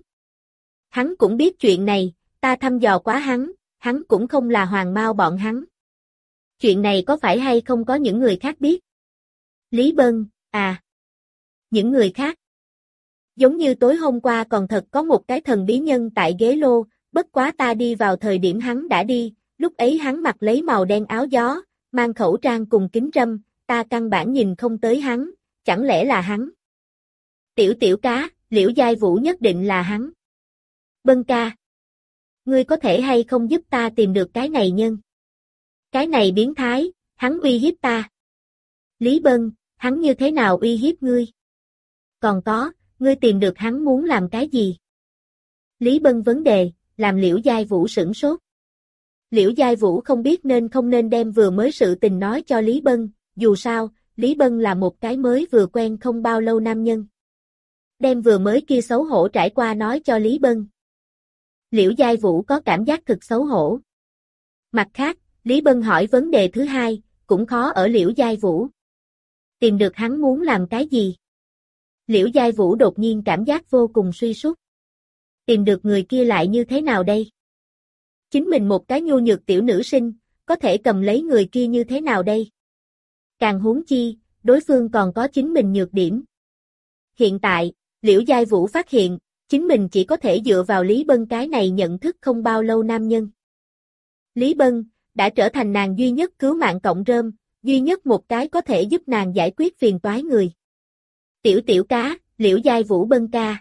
hắn cũng biết chuyện này, ta thăm dò quá hắn cũng không là Hoàng Mao bọn hắn. Chuyện này có phải hay không có những người khác biết? Lý Bân, những người khác. Giống như tối hôm qua còn thật có một cái thần bí nhân tại ghế lô, bất quá ta đi vào thời điểm hắn đã đi, lúc ấy hắn mặc lấy màu đen áo gió, mang khẩu trang cùng kính râm, ta căn bản nhìn không tới hắn, chẳng lẽ là hắn? Tiểu cá, Liễu Giai Vũ nhất định là hắn. Bân ca. Ngươi có thể hay không giúp ta tìm được cái này nhân? Cái này biến thái, hắn uy hiếp ta. Lý Bân, hắn như thế nào uy hiếp ngươi? Còn có, ngươi tìm được hắn muốn làm cái gì? Lý Bân vấn đề, làm Liễu Giai Vũ sửng sốt. Liễu Giai Vũ không biết nên không nên đem vừa mới sự tình nói cho Lý Bân, dù sao, Lý Bân là một cái mới vừa quen không bao lâu nam nhân. Đem vừa mới kia xấu hổ trải qua nói cho Lý Bân. Liễu Giai Vũ có cảm giác thực xấu hổ. Mặt khác, Lý Bân hỏi vấn đề thứ hai, cũng khó ở Liễu Giai Vũ. Tìm được hắn muốn làm cái gì? Liễu Giai Vũ đột nhiên cảm giác vô cùng suy sút. Tìm được người kia lại như thế nào đây? Chính mình một cái nhu nhược tiểu nữ sinh, có thể cầm lấy người kia như thế nào đây? Càng huống chi, đối phương còn có chính mình nhược điểm. Hiện tại, Liễu Giai Vũ phát hiện, chính mình chỉ có thể dựa vào Lý Bân cái này nhận thức không bao lâu nam nhân. Lý Bân, đã trở thành nàng duy nhất cứu mạng cộng rơm, duy nhất một cái có thể giúp nàng giải quyết phiền toái người. Tiểu cá, Liễu Giai Vũ Bân ca.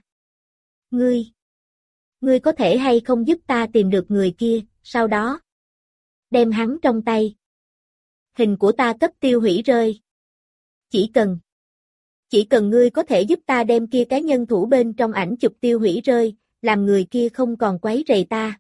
Ngươi có thể hay không giúp ta tìm được người kia, sau đó đem hắn trong tay. Hình của ta cấp tiêu hủy rơi. Chỉ cần ngươi có thể giúp ta đem kia cái nhân thủ bên trong ảnh chụp tiêu hủy rơi, làm người kia không còn quấy rầy ta.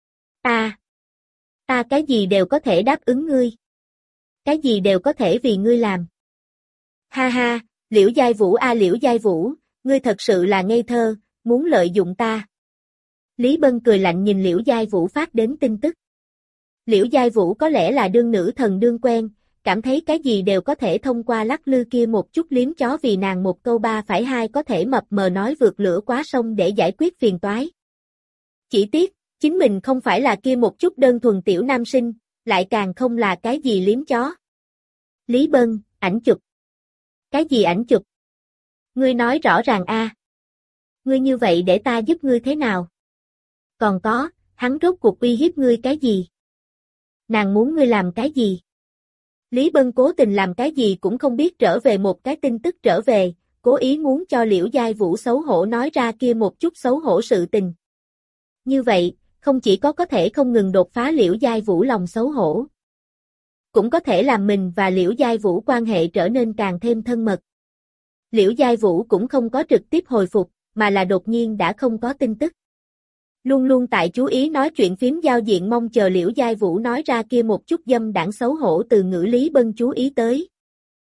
Ta cái gì đều có thể đáp ứng ngươi. Cái gì đều có thể vì ngươi làm. Ha ha, Liễu Giai Vũ Liễu Giai Vũ, ngươi thật sự là ngây thơ, muốn lợi dụng ta. Lý Bân cười lạnh nhìn Liễu Giai Vũ phát đến tin tức. Liễu Giai Vũ có lẽ là đương nữ thần đương quen, cảm thấy cái gì đều có thể thông qua lắc lư kia một chút liếm chó vì nàng một câu ba phải hai có thể mập mờ nói vượt lửa quá sông để giải quyết phiền toái. Chỉ tiếc, chính mình không phải là kia một chút đơn thuần tiểu nam sinh, lại càng không là cái gì liếm chó. Lý Bân, ảnh chụp. Cái gì ảnh chụp? Ngươi nói rõ ràng Ngươi như vậy để ta giúp ngươi thế nào? Còn có, hắn rốt cuộc uy hiếp ngươi cái gì? Nàng muốn ngươi làm cái gì? Lý Bân cố tình làm cái gì cũng không biết trở về một cái tin tức trở về, cố ý muốn cho Liễu Giai Vũ xấu hổ nói ra kia một chút xấu hổ sự tình. Như vậy, không chỉ có thể không ngừng đột phá Liễu Giai Vũ lòng xấu hổ, cũng có thể làm mình và Liễu Giai Vũ quan hệ trở nên càng thêm thân mật. Liễu Giai Vũ cũng không có trực tiếp hồi phục, mà là đột nhiên đã không có tin tức. Luôn luôn tại chú ý nói chuyện phím giao diện mong chờ Liễu Giai Vũ nói ra kia một chút dâm đảng xấu hổ từ ngữ Lý Bân chú ý tới.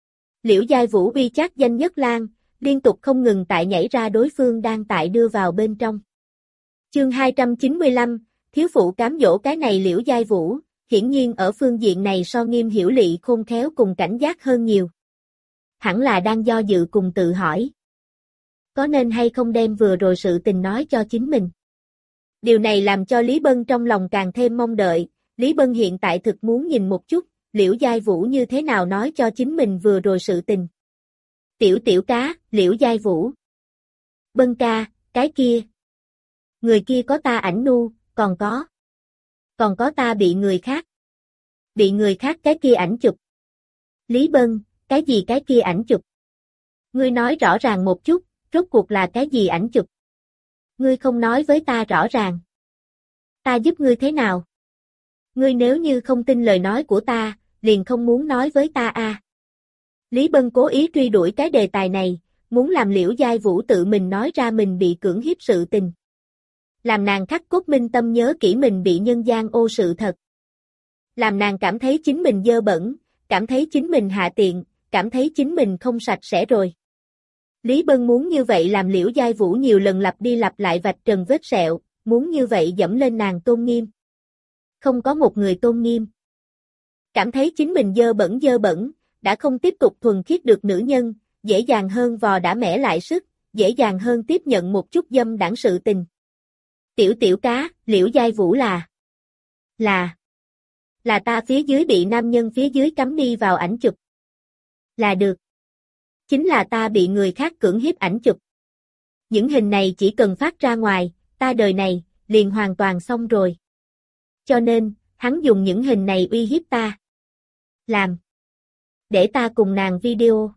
Liễu Giai Vũ uy chát danh nhất lang, liên tục không ngừng tại nhảy ra đối phương đang tại đưa vào bên trong. Chương 295, thiếu phụ cám dỗ cái này Liễu Giai Vũ, hiển nhiên ở phương diện này so Nghiêm Hiểu Lị khôn khéo cùng cảnh giác hơn nhiều. Hẳn là đang do dự cùng tự hỏi. Có nên hay không đem vừa rồi sự tình nói cho chính mình. Điều này làm cho Lý Bân trong lòng càng thêm mong đợi, Lý Bân hiện tại thực muốn nhìn một chút, Liễu Giai Vũ như thế nào nói cho chính mình vừa rồi sự tình. Tiểu cá, Liễu Giai Vũ. Bân ca, cái kia. Người kia có ta ảnh nu, còn có ta bị người khác. Bị người khác cái kia ảnh chụp. Lý Bân, cái gì cái kia ảnh chụp? Ngươi nói rõ ràng một chút, rốt cuộc là cái gì ảnh chụp? Ngươi không nói với ta rõ ràng. Ta giúp ngươi thế nào? Ngươi nếu như không tin lời nói của ta, liền không muốn nói với ta a. Lý Bân cố ý truy đuổi cái đề tài này, muốn làm Liễu Giai Vũ tự mình nói ra mình bị cưỡng hiếp sự tình. Làm nàng khắc cốt minh tâm nhớ kỹ mình bị nhân gian ô sự thật. Làm nàng cảm thấy chính mình dơ bẩn, cảm thấy chính mình hạ tiện, cảm thấy chính mình không sạch sẽ rồi. Lý Bân muốn như vậy làm Liễu Giai Vũ nhiều lần lặp đi lặp lại vạch trần vết sẹo, muốn như vậy dẫm lên nàng tôn nghiêm. Không có một người tôn nghiêm. Cảm thấy chính mình dơ bẩn, đã không tiếp tục thuần khiết được nữ nhân, dễ dàng hơn vò đã mẻ lại sức, dễ dàng hơn tiếp nhận một chút dâm đãng sự tình. Tiểu cá, Liễu Giai Vũ là ta phía dưới bị nam nhân phía dưới cắm đi vào ảnh chụp. Là được. Chính là ta bị người khác cưỡng hiếp ảnh chụp. Những hình này chỉ cần phát ra ngoài, ta đời này, liền hoàn toàn xong rồi. Cho nên, hắn dùng những hình này uy hiếp ta. Làm. Để ta cùng nàng video.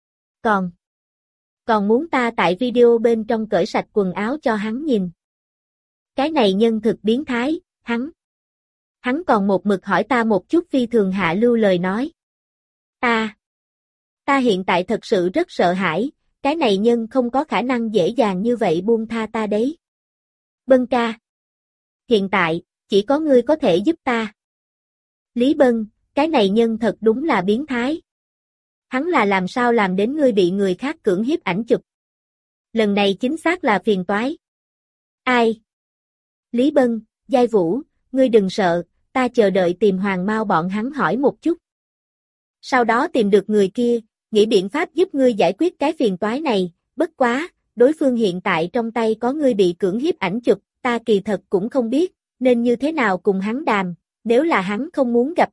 Còn muốn ta tại video bên trong cởi sạch quần áo cho hắn nhìn. Cái này nhân thực biến thái, Hắn còn một mực hỏi ta một chút phi thường hạ lưu lời nói. Ta hiện tại thật sự rất sợ hãi, cái này nhân không có khả năng dễ dàng như vậy buông tha ta đấy. Bân ca. Hiện tại, chỉ có ngươi có thể giúp ta. Lý Bân, cái này nhân thật đúng là biến thái. Hắn là làm sao làm đến ngươi bị người khác cưỡng hiếp ảnh chụp. Lần này chính xác là phiền toái. Ai? Lý Bân, Giai Vũ, ngươi đừng sợ, ta chờ đợi tìm Hoàng Mao bọn hắn hỏi một chút. Sau đó tìm được người kia, nghĩ biện pháp giúp ngươi giải quyết cái phiền toái này, bất quá, đối phương hiện tại trong tay có ngươi bị cưỡng hiếp ảnh chụp, ta kỳ thật cũng không biết, nên như thế nào cùng hắn đàm, nếu là hắn không muốn gặp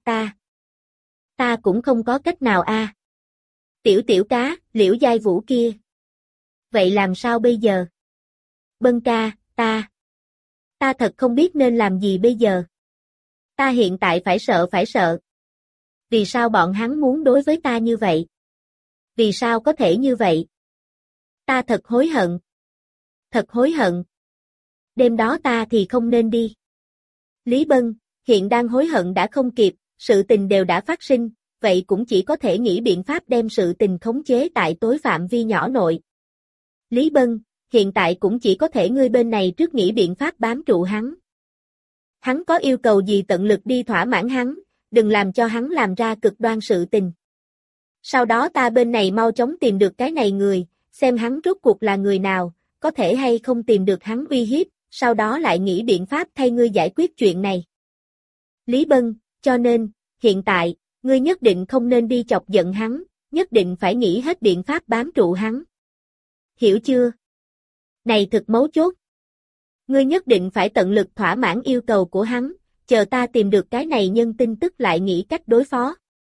ta cũng không có cách nào a. Tiểu cá, Liễu Giai Vũ kia. Vậy làm sao bây giờ? Bân ca, ta thật không biết nên làm gì bây giờ. Ta hiện tại phải sợ. Vì sao bọn hắn muốn đối với ta như vậy? Vì sao có thể như vậy? Ta thật hối hận. Thật hối hận. Đêm đó ta thì không nên đi. Lý Bân, hiện đang hối hận đã không kịp, sự tình đều đã phát sinh, vậy cũng chỉ có thể nghĩ biện pháp đem sự tình khống chế tại tối phạm vi nhỏ nội. Lý Bân, hiện tại cũng chỉ có thể ngươi bên này trước nghĩ biện pháp bám trụ hắn. Hắn có yêu cầu gì tận lực đi thỏa mãn hắn, đừng làm cho hắn làm ra cực đoan sự tình. Sau đó ta bên này mau chóng tìm được cái này người, xem hắn rốt cuộc là người nào, có thể hay không tìm được hắn uy hiếp, sau đó lại nghĩ biện pháp thay ngươi giải quyết chuyện này. Lý Bân, cho nên, hiện tại, ngươi nhất định không nên đi chọc giận hắn, nhất định phải nghĩ hết biện pháp bám trụ hắn. Hiểu chưa? Này thực mấu chốt. Ngươi nhất định phải tận lực thỏa mãn yêu cầu của hắn, chờ ta tìm được cái này nhân tin tức lại nghĩ cách đối phó.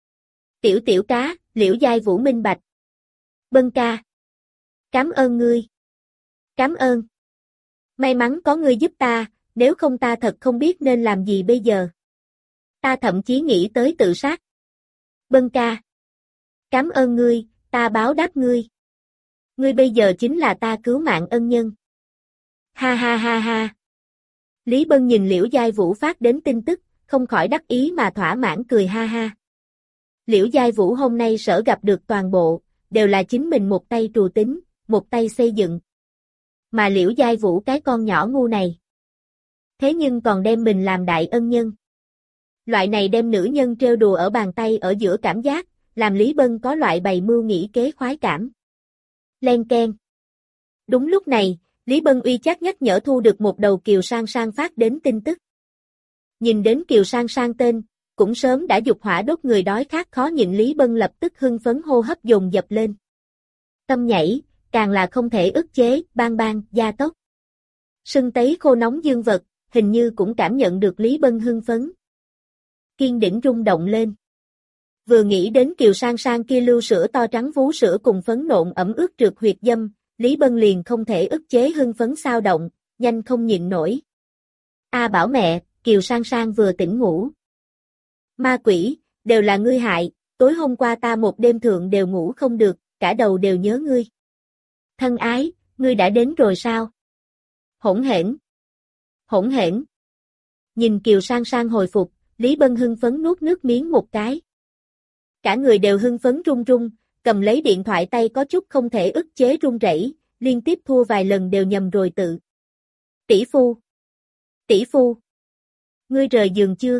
Tiểu cá, Liễu Giai Vũ minh bạch. Bân ca. Cảm ơn ngươi. Cảm ơn. May mắn có ngươi giúp ta, nếu không ta thật không biết nên làm gì bây giờ. Ta thậm chí nghĩ tới tự sát. Bân ca. Cảm ơn ngươi, ta báo đáp ngươi. Ngươi bây giờ chính là ta cứu mạng ân nhân. Ha ha ha ha. Lý Bân nhìn Liễu Giai Vũ phát đến tin tức, không khỏi đắc ý mà thỏa mãn cười ha ha. Liễu Giai Vũ hôm nay sở gặp được toàn bộ, đều là chính mình một tay trù tính, một tay xây dựng. Mà Liễu Giai Vũ cái con nhỏ ngu này. Thế nhưng còn đem mình làm đại ân nhân. Loại này đem nữ nhân trêu đùa ở bàn tay ở giữa cảm giác, làm Lý Bân có loại bày mưu nghĩ kế khoái cảm. Len keng. Đúng lúc này, Lý Bân uy chắc nhắc nhở thu được một đầu Kiều Sang Sang phát đến tin tức. Nhìn đến Kiều Sang Sang tên, cũng sớm đã dục hỏa đốt người đói khát khó nhịn Lý Bân lập tức hưng phấn hô hấp dồn dập lên. Tâm nhảy, càng là không thể ức chế, bang bang, gia tốc. Sưng tấy khô nóng dương vật, hình như cũng cảm nhận được Lý Bân hưng phấn. Kiên đỉnh rung động lên. Vừa nghĩ đến Kiều Sang Sang kia lưu sữa to trắng vú sữa cùng phấn nộn ẩm ướt trượt huyệt dâm, Lý Bân liền không thể ức chế hưng phấn sao động, nhanh không nhịn nổi. A bảo mẹ, Kiều Sang Sang vừa tỉnh ngủ. Ma quỷ, đều là ngươi hại, tối hôm qua ta một đêm thượng đều ngủ không được, cả đầu đều nhớ ngươi. Thân ái, ngươi đã đến rồi sao? Hỗn hển. Hỗn hển. Nhìn Kiều Sang Sang hồi phục, Lý Bân hưng phấn nuốt nước miếng một cái. Cả người đều hưng phấn run run, cầm lấy điện thoại tay có chút không thể ức chế run rẩy, liên tiếp thua vài lần đều nhầm rồi tự. Tỷ phu. Tỷ phu. Ngươi rời giường chưa?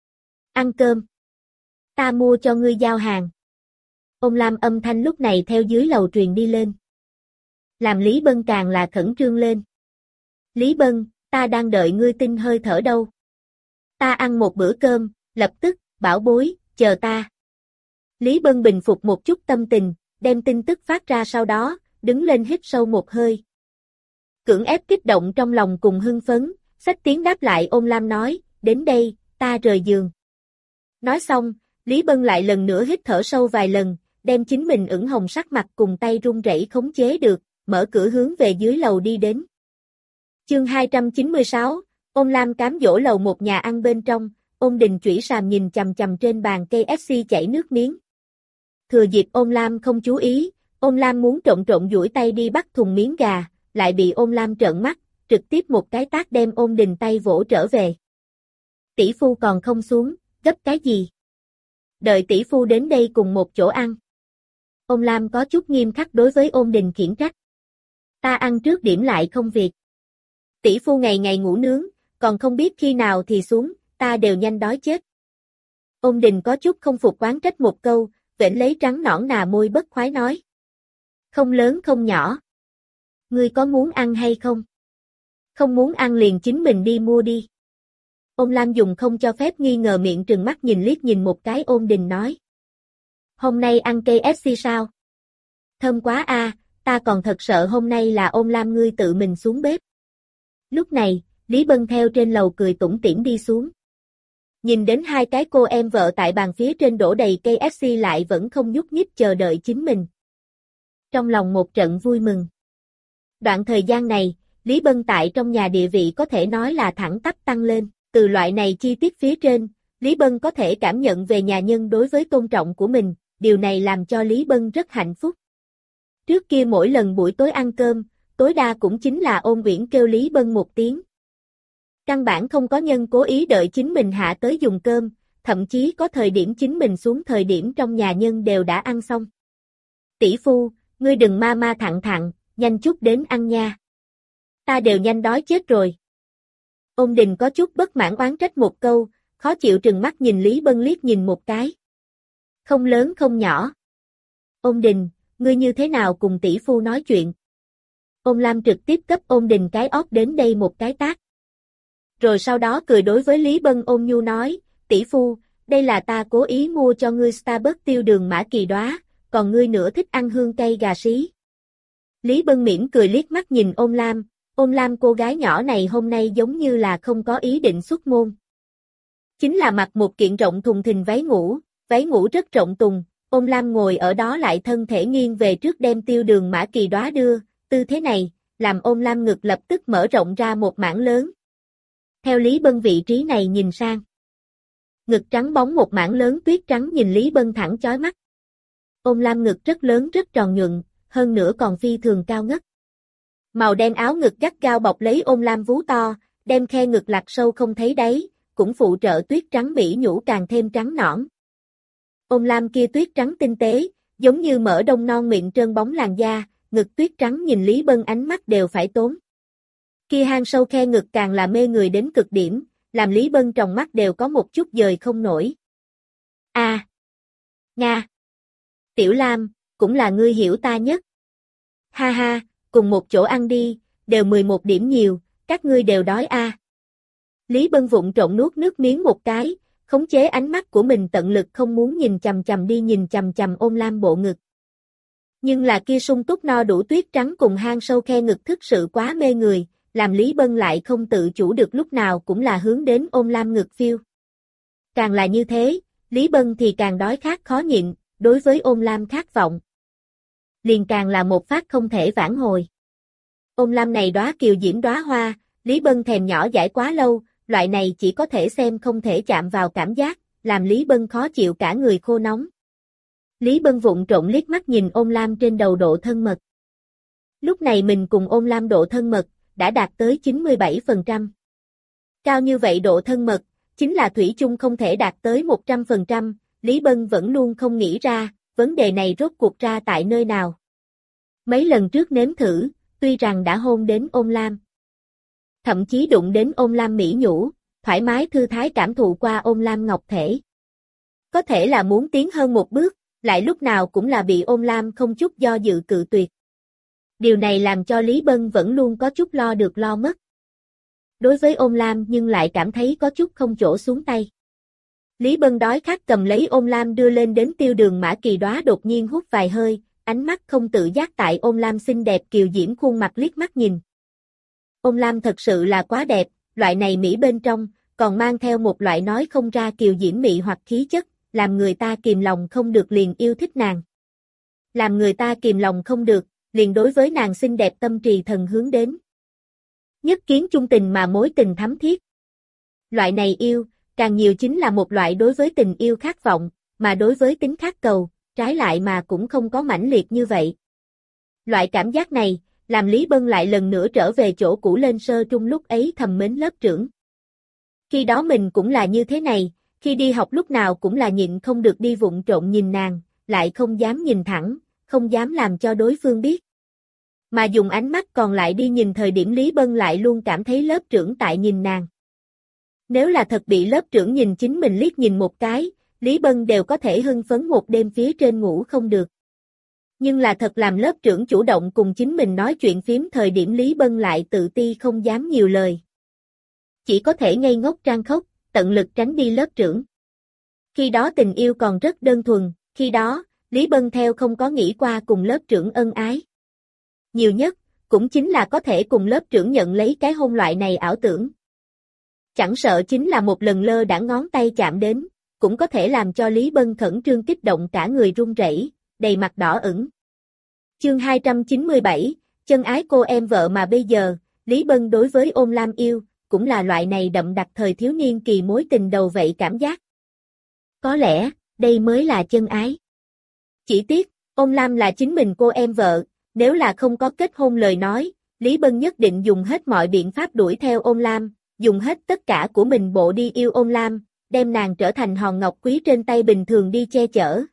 Ăn cơm. Ta mua cho ngươi giao hàng. Ôm Lam âm thanh lúc này theo dưới lầu truyền đi lên. Làm Lý Bân càng là khẩn trương lên. Lý Bân, ta đang đợi ngươi tin hơi thở đâu. Ta ăn một bữa cơm, lập tức, bảo bối, chờ ta. Lý Bân bình phục một chút tâm tình, đem tin tức phát ra sau đó, đứng lên hít sâu một hơi. Cưỡng ép kích động trong lòng cùng hưng phấn, xách tiếng đáp lại ôm Lam nói, đến đây, ta rời giường. Nói xong, Lý Bân lại lần nữa hít thở sâu vài lần, đem chính mình ửng hồng sắc mặt cùng tay run rẩy khống chế được, mở cửa hướng về dưới lầu đi đến. Chương 296, ôm Lam cám dỗ lầu một nhà ăn bên trong, ôn Đình chủy sàm nhìn chằm chằm trên bàn KFC chảy nước miếng. Thừa dịp ôn Lam không chú ý, ôn Lam muốn trộn trộn duỗi tay đi bắt thùng miếng gà, lại bị ôn Lam trợn mắt, trực tiếp một cái tát đem ôn Đình tay vỗ trở về. Tỷ phu còn không xuống, gấp cái gì? Đợi tỷ phu đến đây cùng một chỗ ăn. Ôn Lam có chút nghiêm khắc đối với ôn Đình khiển trách. Ta ăn trước điểm lại không việc. Tỷ phu ngày ngày ngủ nướng, còn không biết khi nào thì xuống, ta đều nhanh đói chết. Ôn Đình có chút không phục oán trách một câu, vểnh lấy trắng nõn nà môi bất khoái nói. Không lớn không nhỏ. Ngươi có muốn ăn hay không? Không muốn ăn liền chính mình đi mua đi. Ôn Lam dùng không cho phép nghi ngờ miệng trừng mắt nhìn liếc nhìn một cái ôn Đình nói. Hôm nay ăn KFC sao? Thơm quá a, ta còn thật sợ hôm nay là ôn Lam ngươi tự mình xuống bếp. Lúc này, Lý Bân theo trên lầu cười tủm tỉm đi xuống. Nhìn đến hai cái cô em vợ tại bàn phía trên đổ đầy KFC lại vẫn không nhúc nhích chờ đợi chính mình. Trong lòng một trận vui mừng. Đoạn thời gian này, Lý Bân tại trong nhà địa vị có thể nói là thẳng tắp tăng lên. Từ loại này chi tiết phía trên, Lý Bân có thể cảm nhận về nhà nhân đối với tôn trọng của mình, điều này làm cho Lý Bân rất hạnh phúc. Trước kia mỗi lần buổi tối ăn cơm, tối đa cũng chính là Ôn Uyển kêu Lý Bân một tiếng. Căn bản không có nhân cố ý đợi chính mình hạ tới dùng cơm, thậm chí có thời điểm chính mình xuống thời điểm trong nhà nhân đều đã ăn xong. Tỷ phu, ngươi đừng ma ma thẳng thẳng, nhanh chút đến ăn nha. Ta đều nhanh đói chết rồi. Ôn Đình có chút bất mãn oán trách một câu, khó chịu trừng mắt nhìn Lý Bân liếc nhìn một cái. Không lớn không nhỏ. Ôn Đình, ngươi như thế nào cùng tỷ phu nói chuyện? Ôn Lam trực tiếp cấp Ôn Đình cái ót đến đây một cái tát. Rồi sau đó cười đối với Lý Bân ôn nhu nói, tỷ phu, đây là ta cố ý mua cho ngươi Starbucks tiêu đường mã kỳ đóa, còn ngươi nữa thích ăn hương cây gà rí. Lý Bân mỉm cười liếc mắt nhìn Ôn Lam cô gái nhỏ này hôm nay giống như là không có ý định xuất môn. Chính là mặc một kiện rộng thùng thình váy ngủ rất rộng tùng, Ôn Lam ngồi ở đó lại thân thể nghiêng về trước đem tiêu đường mã kỳ đóa đưa, tư thế này, làm Ôn Lam ngực lập tức mở rộng ra một mảng lớn. Theo Lý Bân vị trí này nhìn sang. Ngực trắng bóng một mảng lớn tuyết trắng nhìn Lý Bân thẳng chói mắt. Ôn Lam ngực rất lớn rất tròn nhuận, hơn nữa còn phi thường cao ngất. Màu đen áo ngực gắt gao bọc lấy Ôn Lam vú to, đem khe ngực lạc sâu không thấy đáy, cũng phụ trợ tuyết trắng bỉ nhũ càng thêm trắng nõn. Ôn Lam kia tuyết trắng tinh tế, giống như mỡ đông non miệng trơn bóng làn da, ngực tuyết trắng nhìn Lý Bân ánh mắt đều phải tốn. Kia hang sâu khe ngực càng là mê người đến cực điểm, làm Lý Bân trong mắt đều có một chút dời không nổi. A, Nga. Tiểu Lam, cũng là ngươi hiểu ta nhất. Ha ha, cùng một chỗ ăn đi, đều 11 điểm nhiều, các ngươi đều đói a. Lý Bân vụng trộn nuốt nước miếng một cái, khống chế ánh mắt của mình tận lực không muốn nhìn chằm chằm đi nhìn chằm chằm Ôn Lam bộ ngực. Nhưng là kia sung túc no đủ tuyết trắng cùng hang sâu khe ngực thực sự quá mê người, làm Lý Bân lại không tự chủ được lúc nào cũng là hướng đến Ôn Lam ngực phiêu. Càng là như thế, Lý Bân thì càng đói khát khó nhịn, đối với Ôn Lam khát vọng. Liền càng là một phát không thể vãn hồi. Ôn Lam này đóa kiều diễm đóa hoa, Lý Bân thèm nhỏ dãi quá lâu, loại này chỉ có thể xem không thể chạm vào cảm giác, làm Lý Bân khó chịu cả người khô nóng. Lý Bân vụng trộn liếc mắt nhìn Ôn Lam trên đầu độ thân mật. Lúc này mình cùng Ôn Lam độ thân mật, đã đạt tới 97%. Cao như vậy độ thân mật, chính là thủy chung không thể đạt tới 100%, Lý Bân vẫn luôn không nghĩ ra, vấn đề này rốt cuộc ra tại nơi nào. Mấy lần trước nếm thử, tuy rằng đã hôn đến Ôn Lam. Thậm chí đụng đến Ôn Lam mỹ nhũ, thoải mái thư thái cảm thụ qua Ôn Lam ngọc thể. Có thể là muốn tiến hơn một bước, lại lúc nào cũng là bị Ôn Lam không chút do dự cự tuyệt. Điều này làm cho Lý Bân vẫn luôn có chút lo được lo mất. Đối với Ôn Lam nhưng lại cảm thấy có chút không chỗ xuống tay. Lý Bân đói khát cầm lấy Ôn Lam đưa lên đến tiêu đường Mã Kỳ Đóa đột nhiên hút vài hơi, ánh mắt không tự giác tại Ôn Lam xinh đẹp kiều diễm khuôn mặt liếc mắt nhìn. Ôn Lam thật sự là quá đẹp, loại này mỹ bên trong, còn mang theo một loại nói không ra kiều diễm mị hoặc khí chất, làm người ta kìm lòng không được liền yêu thích nàng. Làm người ta kìm lòng không được, liền đối với nàng xinh đẹp tâm trì thần hướng đến. Nhất kiến chung tình mà mối tình thắm thiết. Loại này yêu, càng nhiều chính là một loại đối với tình yêu khát vọng, mà đối với tính khát cầu, trái lại mà cũng không có mãnh liệt như vậy. Loại cảm giác này, làm Lý Bân lại lần nữa trở về chỗ cũ lên sơ trung lúc ấy thầm mến lớp trưởng. Khi đó mình cũng là như thế này, khi đi học lúc nào cũng là nhịn không được đi vụng trộn nhìn nàng, lại không dám nhìn thẳng, không dám làm cho đối phương biết. Mà dùng ánh mắt còn lại đi nhìn thời điểm Lý Bân lại luôn cảm thấy lớp trưởng tại nhìn nàng. Nếu là thật bị lớp trưởng nhìn chính mình liếc nhìn một cái, Lý Bân đều có thể hưng phấn một đêm phía trên ngủ không được. Nhưng là thật làm lớp trưởng chủ động cùng chính mình nói chuyện phím thời điểm Lý Bân lại tự ti không dám nhiều lời. Chỉ có thể ngây ngốc trang khóc, tận lực tránh đi lớp trưởng. Khi đó tình yêu còn rất đơn thuần, khi đó, Lý Bân theo không có nghĩ qua cùng lớp trưởng ân ái. Nhiều nhất, cũng chính là có thể cùng lớp trưởng nhận lấy cái hôn loại này ảo tưởng. Chẳng sợ chính là một lần lơ đãng ngón tay chạm đến, cũng có thể làm cho Lý Bân khẩn trương kích động cả người run rẩy, đầy mặt đỏ ửng. Chương 297, chân ái cô em vợ mà bây giờ, Lý Bân đối với Ôn Lam yêu, cũng là loại này đậm đặc thời thiếu niên kỳ mối tình đầu vậy cảm giác. Có lẽ, đây mới là chân ái. Chỉ tiếc, Ôn Lam là chính mình cô em vợ, nếu là không có kết hôn lời nói, Lý Bân nhất định dùng hết mọi biện pháp đuổi theo Ôn Lam, dùng hết tất cả của mình bộ đi yêu Ôn Lam, đem nàng trở thành hòn ngọc quý trên tay bình thường đi che chở.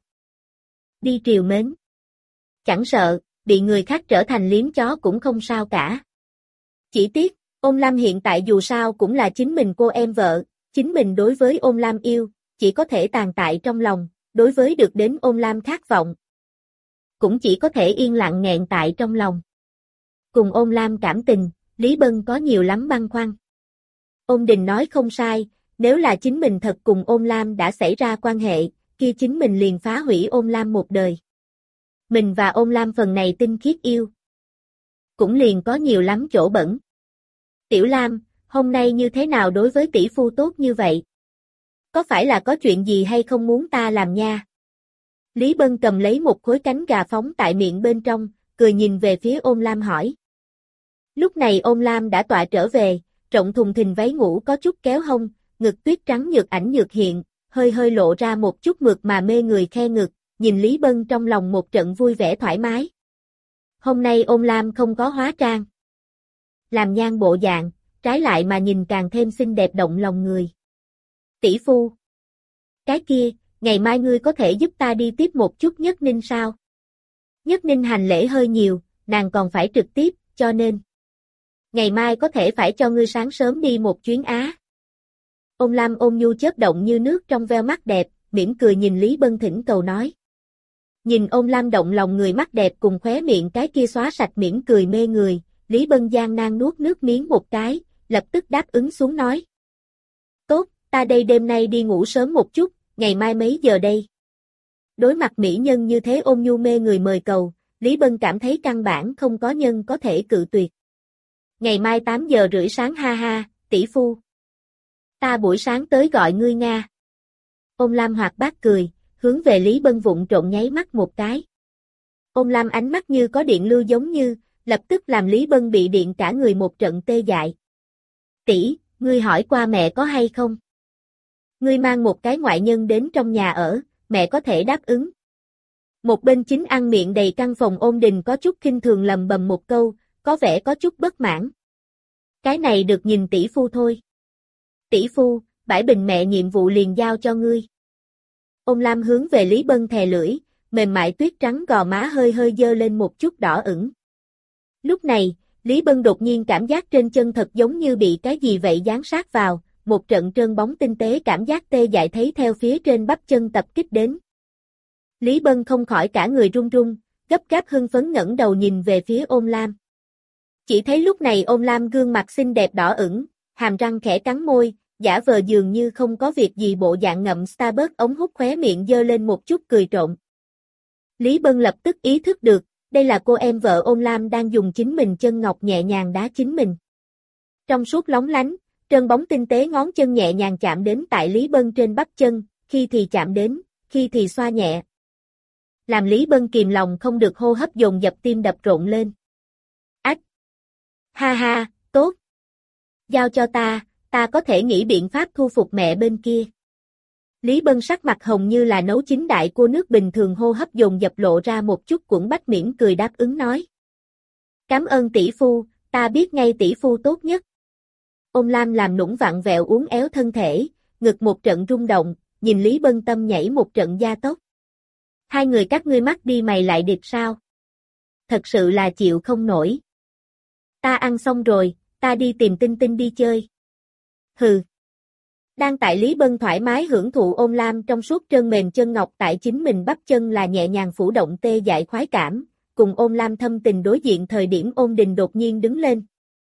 Đi triều mến. Chẳng sợ, bị người khác trở thành liếm chó cũng không sao cả. Chỉ tiếc, Ôn Lam hiện tại dù sao cũng là chính mình cô em vợ, chính mình đối với Ôn Lam yêu, chỉ có thể tàn tại trong lòng, đối với được đến Ôn Lam khát vọng. Cũng chỉ có thể yên lặng nghẹn tại trong lòng. Cùng Ôn Lam cảm tình, Lý Bân có nhiều lắm băn khoăn. Ôn Đình nói không sai, nếu là chính mình thật cùng Ôn Lam đã xảy ra quan hệ, kia chính mình liền phá hủy Ôn Lam một đời. Mình và Ôn Lam phần này tinh khiết yêu. Cũng liền có nhiều lắm chỗ bẩn. Tiểu Lam, hôm nay như thế nào đối với tỷ phu tốt như vậy? Có phải là có chuyện gì hay không muốn ta làm nha? Lý Bân cầm lấy một khối cánh gà phóng tại miệng bên trong, cười nhìn về phía Ôn Lam hỏi. Lúc này Ôn Lam đã tọa trở về, rộng thùng thình váy ngủ có chút kéo hông, ngực tuyết trắng nhược ảnh nhược hiện, hơi hơi lộ ra một chút mượt mà mê người khe ngực, nhìn Lý Bân trong lòng một trận vui vẻ thoải mái. Hôm nay Ôn Lam không có hóa trang. Làm nhan bộ dạng, trái lại mà nhìn càng thêm xinh đẹp động lòng người. Tỷ phu. Cái kia, ngày mai ngươi có thể giúp ta đi tiếp một chút Nhất Ninh sao? Nhất Ninh hành lễ hơi nhiều, nàng còn phải trực tiếp, cho nên. Ngày mai có thể phải cho ngươi sáng sớm đi một chuyến á. Ôn Lam ôn nhu chớp động như nước trong veo mắt đẹp, mỉm cười nhìn Lý Bân thỉnh cầu nói. Nhìn Ôn Lam động lòng người mắt đẹp cùng khóe miệng cái kia xóa sạch mỉm cười mê người, Lý Bân gian nan nuốt nước miếng một cái, lập tức đáp ứng xuống nói. Tốt, ta đây đêm nay đi ngủ sớm một chút, ngày mai mấy giờ đây? Đối mặt mỹ nhân như thế ôn nhu mê người mời cầu, Lý Bân cảm thấy căn bản không có nhân có thể cự tuyệt. Ngày mai 8 giờ rưỡi sáng ha ha, tỷ phu. Ta buổi sáng tới gọi ngươi Nga. Ôn Lam hoạt bát cười, hướng về Lý Bân vụng trộn nháy mắt một cái. Ôn Lam ánh mắt như có điện lưu giống như, lập tức làm Lý Bân bị điện cả người một trận tê dại. Tỷ, ngươi hỏi qua mẹ có hay không? Ngươi mang một cái ngoại nhân đến trong nhà ở, mẹ có thể đáp ứng. Một bên chính ăn miệng đầy căn phòng Ôn Đình có chút khinh thường lầm bầm một câu, có vẻ có chút bất mãn. Cái này được nhìn tỷ phu thôi. Tỷ phu, bãi bình mẹ nhiệm vụ liền giao cho ngươi. Ôn Lam hướng về Lý Bân thè lưỡi, mềm mại tuyết trắng gò má hơi hơi dơ lên một chút đỏ ửng. Lúc này, Lý Bân đột nhiên cảm giác trên chân thật giống như bị cái gì vậy dán sát vào, một trận trơn bóng tinh tế cảm giác tê dại thấy theo phía trên bắp chân tập kích đến. Lý Bân không khỏi cả người run run, gấp gáp hưng phấn ngẩng đầu nhìn về phía Ôn Lam. Chỉ thấy lúc này Ôn Lam gương mặt xinh đẹp đỏ ửng, hàm răng khẽ cắn môi, giả vờ dường như không có việc gì bộ dạng ngậm Starbucks ống hút khóe miệng dơ lên một chút cười trộm. Lý Bân lập tức ý thức được, đây là cô em vợ Ôn Lam đang dùng chính mình chân ngọc nhẹ nhàng đá chính mình. Trong suốt lóng lánh, trơn bóng tinh tế ngón chân nhẹ nhàng chạm đến tại Lý Bân trên bắp chân, khi thì chạm đến, khi thì xoa nhẹ. Làm Lý Bân kìm lòng không được hô hấp dồn dập tim đập rộn lên. Ách! Ha ha, tốt! Giao cho ta có thể nghĩ biện pháp thu phục mẹ bên kia. Lý Bân sắc mặt hồng như là nấu chín đại cua nước bình thường hô hấp dồn dập lộ ra một chút quẫn bách mỉm cười đáp ứng nói. Cảm ơn tỷ phu, ta biết ngay tỷ phu tốt nhất. Ôn Lam làm nũng vặn vẹo uốn éo thân thể, ngực một trận rung động, nhìn Lý Bân tâm nhảy một trận gia tốc. Hai người các ngươi mắt đi mày lại điệp sao? Thật sự là chịu không nổi. Ta ăn xong rồi, ta đi tìm Tinh Tinh đi chơi. Hừ. Đang tại Lý Bân thoải mái hưởng thụ Ôn Lam trong suốt trơn mềm chân ngọc tại chính mình bắp chân là nhẹ nhàng phủ động tê dại khoái cảm, cùng Ôn Lam thâm tình đối diện thời điểm Ôn Đình đột nhiên đứng lên.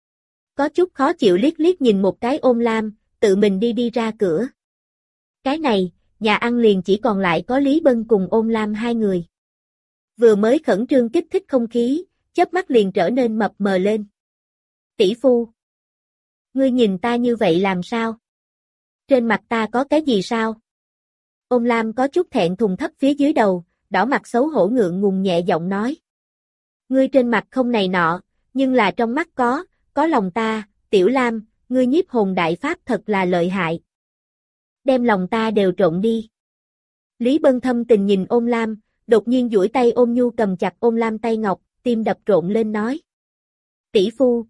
Có chút khó chịu liếc liếc nhìn một cái Ôn Lam, tự mình đi ra cửa. Cái này, nhà ăn liền chỉ còn lại có Lý Bân cùng Ôn Lam hai người. Vừa mới khẩn trương kích thích không khí, chớp mắt liền trở nên mập mờ lên. Tỷ phu, ngươi nhìn ta như vậy làm sao? Trên mặt ta có cái gì sao? Ôn Lam có chút thẹn thùng thấp phía dưới đầu, đỏ mặt xấu hổ ngượng ngùng nhẹ giọng nói. Ngươi trên mặt không này nọ, nhưng là trong mắt có lòng ta, Tiểu Lam, ngươi nhiếp hồn đại pháp thật là lợi hại. Đem lòng ta đều trộn đi. Lý Bân thâm tình nhìn Ôn Lam, đột nhiên duỗi tay ôm nhu cầm chặt Ôn Lam tay ngọc, tim đập trộn lên nói. Tỷ phu,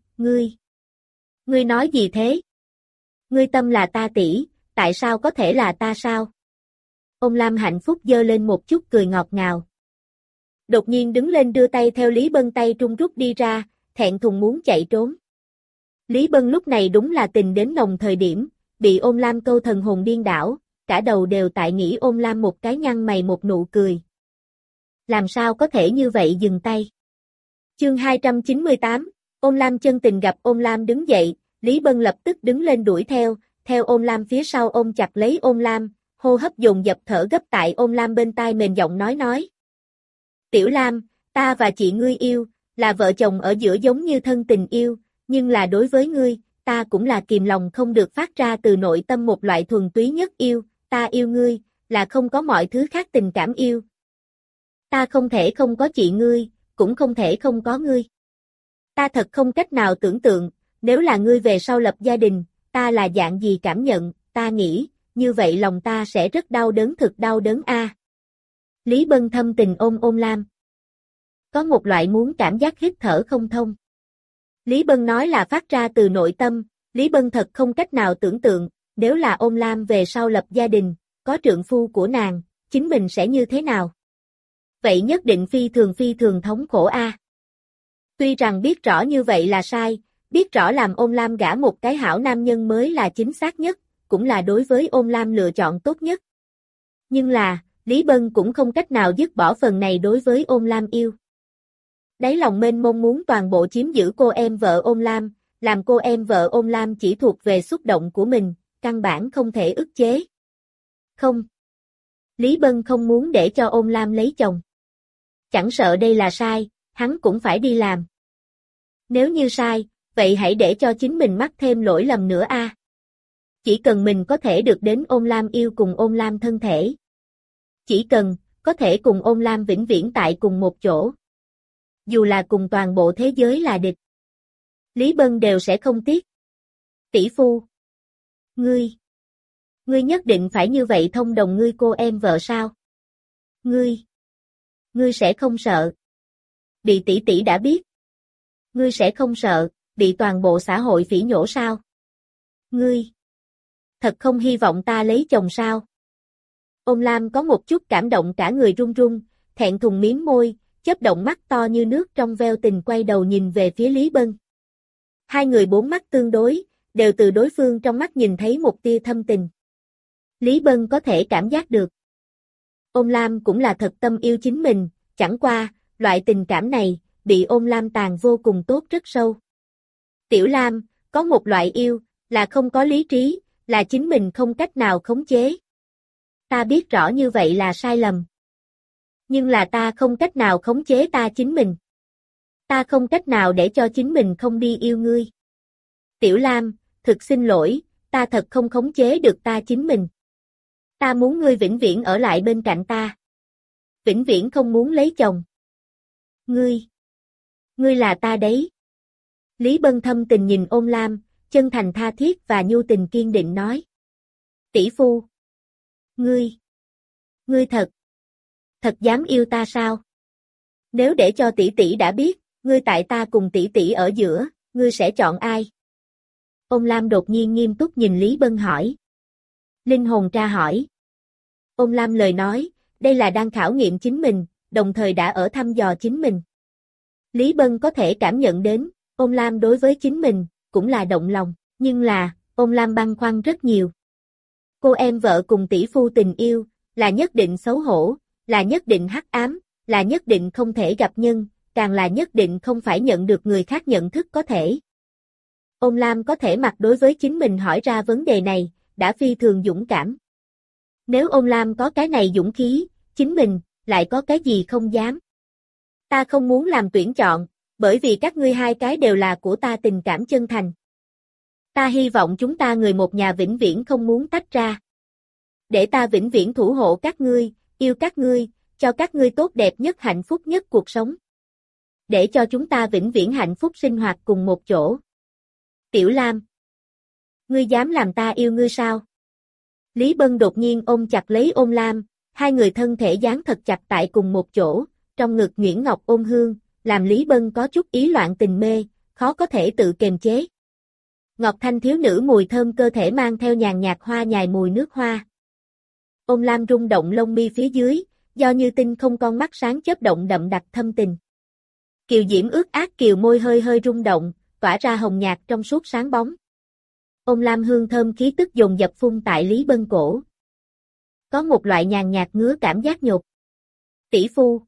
ngươi nói gì thế? Ngươi tâm là ta tỷ, tại sao có thể là ta sao? Ôn Lam hạnh phúc giơ lên một chút cười ngọt ngào. Đột nhiên đứng lên đưa tay theo Lý Bân tay trung rút đi ra, thẹn thùng muốn chạy trốn. Lý Bân lúc này đúng là tình đến nồng thời điểm, bị Ôn Lam câu thần hồn điên đảo, cả đầu đều tại nghĩ Ôn Lam một cái nhăn mày một nụ cười. Làm sao có thể như vậy dừng tay? Chương 298, Ôn Lam chân tình gặp Ôn Lam đứng dậy, Lý Bân lập tức đứng lên đuổi theo Ôn Lam phía sau ôm chặt lấy Ôn Lam, hô hấp dồn dập thở gấp tại Ôn Lam bên tai mềm giọng nói. Tiểu Lam, ta và chị ngươi yêu, là vợ chồng ở giữa giống như thân tình yêu, nhưng là đối với ngươi, ta cũng là kìm lòng không được phát ra từ nội tâm một loại thuần túy nhất yêu, ta yêu ngươi, là không có mọi thứ khác tình cảm yêu. Ta không thể không có chị ngươi, cũng không thể không có ngươi. Ta thật không cách nào tưởng tượng, nếu là ngươi về sau lập gia đình, ta là dạng gì cảm nhận, ta nghĩ, như vậy lòng ta sẽ rất đau đớn thực đau đớn a. Lý Bân thâm tình ôm Ôn Lam. Có một loại muốn cảm giác hít thở không thông. Lý Bân nói là phát ra từ nội tâm, Lý Bân thật không cách nào tưởng tượng, nếu là Ôn Lam về sau lập gia đình, có trượng phu của nàng, chính mình sẽ như thế nào? Vậy nhất định phi thường thống khổ a. Tuy rằng biết rõ như vậy là sai, biết rõ làm Ôn Lam gả một cái hảo nam nhân mới là chính xác nhất, cũng là đối với Ôn Lam lựa chọn tốt nhất. Nhưng là, Lý Bân cũng không cách nào dứt bỏ phần này đối với Ôn Lam yêu. Đáy lòng mênh mông muốn toàn bộ chiếm giữ cô em vợ Ôn Lam, làm cô em vợ Ôn Lam chỉ thuộc về xúc động của mình, căn bản không thể ức chế. Không. Lý Bân không muốn để cho Ôn Lam lấy chồng. Chẳng sợ đây là sai, hắn cũng phải đi làm. Nếu như sai, vậy hãy để cho chính mình mắc thêm lỗi lầm nữa a. Chỉ cần mình có thể được đến Ôn Lam yêu cùng Ôn Lam thân thể. Chỉ cần, có thể cùng Ôn Lam vĩnh viễn tại cùng một chỗ. Dù là cùng toàn bộ thế giới là địch. Lý Bân đều sẽ không tiếc. Tỷ phu. Ngươi nhất định phải như vậy thông đồng ngươi cô em vợ sao? Ngươi sẽ không sợ. Bị tỷ tỷ đã biết. Ngươi sẽ không sợ, bị toàn bộ xã hội phỉ nhổ sao? Ngươi thật không hy vọng ta lấy chồng sao? Ôn Lam có một chút cảm động cả người run run, thẹn thùng miếm môi, chớp động mắt to như nước trong veo tình quay đầu nhìn về phía Lý Bân. Hai người bốn mắt tương đối, đều từ đối phương trong mắt nhìn thấy một tia thâm tình. Lý Bân có thể cảm giác được. Ôn Lam cũng là thật tâm yêu chính mình, chẳng qua, loại tình cảm này, bị Ôn Lam tàn vô cùng tốt rất sâu. Tiểu Lam, có một loại yêu, là không có lý trí, là chính mình không cách nào khống chế. Ta biết rõ như vậy là sai lầm. Nhưng là ta không cách nào khống chế ta chính mình. Ta không cách nào để cho chính mình không đi yêu ngươi. Tiểu Lam, thực xin lỗi, ta thật không khống chế được ta chính mình. Ta muốn ngươi vĩnh viễn ở lại bên cạnh ta. Vĩnh viễn không muốn lấy chồng. Ngươi là ta đấy. Lý Bân thâm tình nhìn Ôn Lam, chân thành tha thiết và nhu tình kiên định nói. Tỷ phu. Ngươi thật dám yêu ta sao? Nếu để cho tỷ tỷ đã biết, ngươi tại ta cùng tỷ tỷ ở giữa, ngươi sẽ chọn ai? Ôn Lam đột nhiên nghiêm túc nhìn Lý Bân hỏi. Linh hồn tra hỏi. Ôn Lam lời nói, đây là đang khảo nghiệm chính mình, đồng thời đã ở thăm dò chính mình. Lý Bân có thể cảm nhận đến, Ôn Lam đối với chính mình, cũng là động lòng, nhưng là, Ôn Lam băn khoăn rất nhiều. Cô em vợ cùng tỷ phu tình yêu, là nhất định xấu hổ, là nhất định hắc ám, là nhất định không thể gặp nhân, càng là nhất định không phải nhận được người khác nhận thức có thể. Ôn Lam có thể mặc đối với chính mình hỏi ra vấn đề này, đã phi thường dũng cảm. Nếu Ôn Lam có cái này dũng khí, chính mình, lại có cái gì không dám. Ta không muốn làm tuyển chọn, bởi vì các ngươi hai cái đều là của ta tình cảm chân thành. Ta hy vọng chúng ta người một nhà vĩnh viễn không muốn tách ra. Để ta vĩnh viễn thủ hộ các ngươi, yêu các ngươi, cho các ngươi tốt đẹp nhất hạnh phúc nhất cuộc sống. Để cho chúng ta vĩnh viễn hạnh phúc sinh hoạt cùng một chỗ. Tiểu Lam. Ngươi dám làm ta yêu ngươi sao? Lý Bân đột nhiên ôm chặt lấy Ôn Lam, hai người thân thể dán thật chặt tại cùng một chỗ, trong ngực nhuyễn ngọc ôn hương, làm Lý Bân có chút ý loạn tình mê, khó có thể tự kiềm chế. Ngọc thanh thiếu nữ mùi thơm cơ thể mang theo nhàn nhạt hoa nhài mùi nước hoa. Ôn Lam rung động lông mi phía dưới, do như tinh không con mắt sáng chớp động đậm đặc thâm tình. Kiều diễm ướt át kiều môi hơi hơi rung động, tỏa ra hồng nhạt trong suốt sáng bóng. Ôn Lam hương thơm khí tức dồn dập phun tại Lý Bân cổ. Có một loại nhàn nhạt ngứa cảm giác nhục. Tỷ phu.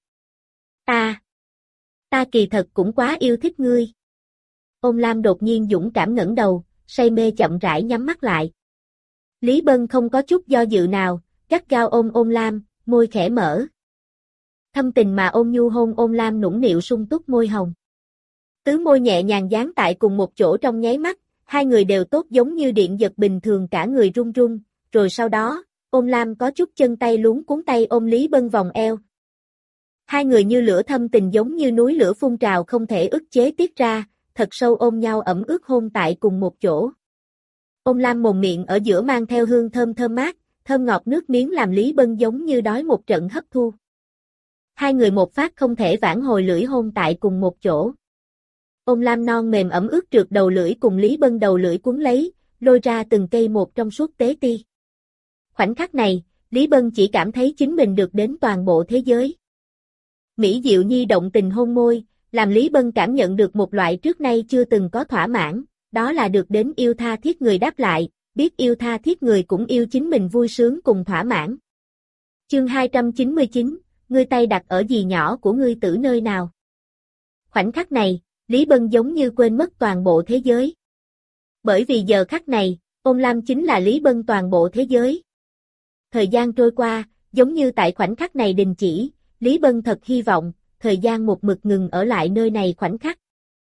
Ta kỳ thật cũng quá yêu thích ngươi. Ôn Lam đột nhiên dũng cảm ngẩng đầu, say mê chậm rãi nhắm mắt lại. Lý Bân không có chút do dự nào, gắt gao ôm Ôn Lam, môi khẽ mở. Thâm tình mà ôn nhu hôn Ôn Lam nũng nịu sung túc môi hồng. Tứ môi nhẹ nhàng dán tại cùng một chỗ trong nháy mắt, hai người đều tốt giống như điện giật bình thường cả người run run, rồi sau đó, Ôn Lam có chút chân tay luống cuống tay ôm Lý Bân vòng eo. Hai người như lửa thâm tình giống như núi lửa phun trào không thể ức chế tiết ra, thật sâu ôm nhau ẩm ướt hôn tại cùng một chỗ. Ôn Lam mồm miệng ở giữa mang theo hương thơm thơm mát, thơm ngọt nước miếng làm Lý Bân giống như đói một trận hấp thu. Hai người một phát không thể vãn hồi lưỡi hôn tại cùng một chỗ. Ôn Lam non mềm ẩm ướt trượt đầu lưỡi cùng Lý Bân đầu lưỡi cuốn lấy, lôi ra từng cây một trong suốt tế ti. Khoảnh khắc này, Lý Bân chỉ cảm thấy chính mình được đến toàn bộ thế giới. Mỹ diệu nhi động tình hôn môi, làm Lý Bân cảm nhận được một loại trước nay chưa từng có thỏa mãn, đó là được đến yêu tha thiết người đáp lại, biết yêu tha thiết người cũng yêu chính mình vui sướng cùng thỏa mãn. Chương 299, ngươi tay đặt ở gì nhỏ của ngươi tử nơi nào? Khoảnh khắc này, Lý Bân giống như quên mất toàn bộ thế giới. Bởi vì giờ khắc này, Ôn Lam chính là Lý Bân toàn bộ thế giới. Thời gian trôi qua, giống như tại khoảnh khắc này đình chỉ, Lý Bân thật hy vọng, thời gian một mực ngừng ở lại nơi này khoảnh khắc.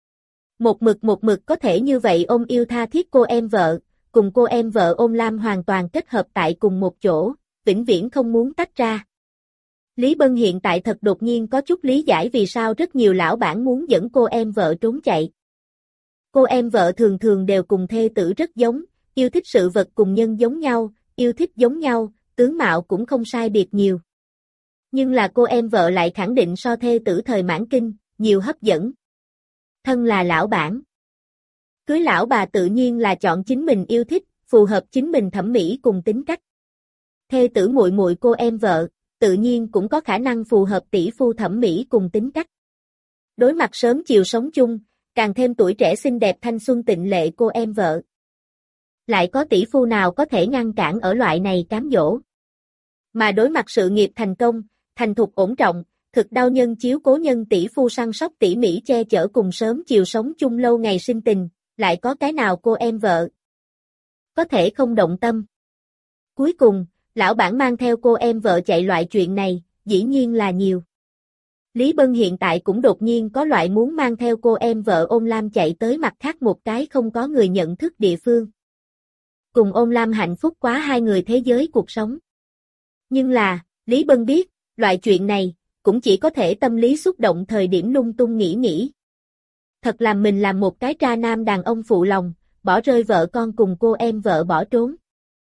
Một mực có thể như vậy ôm yêu tha thiết cô em vợ, cùng cô em vợ Ôn Lam hoàn toàn kết hợp tại cùng một chỗ, vĩnh viễn không muốn tách ra. Lý Bân hiện tại thật đột nhiên có chút lý giải vì sao rất nhiều lão bản muốn dẫn cô em vợ trốn chạy. Cô em vợ thường thường đều cùng thê tử rất giống, yêu thích sự vật cùng nhân giống nhau, yêu thích giống nhau, tướng mạo cũng không sai biệt nhiều. Nhưng là cô em vợ lại khẳng định so thê tử thời mãn kinh, nhiều hấp dẫn. Thân là lão bản. Cưới lão bà tự nhiên là chọn chính mình yêu thích, phù hợp chính mình thẩm mỹ cùng tính cách. Thê tử muội muội cô em vợ, tự nhiên cũng có khả năng phù hợp tỷ phu thẩm mỹ cùng tính cách. Đối mặt sớm chiều sống chung, càng thêm tuổi trẻ xinh đẹp thanh xuân tịnh lệ cô em vợ. Lại có tỷ phu nào có thể ngăn cản ở loại này cám dỗ. Mà đối mặt sự nghiệp thành công, thành thục ổn trọng, thực đau nhân chiếu cố nhân tỷ phu săn sóc tỉ mỉ che chở cùng sớm chiều sống chung lâu ngày sinh tình, lại có cái nào cô em vợ có thể không động tâm. Cuối cùng, lão bản mang theo cô em vợ chạy loại chuyện này, dĩ nhiên là nhiều. Lý Bân hiện tại cũng đột nhiên có loại muốn mang theo cô em vợ Ôn Lam chạy tới mặt khác một cái không có người nhận thức địa phương. Cùng Ôn Lam hạnh phúc quá hai người thế giới cuộc sống. Nhưng là, Lý Bân biết, loại chuyện này, cũng chỉ có thể tâm lý xúc động thời điểm lung tung nghĩ. Thật làm mình làm một cái tra nam đàn ông phụ lòng, bỏ rơi vợ con cùng cô em vợ bỏ trốn.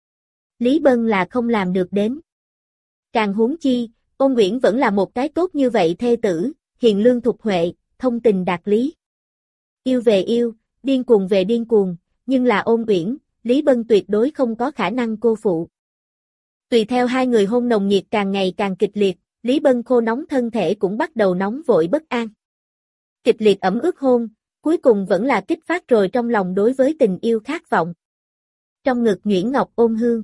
Lý Bân là không làm được đến. Càng huống chi, Ôn Uyển vẫn là một cái tốt như vậy thê tử, hiền lương thục huệ, thông tình đạt lý. Yêu về yêu, điên cuồng về điên cuồng, nhưng là Ôn Uyển, Lý Bân tuyệt đối không có khả năng cô phụ. Tùy theo hai người hôn nồng nhiệt càng ngày càng kịch liệt, Lý Bân khô nóng thân thể cũng bắt đầu nóng vội bất an. Kịch liệt ẩm ướt hôn, cuối cùng vẫn là kích phát rồi trong lòng đối với tình yêu khát vọng. Trong ngực nhuyễn ngọc ôn hương.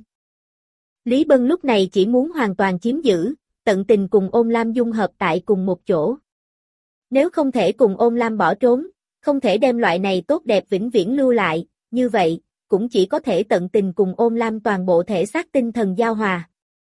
Lý Bân lúc này chỉ muốn hoàn toàn chiếm giữ, tận tình cùng Ôn Lam dung hợp tại cùng một chỗ. Nếu không thể cùng Ôn Lam bỏ trốn, không thể đem loại này tốt đẹp vĩnh viễn lưu lại, như vậy, cũng chỉ có thể tận tình cùng Ôn Lam toàn bộ thể xác tinh thần giao hòa.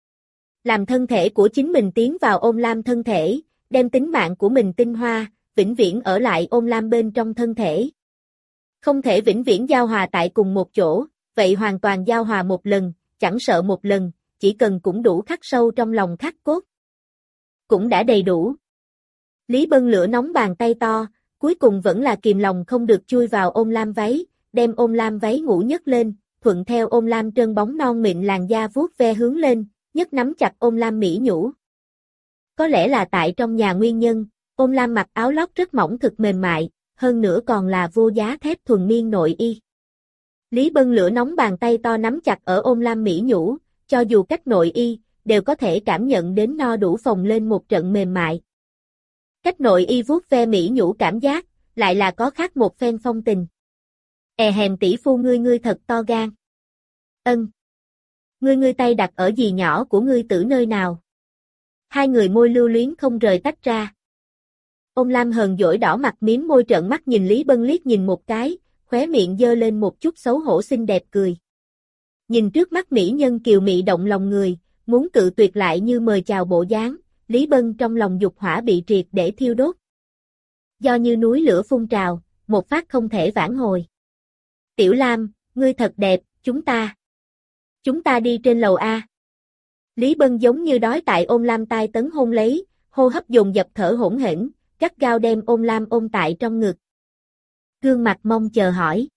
Làm thân thể của chính mình tiến vào Ôn Lam thân thể, đem tính mạng của mình tinh hoa, vĩnh viễn ở lại Ôn Lam bên trong thân thể. Không thể vĩnh viễn giao hòa tại cùng một chỗ, vậy hoàn toàn giao hòa một lần, chẳng sợ một lần, chỉ cần cũng đủ khắc sâu trong lòng khắc cốt. Cũng đã đầy đủ. Lý Bân lửa nóng bàn tay to, cuối cùng vẫn là kìm lòng không được chui vào Ôn Lam váy, đem Ôn Lam váy ngủ nhấc lên, thuận theo Ôn Lam trơn bóng non mịn làn da vuốt ve hướng lên, nhấc nắm chặt Ôn Lam mỹ nhũ. Có lẽ là tại trong nhà nguyên nhân, Ôn Lam mặc áo lót rất mỏng thực mềm mại, hơn nữa còn là vô giá thép thuần miên nội y. Lý Bân lửa nóng bàn tay to nắm chặt ở Ôn Lam mỹ nhũ, cho dù cách nội y, đều có thể cảm nhận đến no đủ phồng lên một trận mềm mại. Cách nội y vuốt ve mỹ nhũ cảm giác, lại là có khác một phen phong tình. Hèm tỷ phu ngươi thật to gan. Ân. Ngươi tay đặt ở gì nhỏ của ngươi tử nơi nào? Hai người môi lưu luyến không rời tách ra. Ôn Lam hờn dỗi đỏ mặt miếm môi trợn mắt nhìn Lý Bân liếc nhìn một cái, khóe miệng dơ lên một chút xấu hổ xinh đẹp cười. Nhìn trước mắt mỹ nhân kiều mị động lòng người, muốn cự tuyệt lại như mời chào bộ dáng, Lý Bân trong lòng dục hỏa bị triệt để thiêu đốt. Do như núi lửa phun trào, một phát không thể vãn hồi. Tiểu Lam, ngươi thật đẹp, chúng ta đi trên lầu A. Lý Bân giống như đói tại Ôn Lam tai tấn hôn lấy, hô hấp dồn dập thở hỗn hển, gắt gao đem Ôn Lam ôm tại trong ngực. Gương mặt mong chờ hỏi.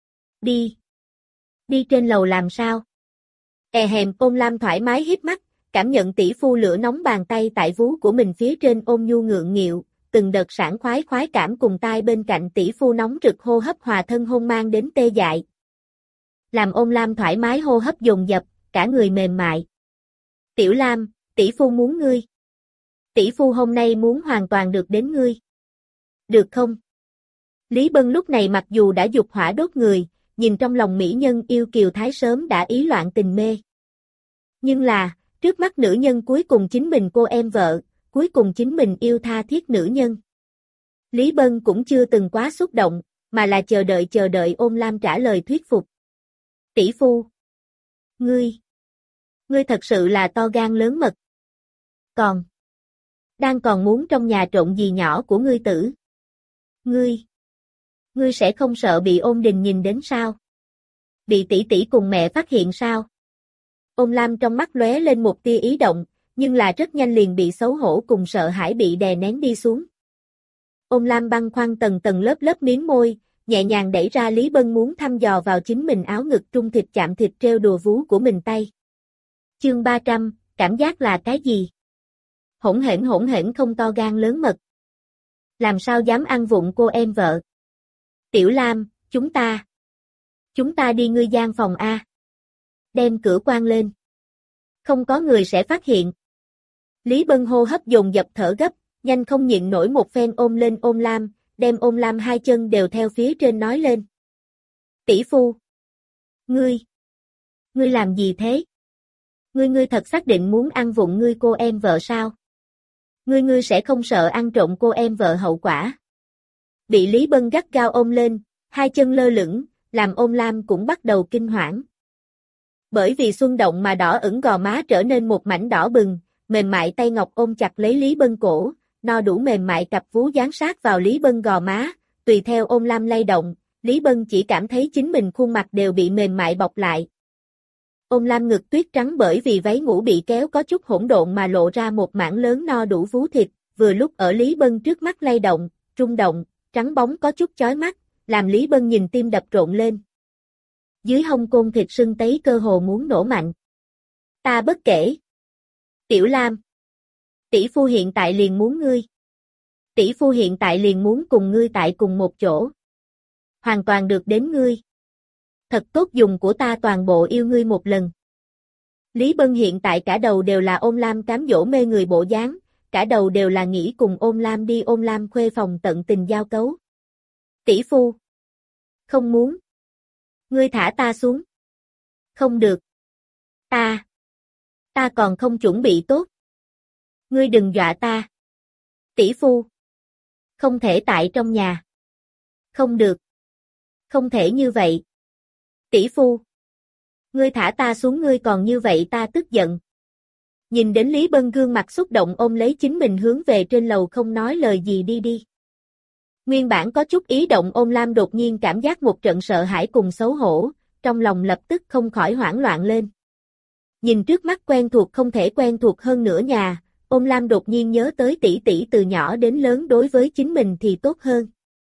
Đi trên lầu làm sao? Hèm Ôn Lam thoải mái híp mắt, cảm nhận tỷ phu lửa nóng bàn tay tại vú của mình phía trên ôm nhu ngượng nghịu, từng đợt sảng khoái cảm cùng tai bên cạnh tỷ phu nóng rực hô hấp hòa thân hôn mang đến tê dại. Làm Ôn Lam thoải mái hô hấp dồn dập, cả người mềm mại. Tiểu Lam, tỷ phu muốn ngươi. Tỷ phu hôm nay muốn hoàn toàn được đến ngươi. Được không? Lý Bân lúc này mặc dù đã dục hỏa đốt người, nhìn trong lòng mỹ nhân yêu kiều thái sớm đã ý loạn tình mê. Nhưng là, Trước mắt nữ nhân cuối cùng chính mình cô em vợ, cuối cùng chính mình yêu tha thiết nữ nhân. Lý Bân cũng chưa từng quá xúc động, mà là chờ đợi Ôn Lam trả lời thuyết phục. Tỷ phu. Ngươi thật sự là to gan lớn mật. Còn muốn trong nhà trộn gì nhỏ của ngươi tử. Ngươi sẽ không sợ bị Ôn Đình nhìn đến sao? Bị tỷ tỷ cùng mẹ phát hiện sao? Ôn Lam trong mắt lóe lên một tia ý động, nhưng là rất nhanh liền bị xấu hổ cùng sợ hãi bị đè nén đi xuống. Ôn Lam băn khoăn tầng tầng lớp miếng môi, nhẹ nhàng đẩy ra Lý Bân muốn thăm dò vào chính mình áo ngực trung thịt chạm thịt treo đùa vú của mình tay. Chương 300, cảm giác là cái gì? Hỗn hển không to gan lớn mật. Làm sao dám ăn vụng cô em vợ? Tiểu Lam, chúng ta đi ngươi gian phòng A. Đem cửa quan lên. Không có người sẽ phát hiện. Lý Bân hô hấp dồn dập thở gấp, nhanh không nhịn nổi một phen ôm lên Ôn Lam, đem Ôn Lam hai chân đều theo phía trên nói lên. Tỷ phu. Ngươi làm gì thế? Ngươi thật xác định muốn ăn vụng ngươi cô em vợ sao? Ngươi sẽ không sợ ăn trộm cô em vợ hậu quả? Bị Lý Bân gắt gao ôm lên, hai chân lơ lửng, làm Ôn Lam cũng bắt đầu kinh hoảng. Bởi vì xung động mà đỏ ửng gò má trở nên một mảnh đỏ bừng, mềm mại tay ngọc ôm chặt lấy Lý Bân cổ, no đủ mềm mại cặp vú dán sát vào Lý Bân gò má, tùy theo Ôn Lam lay động, Lý Bân chỉ cảm thấy chính mình khuôn mặt đều bị mềm mại bọc lại. Ôn Lam ngực tuyết trắng bởi vì váy ngủ bị kéo có chút hỗn độn mà lộ ra một mảng lớn no đủ vú thịt, vừa lúc ở Lý Bân trước mắt lay động, rung động, trắng bóng có chút chói mắt, làm Lý Bân nhìn tim đập rộn lên. Dưới hông côn thịt sưng tấy cơ hồ muốn nổ mạnh. Ta bất kể. Tiểu Lam. Tỷ phu hiện tại liền muốn ngươi. Tỷ phu hiện tại liền muốn cùng ngươi tại cùng một chỗ. Hoàn toàn được đến ngươi. Thật tốt dùng của ta toàn bộ yêu ngươi một lần. Lý Bân hiện tại cả đầu đều là Ôn Lam cám dỗ mê người bộ dáng, cả đầu đều là nghĩ cùng Ôn Lam đi Ôn Lam khuê phòng tận tình giao cấu. Tỷ phu. Không muốn. Ngươi thả ta xuống. Không được. Ta còn không chuẩn bị tốt. Ngươi đừng dọa ta. Tỷ phu. Không thể tại trong nhà. Không được. Không thể như vậy. Tỷ phu. Ngươi thả ta xuống ngươi còn như vậy ta tức giận. Nhìn đến Lý Bân gương mặt xúc động ôm lấy chính mình hướng về trên lầu không nói lời gì đi. Nguyên bản có chút ý động Ôn Lam đột nhiên cảm giác một trận sợ hãi cùng xấu hổ, trong lòng lập tức không khỏi hoảng loạn lên. Nhìn trước mắt quen thuộc không thể quen thuộc hơn nữa nhà, Ôn Lam đột nhiên nhớ tới tỷ tỷ từ nhỏ đến lớn đối với chính mình thì tốt hơn.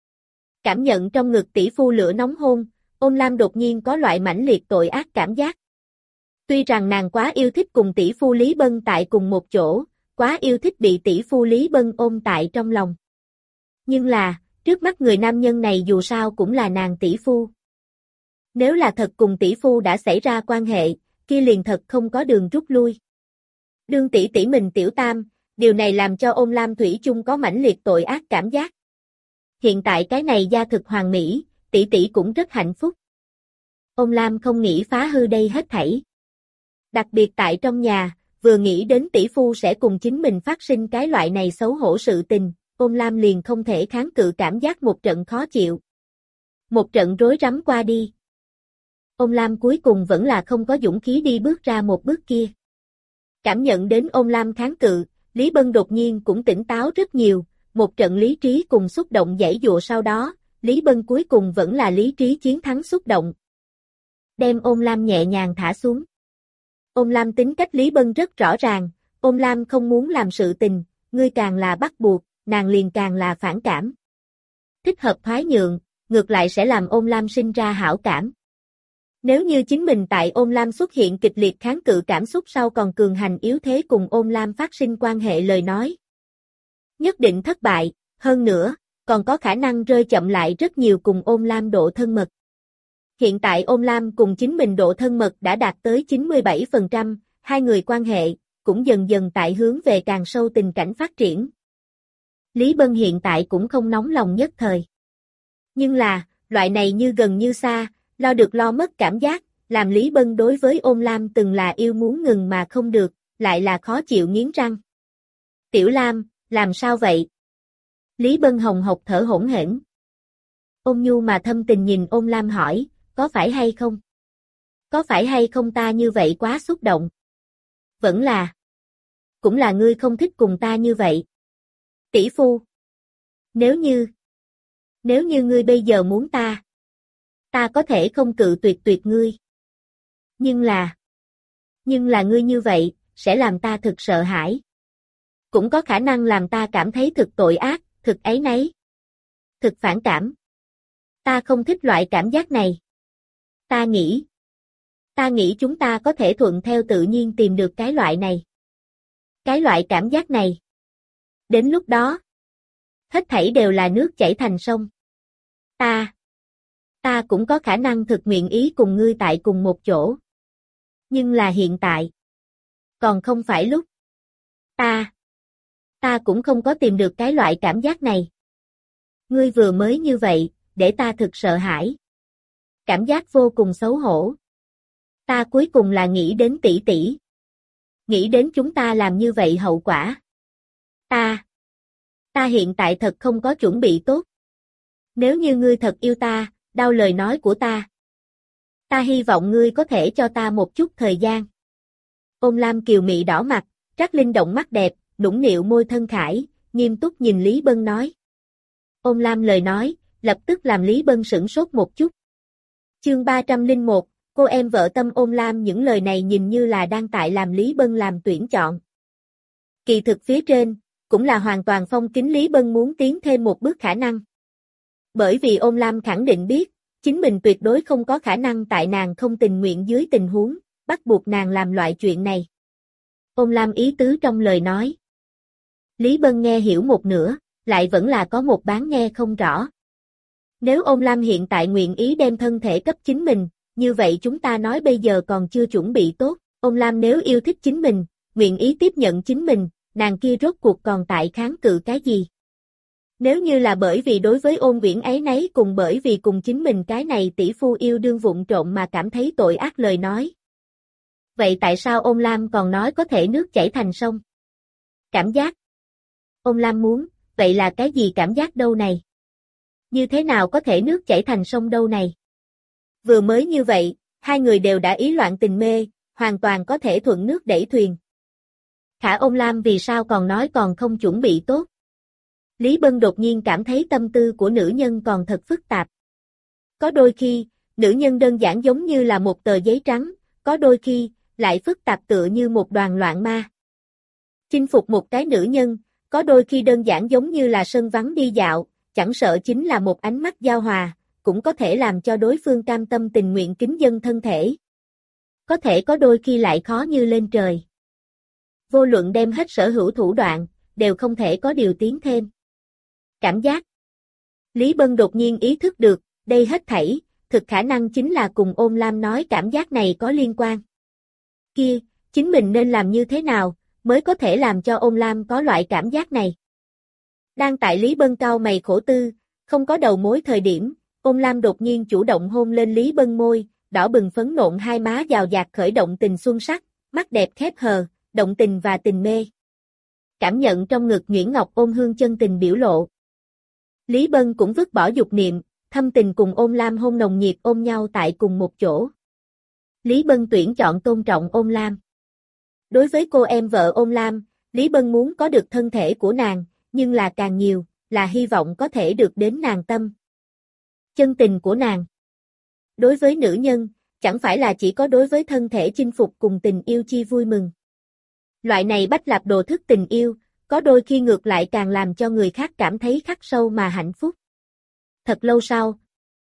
Cảm nhận trong ngực tỷ phu lửa nóng hôn, Ôn Lam đột nhiên có loại mãnh liệt tội ác cảm giác. Tuy rằng nàng quá yêu thích cùng tỷ phu Lý Bân tại cùng một chỗ, quá yêu thích bị tỷ phu Lý Bân ôm tại trong lòng. Nhưng là, trước mắt người nam nhân này dù sao cũng là nàng tỷ phu. Nếu là thật cùng tỷ phu đã xảy ra quan hệ, kia liền thật không có đường rút lui. Đương tỷ tỷ mình tiểu tam, điều này làm cho Ôn Lam thủy chung có mãnh liệt tội ác cảm giác. Hiện tại cái này gia thực hoàn mỹ, tỷ tỷ cũng rất hạnh phúc. Ôn Lam không nghĩ phá hư đây hết thảy. Đặc biệt tại trong nhà, vừa nghĩ đến tỷ phu sẽ cùng chính mình phát sinh cái loại này xấu hổ sự tình, Ôn Lam liền không thể kháng cự cảm giác một trận khó chịu. Một trận rối rắm qua đi. Ôn Lam cuối cùng vẫn là không có dũng khí đi bước ra một bước kia. Cảm nhận đến Ôn Lam kháng cự, Lý Bân đột nhiên cũng tỉnh táo rất nhiều, một trận lý trí cùng xúc động giãy giụa sau đó, Lý Bân cuối cùng vẫn là lý trí chiến thắng xúc động. Đem Ôn Lam nhẹ nhàng thả xuống. Ôn Lam tính cách Lý Bân rất rõ ràng, Ôn Lam không muốn làm sự tình, ngươi càng là bắt buộc, nàng liền càng là phản cảm. Thích hợp thoái nhượng, ngược lại sẽ làm Ôn Lam sinh ra hảo cảm. Nếu như chính mình tại Ôn Lam xuất hiện kịch liệt kháng cự cảm xúc sau còn cường hành yếu thế cùng Ôn Lam phát sinh quan hệ lời nói, nhất định thất bại, hơn nữa, còn có khả năng rơi chậm lại rất nhiều cùng Ôn Lam độ thân mật. Hiện tại Ôn Lam cùng chính mình độ thân mật đã đạt tới 97%, hai người quan hệ, cũng dần dần tại hướng về càng sâu tình cảnh phát triển. Lý Bân hiện tại cũng không nóng lòng nhất thời. Nhưng là, loại này như gần như xa, lo được lo mất cảm giác, làm Lý Bân đối với Ôn Lam từng là yêu muốn ngừng mà không được, lại là khó chịu nghiến răng. Tiểu Lam, làm sao vậy? Lý Bân hồng hộc thở hổn hển. Ôn nhu mà thâm tình nhìn Ôn Lam hỏi, có phải hay không? Có phải hay không ta như vậy quá xúc động? Vẫn là. Cũng là ngươi không thích cùng ta như vậy. Tỷ phu. Nếu như ngươi bây giờ muốn ta có thể không cự tuyệt ngươi. Nhưng là ngươi như vậy, sẽ làm ta thực sợ hãi. Cũng có khả năng làm ta cảm thấy thực tội ác, thực áy náy. Thực phản cảm. Ta không thích loại cảm giác này. Ta nghĩ chúng ta có thể thuận theo tự nhiên tìm được cái loại này. Cái loại cảm giác này. Đến lúc đó, hết thảy đều là nước chảy thành sông. Ta cũng có khả năng thực nguyện ý cùng ngươi tại cùng một chỗ. Nhưng là hiện tại, còn không phải lúc. Ta cũng không có tìm được cái loại cảm giác này. Ngươi vừa mới như vậy, để ta thực sợ hãi. Cảm giác vô cùng xấu hổ. Ta cuối cùng là nghĩ đến tỷ tỷ. Nghĩ đến chúng ta làm như vậy hậu quả. Ta hiện tại thật không có chuẩn bị tốt. Nếu như ngươi thật yêu ta, đau lời nói của ta. Ta hy vọng ngươi có thể cho ta một chút thời gian. Ôn Lam kiều mị đỏ mặt, trắc linh động mắt đẹp, nũng nịu môi thân khải, nghiêm túc nhìn Lý Bân nói. Ôn Lam lời nói, lập tức làm Lý Bân sửng sốt một chút. Chương 301, cô em vợ tâm Ôn Lam những lời này nhìn như là đang tại làm Lý Bân làm tuyển chọn. Kỳ thực phía trên, cũng là hoàn toàn phong kín Lý Bân muốn tiến thêm một bước khả năng. Bởi vì Ôn Lam khẳng định biết, chính mình tuyệt đối không có khả năng tại nàng không tình nguyện dưới tình huống, bắt buộc nàng làm loại chuyện này. Ôn Lam ý tứ trong lời nói. Lý Bân nghe hiểu một nửa, lại vẫn là có một bán nghe không rõ. Nếu Ôn Lam hiện tại nguyện ý đem thân thể cấp chính mình, như vậy chúng ta nói bây giờ còn chưa chuẩn bị tốt. Ôn Lam nếu yêu thích chính mình, nguyện ý tiếp nhận chính mình, nàng kia rốt cuộc còn tại kháng cự cái gì? Nếu như là bởi vì đối với Ôn Uyển ấy nấy cùng bởi vì cùng chính mình cái này tỷ phu yêu đương vụng trộm mà cảm thấy tội ác lời nói. Vậy tại sao Ôn Lam còn nói có thể nước chảy thành sông? Cảm giác. Ôn Lam muốn, vậy là cái gì cảm giác đâu này? Như thế nào có thể nước chảy thành sông đâu này? Vừa mới như vậy, hai người đều đã ý loạn tình mê, hoàn toàn có thể thuận nước đẩy thuyền. Khả Ôn Lam vì sao còn nói còn không chuẩn bị tốt? Lý Bân đột nhiên cảm thấy tâm tư của nữ nhân còn thật phức tạp. Có đôi khi, nữ nhân đơn giản giống như là một tờ giấy trắng, có đôi khi, lại phức tạp tựa như một đoàn loạn ma. Chinh phục một cái nữ nhân, có đôi khi đơn giản giống như là sân vắng đi dạo, chẳng sợ chính là một ánh mắt giao hòa, cũng có thể làm cho đối phương cam tâm tình nguyện kính dâng thân thể. Có thể có đôi khi lại khó như lên trời. Vô luận đem hết sở hữu thủ đoạn, đều không thể có điều tiến thêm. Cảm giác. Lý Bân đột nhiên ý thức được, đây hết thảy, thực khả năng chính là cùng Ôn Lam nói cảm giác này có liên quan. Kia, chính mình nên làm như thế nào, mới có thể làm cho Ôn Lam có loại cảm giác này. Đang tại Lý Bân cau mày khổ tư, không có đầu mối thời điểm, Ôn Lam đột nhiên chủ động hôn lên Lý Bân môi, đỏ bừng phấn nộn hai má giàu dạt khởi động tình xuân sắc, mắt đẹp khép hờ, động tình và tình mê. Cảm nhận trong ngực nhuyễn ngọc ôn hương chân tình biểu lộ. Lý Bân cũng vứt bỏ dục niệm, thâm tình cùng Ôn Lam hôn nồng nhiệt ôm nhau tại cùng một chỗ. Lý Bân tuyển chọn tôn trọng Ôn Lam. Đối với cô em vợ Ôn Lam, Lý Bân muốn có được thân thể của nàng, nhưng là càng nhiều, là hy vọng có thể được đến nàng tâm. Chân tình của nàng. Đối với nữ nhân, chẳng phải là chỉ có đối với thân thể chinh phục cùng tình yêu chi vui mừng. Loại này bách lạp đồ thức tình yêu, có đôi khi ngược lại càng làm cho người khác cảm thấy khắc sâu mà hạnh phúc. Thật lâu sau,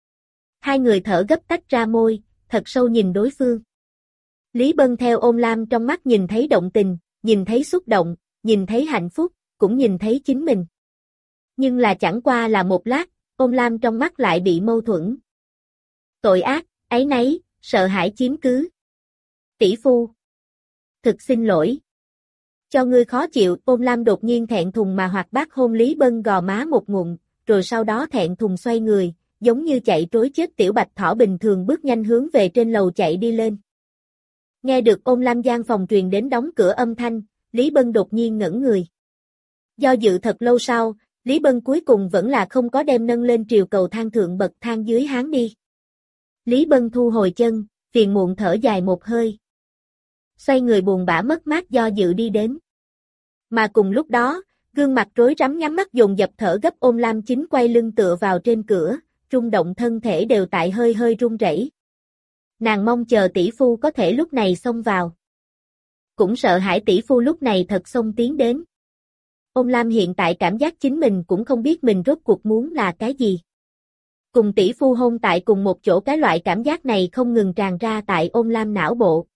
hai người thở gấp tách ra môi, thật sâu nhìn đối phương. Lý Bân theo Ôn Lam trong mắt nhìn thấy động tình, nhìn thấy xúc động, nhìn thấy hạnh phúc, cũng nhìn thấy chính mình. Nhưng là chẳng qua là một lát, Ôn Lam trong mắt lại bị mâu thuẫn. Tội ác, áy náy, sợ hãi chiếm cứ. Tỷ phu. Thực xin lỗi. Cho ngươi khó chịu, Ôn Lam đột nhiên thẹn thùng mà hoạt bát hôn Lý Bân gò má một ngụm, rồi sau đó thẹn thùng xoay người, giống như chạy trối chết tiểu bạch thỏ bình thường bước nhanh hướng về trên lầu chạy đi lên. Nghe được Ôn Lam gian phòng truyền đến đóng cửa âm thanh, Lý Bân đột nhiên ngẩn người. Do dự thật lâu sau, Lý Bân cuối cùng vẫn là không có đem nâng lên triều cầu thang thượng bậc thang dưới háng đi. Lý Bân thu hồi chân, phiền muộn thở dài một hơi. Xoay người buồn bã mất mát do dự đi đến. Mà cùng lúc đó, gương mặt rối rắm nhắm mắt dồn dập thở gấp Ôn Lam Chính quay lưng tựa vào trên cửa, rung động thân thể đều tại hơi hơi run rẩy. Nàng mong chờ tỷ phu có thể lúc này xông vào. Cũng sợ hãi tỷ phu lúc này thật xông tiến đến. Ôn Lam hiện tại cảm giác chính mình cũng không biết mình rốt cuộc muốn là cái gì. Cùng tỷ phu hôn tại cùng một chỗ, cái loại cảm giác này không ngừng tràn ra tại Ôn Lam não bộ.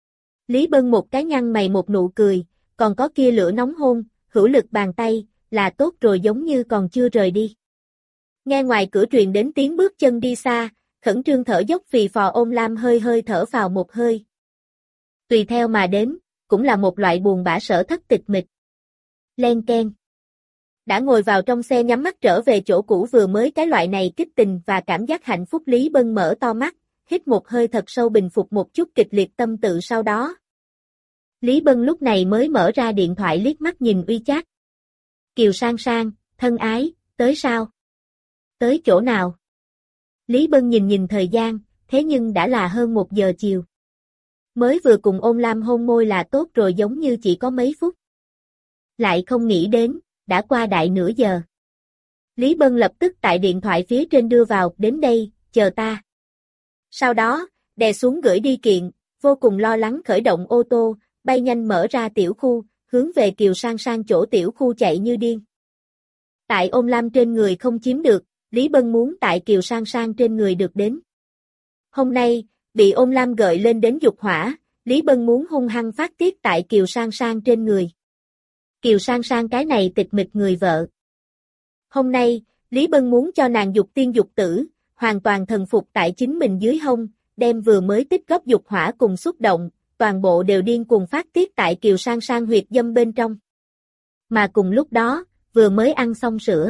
Lý Bân một cái nhăn mày một nụ cười, còn có kia lửa nóng hôn, hữu lực bàn tay, là tốt rồi, giống như còn chưa rời đi. Nghe ngoài cửa truyền đến tiếng bước chân đi xa, khẩn trương thở dốc phì phò Ôn Lam hơi hơi thở vào một hơi. Tùy theo mà đến, cũng là một loại buồn bã sở thất tịch mịch. Len keng. Đã ngồi vào trong xe nhắm mắt trở về chỗ cũ vừa mới, cái loại này kích tình và cảm giác hạnh phúc Lý Bân mở to mắt, hít một hơi thật sâu bình phục một chút kịch liệt tâm tự sau đó. Lý Bân lúc này mới mở ra điện thoại liếc mắt nhìn Uy Chat. Kiều Sang Sang, thân ái, tới sao? Tới chỗ nào? Lý Bân nhìn thời gian, thế nhưng đã là hơn 1 giờ chiều. Mới vừa cùng Ôn Lam hôn môi là tốt rồi, giống như chỉ có mấy phút. Lại không nghĩ đến, đã qua đại nửa giờ. Lý Bân lập tức tại điện thoại phía trên đưa vào, đến đây, chờ ta. Sau đó, đè xuống gửi đi kiện, vô cùng lo lắng khởi động ô tô, bay nhanh mở ra tiểu khu, hướng về Kiều Sang Sang chỗ tiểu khu chạy như điên. Tại Ôn Lam trên người không chiếm được, Lý Bân muốn tại Kiều Sang Sang trên người được đến. Hôm nay, bị Ôn Lam gợi lên đến dục hỏa, Lý Bân muốn hung hăng phát tiết tại Kiều Sang Sang trên người. Kiều Sang Sang cái này tịch mịch người vợ. Hôm nay, Lý Bân muốn cho nàng dục tiên dục tử, hoàn toàn thần phục tại chính mình dưới hông, đem vừa mới tích góp dục hỏa cùng xúc động, toàn bộ đều điên cuồng phát tiết tại Kiều Sang Sang huyệt dâm bên trong. Mà cùng lúc đó, vừa mới ăn xong sữa.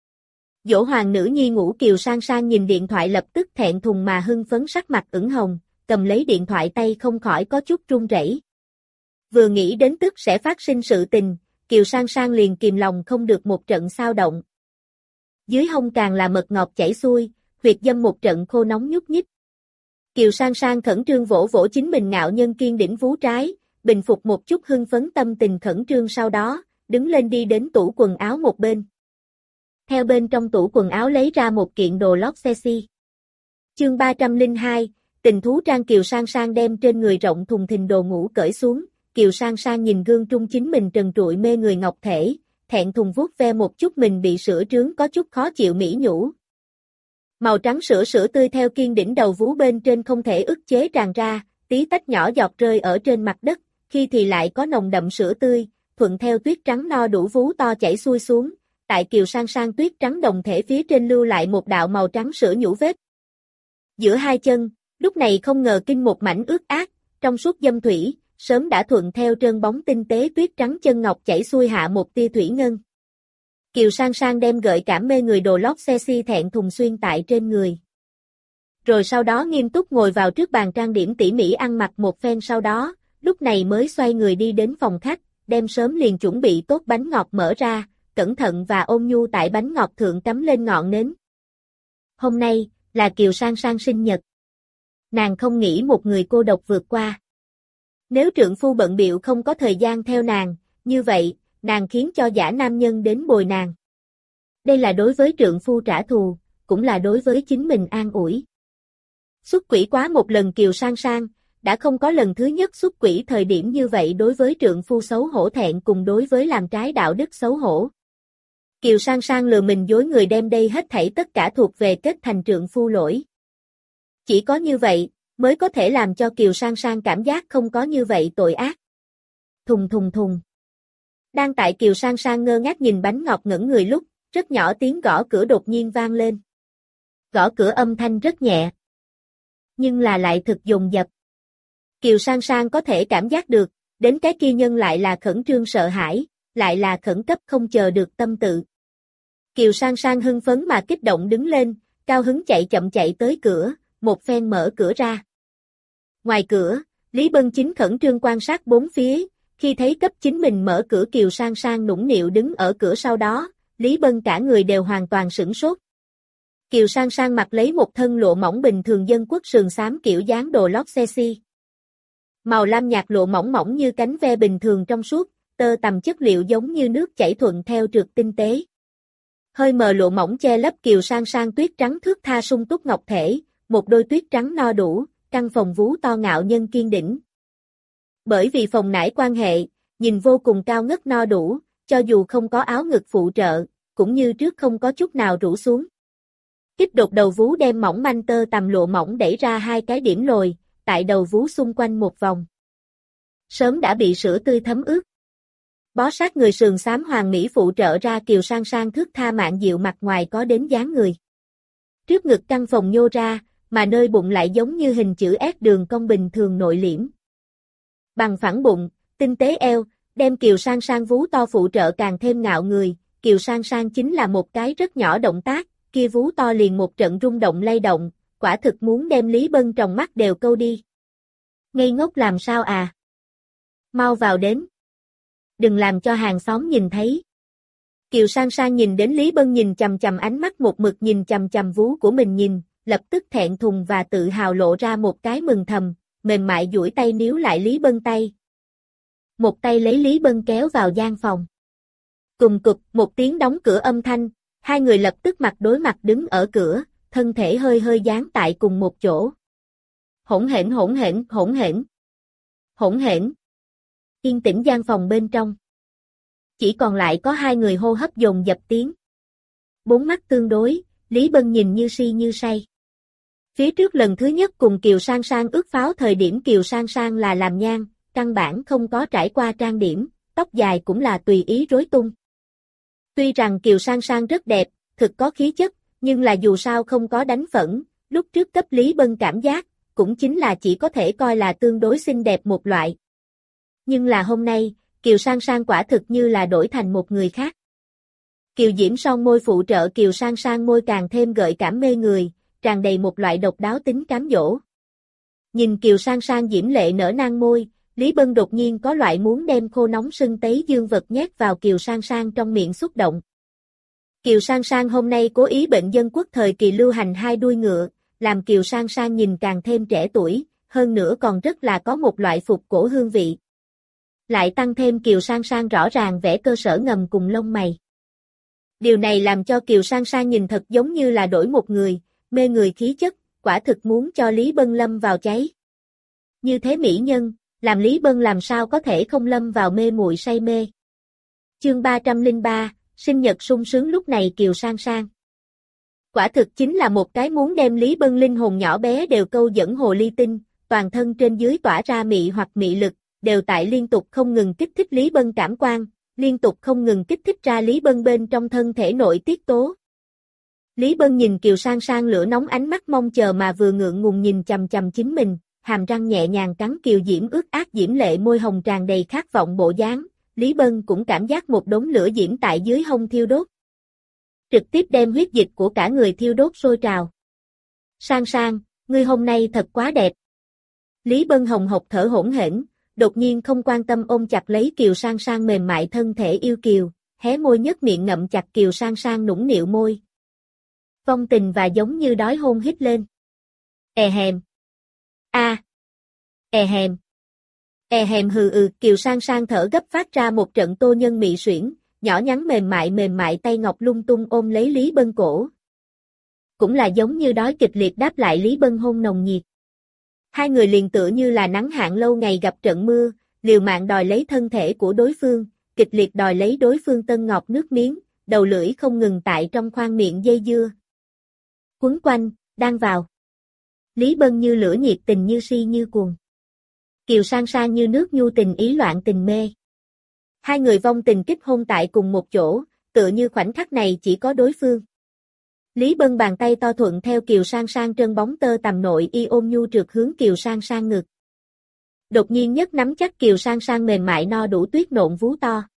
Dỗ hoàng nữ nhi ngủ Kiều Sang Sang nhìn điện thoại lập tức thẹn thùng mà hưng phấn, sắc mặt ửng hồng, cầm lấy điện thoại tay không khỏi có chút run rẩy. Vừa nghĩ đến tức sẽ phát sinh sự tình, Kiều Sang Sang liền kìm lòng không được một trận xao động. Dưới hông càng là mật ngọt chảy xuôi, huyệt dâm một trận khô nóng nhúc nhích. Kiều Sang Sang khẩn trương vỗ vỗ chính mình ngạo nhân kiên đỉnh vú trái, bình phục một chút hưng phấn tâm tình khẩn trương, sau đó, đứng lên đi đến tủ quần áo một bên. Theo bên trong tủ quần áo lấy ra một kiện đồ lót sexy. Chương 302, tình thú trang. Kiều Sang Sang đem trên người rộng thùng thình đồ ngủ cởi xuống, Kiều Sang Sang nhìn gương trung chính mình trần trụi mê người ngọc thể, thẹn thùng vuốt ve một chút mình bị sữa trướng có chút khó chịu mỹ nhũ. Màu trắng sữa tươi theo kiên đỉnh đầu vú bên trên không thể ức chế tràn ra, tí tách nhỏ giọt rơi ở trên mặt đất, khi thì lại có nồng đậm sữa tươi, thuận theo tuyết trắng no đủ vú to chảy xuôi xuống, tại Kiều Sang Sang tuyết trắng đồng thể phía trên lưu lại một đạo màu trắng sữa nhũ vết. Giữa hai chân, lúc này không ngờ kinh một mảnh ướt át, trong suốt dâm thủy, sớm đã thuận theo trơn bóng tinh tế tuyết trắng chân ngọc chảy xuôi hạ một tia thủy ngân. Kiều Sang Sang đem gợi cảm mê người đồ lót sexy thẹn thùng xuyên tại trên người. Rồi sau đó nghiêm túc ngồi vào trước bàn trang điểm tỉ mỉ ăn mặc một phen, sau đó, lúc này mới xoay người đi đến phòng khách, đem sớm liền chuẩn bị tốt bánh ngọt mở ra, cẩn thận và ôn nhu tại bánh ngọt thượng cắm lên ngọn nến. Hôm nay, là Kiều Sang Sang sinh nhật. Nàng không nghĩ một người cô độc vượt qua. Nếu trượng phu bận bịu không có thời gian theo nàng, như vậy, nàng khiến cho giả nam nhân đến bồi nàng. Đây là đối với trượng phu trả thù, cũng là đối với chính mình an ủi. Xuất quỷ quá một lần Kiều Sang Sang, đã không có lần thứ nhất xuất quỷ thời điểm như vậy, đối với trượng phu xấu hổ thẹn cùng đối với làm trái đạo đức xấu hổ. Kiều Sang Sang lừa mình dối người, đem đây hết thảy tất cả thuộc về kết thành trượng phu lỗi. Chỉ có như vậy, mới có thể làm cho Kiều Sang Sang cảm giác không có như vậy tội ác. Thùng thùng thùng. Đang tại Kiều Sang Sang ngơ ngác nhìn bánh ngọt ngẩn người lúc, rất nhỏ tiếng gõ cửa đột nhiên vang lên. Gõ cửa âm thanh rất nhẹ, nhưng là lại thực dồn dập. Kiều Sang Sang có thể cảm giác được, đến cái kia nhân lại là khẩn trương sợ hãi, lại là khẩn cấp không chờ được tâm tự. Kiều Sang Sang hưng phấn mà kích động đứng lên, cao hứng chạy chậm chạy tới cửa, một phen mở cửa ra. Ngoài cửa, Lý Bân chính khẩn trương quan sát bốn phía, khi thấy cấp chính mình mở cửa Kiều Sang Sang nũng nịu đứng ở cửa sau đó, Lý Bân cả người đều hoàn toàn sửng sốt. Kiều Sang Sang mặc lấy một thân lụa mỏng bình thường dân quốc sườn xám kiểu dáng đồ lót sexy. Màu lam nhạt lụa mỏng mỏng như cánh ve bình thường trong suốt, tơ tằm chất liệu giống như nước chảy thuận theo trượt tinh tế. Hơi mờ lụa mỏng che lấp Kiều Sang Sang tuyết trắng thướt tha sung túc ngọc thể, một đôi tuyết trắng no đủ, căn phòng vú to ngạo nhân kiên đỉnh. Bởi vì phòng nải quan hệ, nhìn vô cùng cao ngất no đủ, cho dù không có áo ngực phụ trợ, cũng như trước không có chút nào rũ xuống. Kích đột đầu vú đem mỏng manh tơ tằm lụa mỏng đẩy ra hai cái điểm lồi, tại đầu vú xung quanh một vòng. Sớm đã bị sữa tươi thấm ướt. Bó sát người sườn xám hoàng mỹ phụ trợ ra Kiều Sang Sang thước tha mạn diệu mặt ngoài có đến dáng người. Trước ngực căng phồng nhô ra, mà nơi bụng lại giống như hình chữ S đường cong bình thường nội liễm. Bằng phẳng bụng, tinh tế eo, đem Kiều Sang Sang vú to phụ trợ càng thêm ngạo người, Kiều Sang Sang chính là một cái rất nhỏ động tác, kia vú to liền một trận rung động lay động, quả thực muốn đem Lý Bân trong mắt đều câu đi. Ngây ngốc làm sao à? Mau vào đến. Đừng làm cho hàng xóm nhìn thấy. Kiều Sang Sang nhìn đến Lý Bân nhìn chằm chằm ánh mắt một mực nhìn chằm chằm vú của mình nhìn, lập tức thẹn thùng và tự hào lộ ra một cái mừng thầm, mềm mại duỗi tay níu lại Lý Bân tay. Một tay lấy Lý Bân kéo vào gian phòng. Cùng cục một tiếng đóng cửa âm thanh, hai người lập tức mặt đối mặt đứng ở cửa, thân thể hơi hơi dán tại cùng một chỗ. Hỗn hển hỗn hển hỗn hển. Hỗn hển. Yên tĩnh gian phòng bên trong. Chỉ còn lại có hai người hô hấp dồn dập tiếng. Bốn mắt tương đối, Lý Bân nhìn như si như say. Phía trước lần thứ nhất cùng Kiều Sang Sang ước pháo thời điểm Kiều Sang Sang là làm nhang, căn bản không có trải qua trang điểm, tóc dài cũng là tùy ý rối tung. Tuy rằng Kiều Sang Sang rất đẹp, thực có khí chất, nhưng là dù sao không có đánh phẫn, lúc trước cấp Lý Bân cảm giác, cũng chính là chỉ có thể coi là tương đối xinh đẹp một loại. Nhưng là hôm nay, Kiều Sang Sang quả thực như là đổi thành một người khác. Kiều diễm son môi phụ trợ Kiều Sang Sang môi càng thêm gợi cảm mê người, tràn đầy một loại độc đáo tính cám dỗ. Nhìn Kiều Sang Sang diễm lệ nở nang môi, Lý Bân đột nhiên có loại muốn đem khô nóng sưng tấy dương vật nhét vào Kiều Sang Sang trong miệng xúc động. Kiều Sang Sang hôm nay cố ý bệnh dân quốc thời kỳ lưu hành hai đuôi ngựa, làm Kiều Sang Sang nhìn càng thêm trẻ tuổi, hơn nữa còn rất là có một loại phục cổ hương vị. Lại tăng thêm Kiều Sang Sang rõ ràng vẽ cơ sở ngầm cùng lông mày. Điều này làm cho Kiều Sang Sang nhìn thật giống như là đổi một người, mê người khí chất, quả thực muốn cho Lý Bân lâm vào cháy. Như thế mỹ nhân, làm Lý Bân làm sao có thể không lâm vào mê muội say mê. Chương 303, sinh nhật sung sướng lúc này Kiều Sang Sang. Quả thực chính là một cái muốn đem Lý Bân linh hồn nhỏ bé đều câu dẫn hồ ly tinh, toàn thân trên dưới tỏa ra mị hoặc mị lực, đều tại liên tục không ngừng kích thích Lý Bân cảm quan, liên tục không ngừng kích thích ra Lý Bân bên trong thân thể nội tiết tố. Lý Bân nhìn Kiều Sang Sang lửa nóng ánh mắt mong chờ mà vừa ngượng ngùng nhìn chằm chằm chính mình, hàm răng nhẹ nhàng cắn Kiều diễm ướt át diễm lệ môi hồng tràn đầy khát vọng bộ dáng, Lý Bân cũng cảm giác một đống lửa diễm tại dưới hông thiêu đốt. Trực tiếp đem huyết dịch của cả người thiêu đốt sôi trào. Sang Sang, ngươi hôm nay thật quá đẹp. Lý Bân hồng hộc thở hổn hển, đột nhiên không quan tâm ôm chặt lấy Kiều Sang Sang mềm mại thân thể yêu kiều, hé môi nhếch miệng ngậm chặt Kiều Sang Sang nũng nịu môi. Vong tình và giống như đói hôn hít lên. E hèm. A. E hèm. E hèm hừ Kiều Sang Sang thở gấp phát ra một trận tô nhân mị xuyển, nhỏ nhắn mềm mại tay ngọc lung tung ôm lấy Lý Bân cổ. Cũng là giống như đói kịch liệt đáp lại Lý Bân hôn nồng nhiệt. Hai người liền tựa như là nắng hạn lâu ngày gặp trận mưa, liều mạng đòi lấy thân thể của đối phương, kịch liệt đòi lấy đối phương tân ngọt nước miếng, đầu lưỡi không ngừng tại trong khoang miệng dây dưa. Quấn quanh, đang vào. Lý Bân như lửa nhiệt tình như si như cuồng. Kiều Sang Sang như nước nhu tình ý loạn tình mê. Hai người vong tình kích hôn tại cùng một chỗ, tựa như khoảnh khắc này chỉ có đối phương. Lý Bân bàn tay to thuận theo Kiều Sang Sang trơn bóng tơ tằm nội y ôm nhu trượt hướng Kiều Sang Sang ngực. Đột nhiên nhất nắm chắc Kiều Sang Sang mềm mại no đủ tuyết nộn vú to.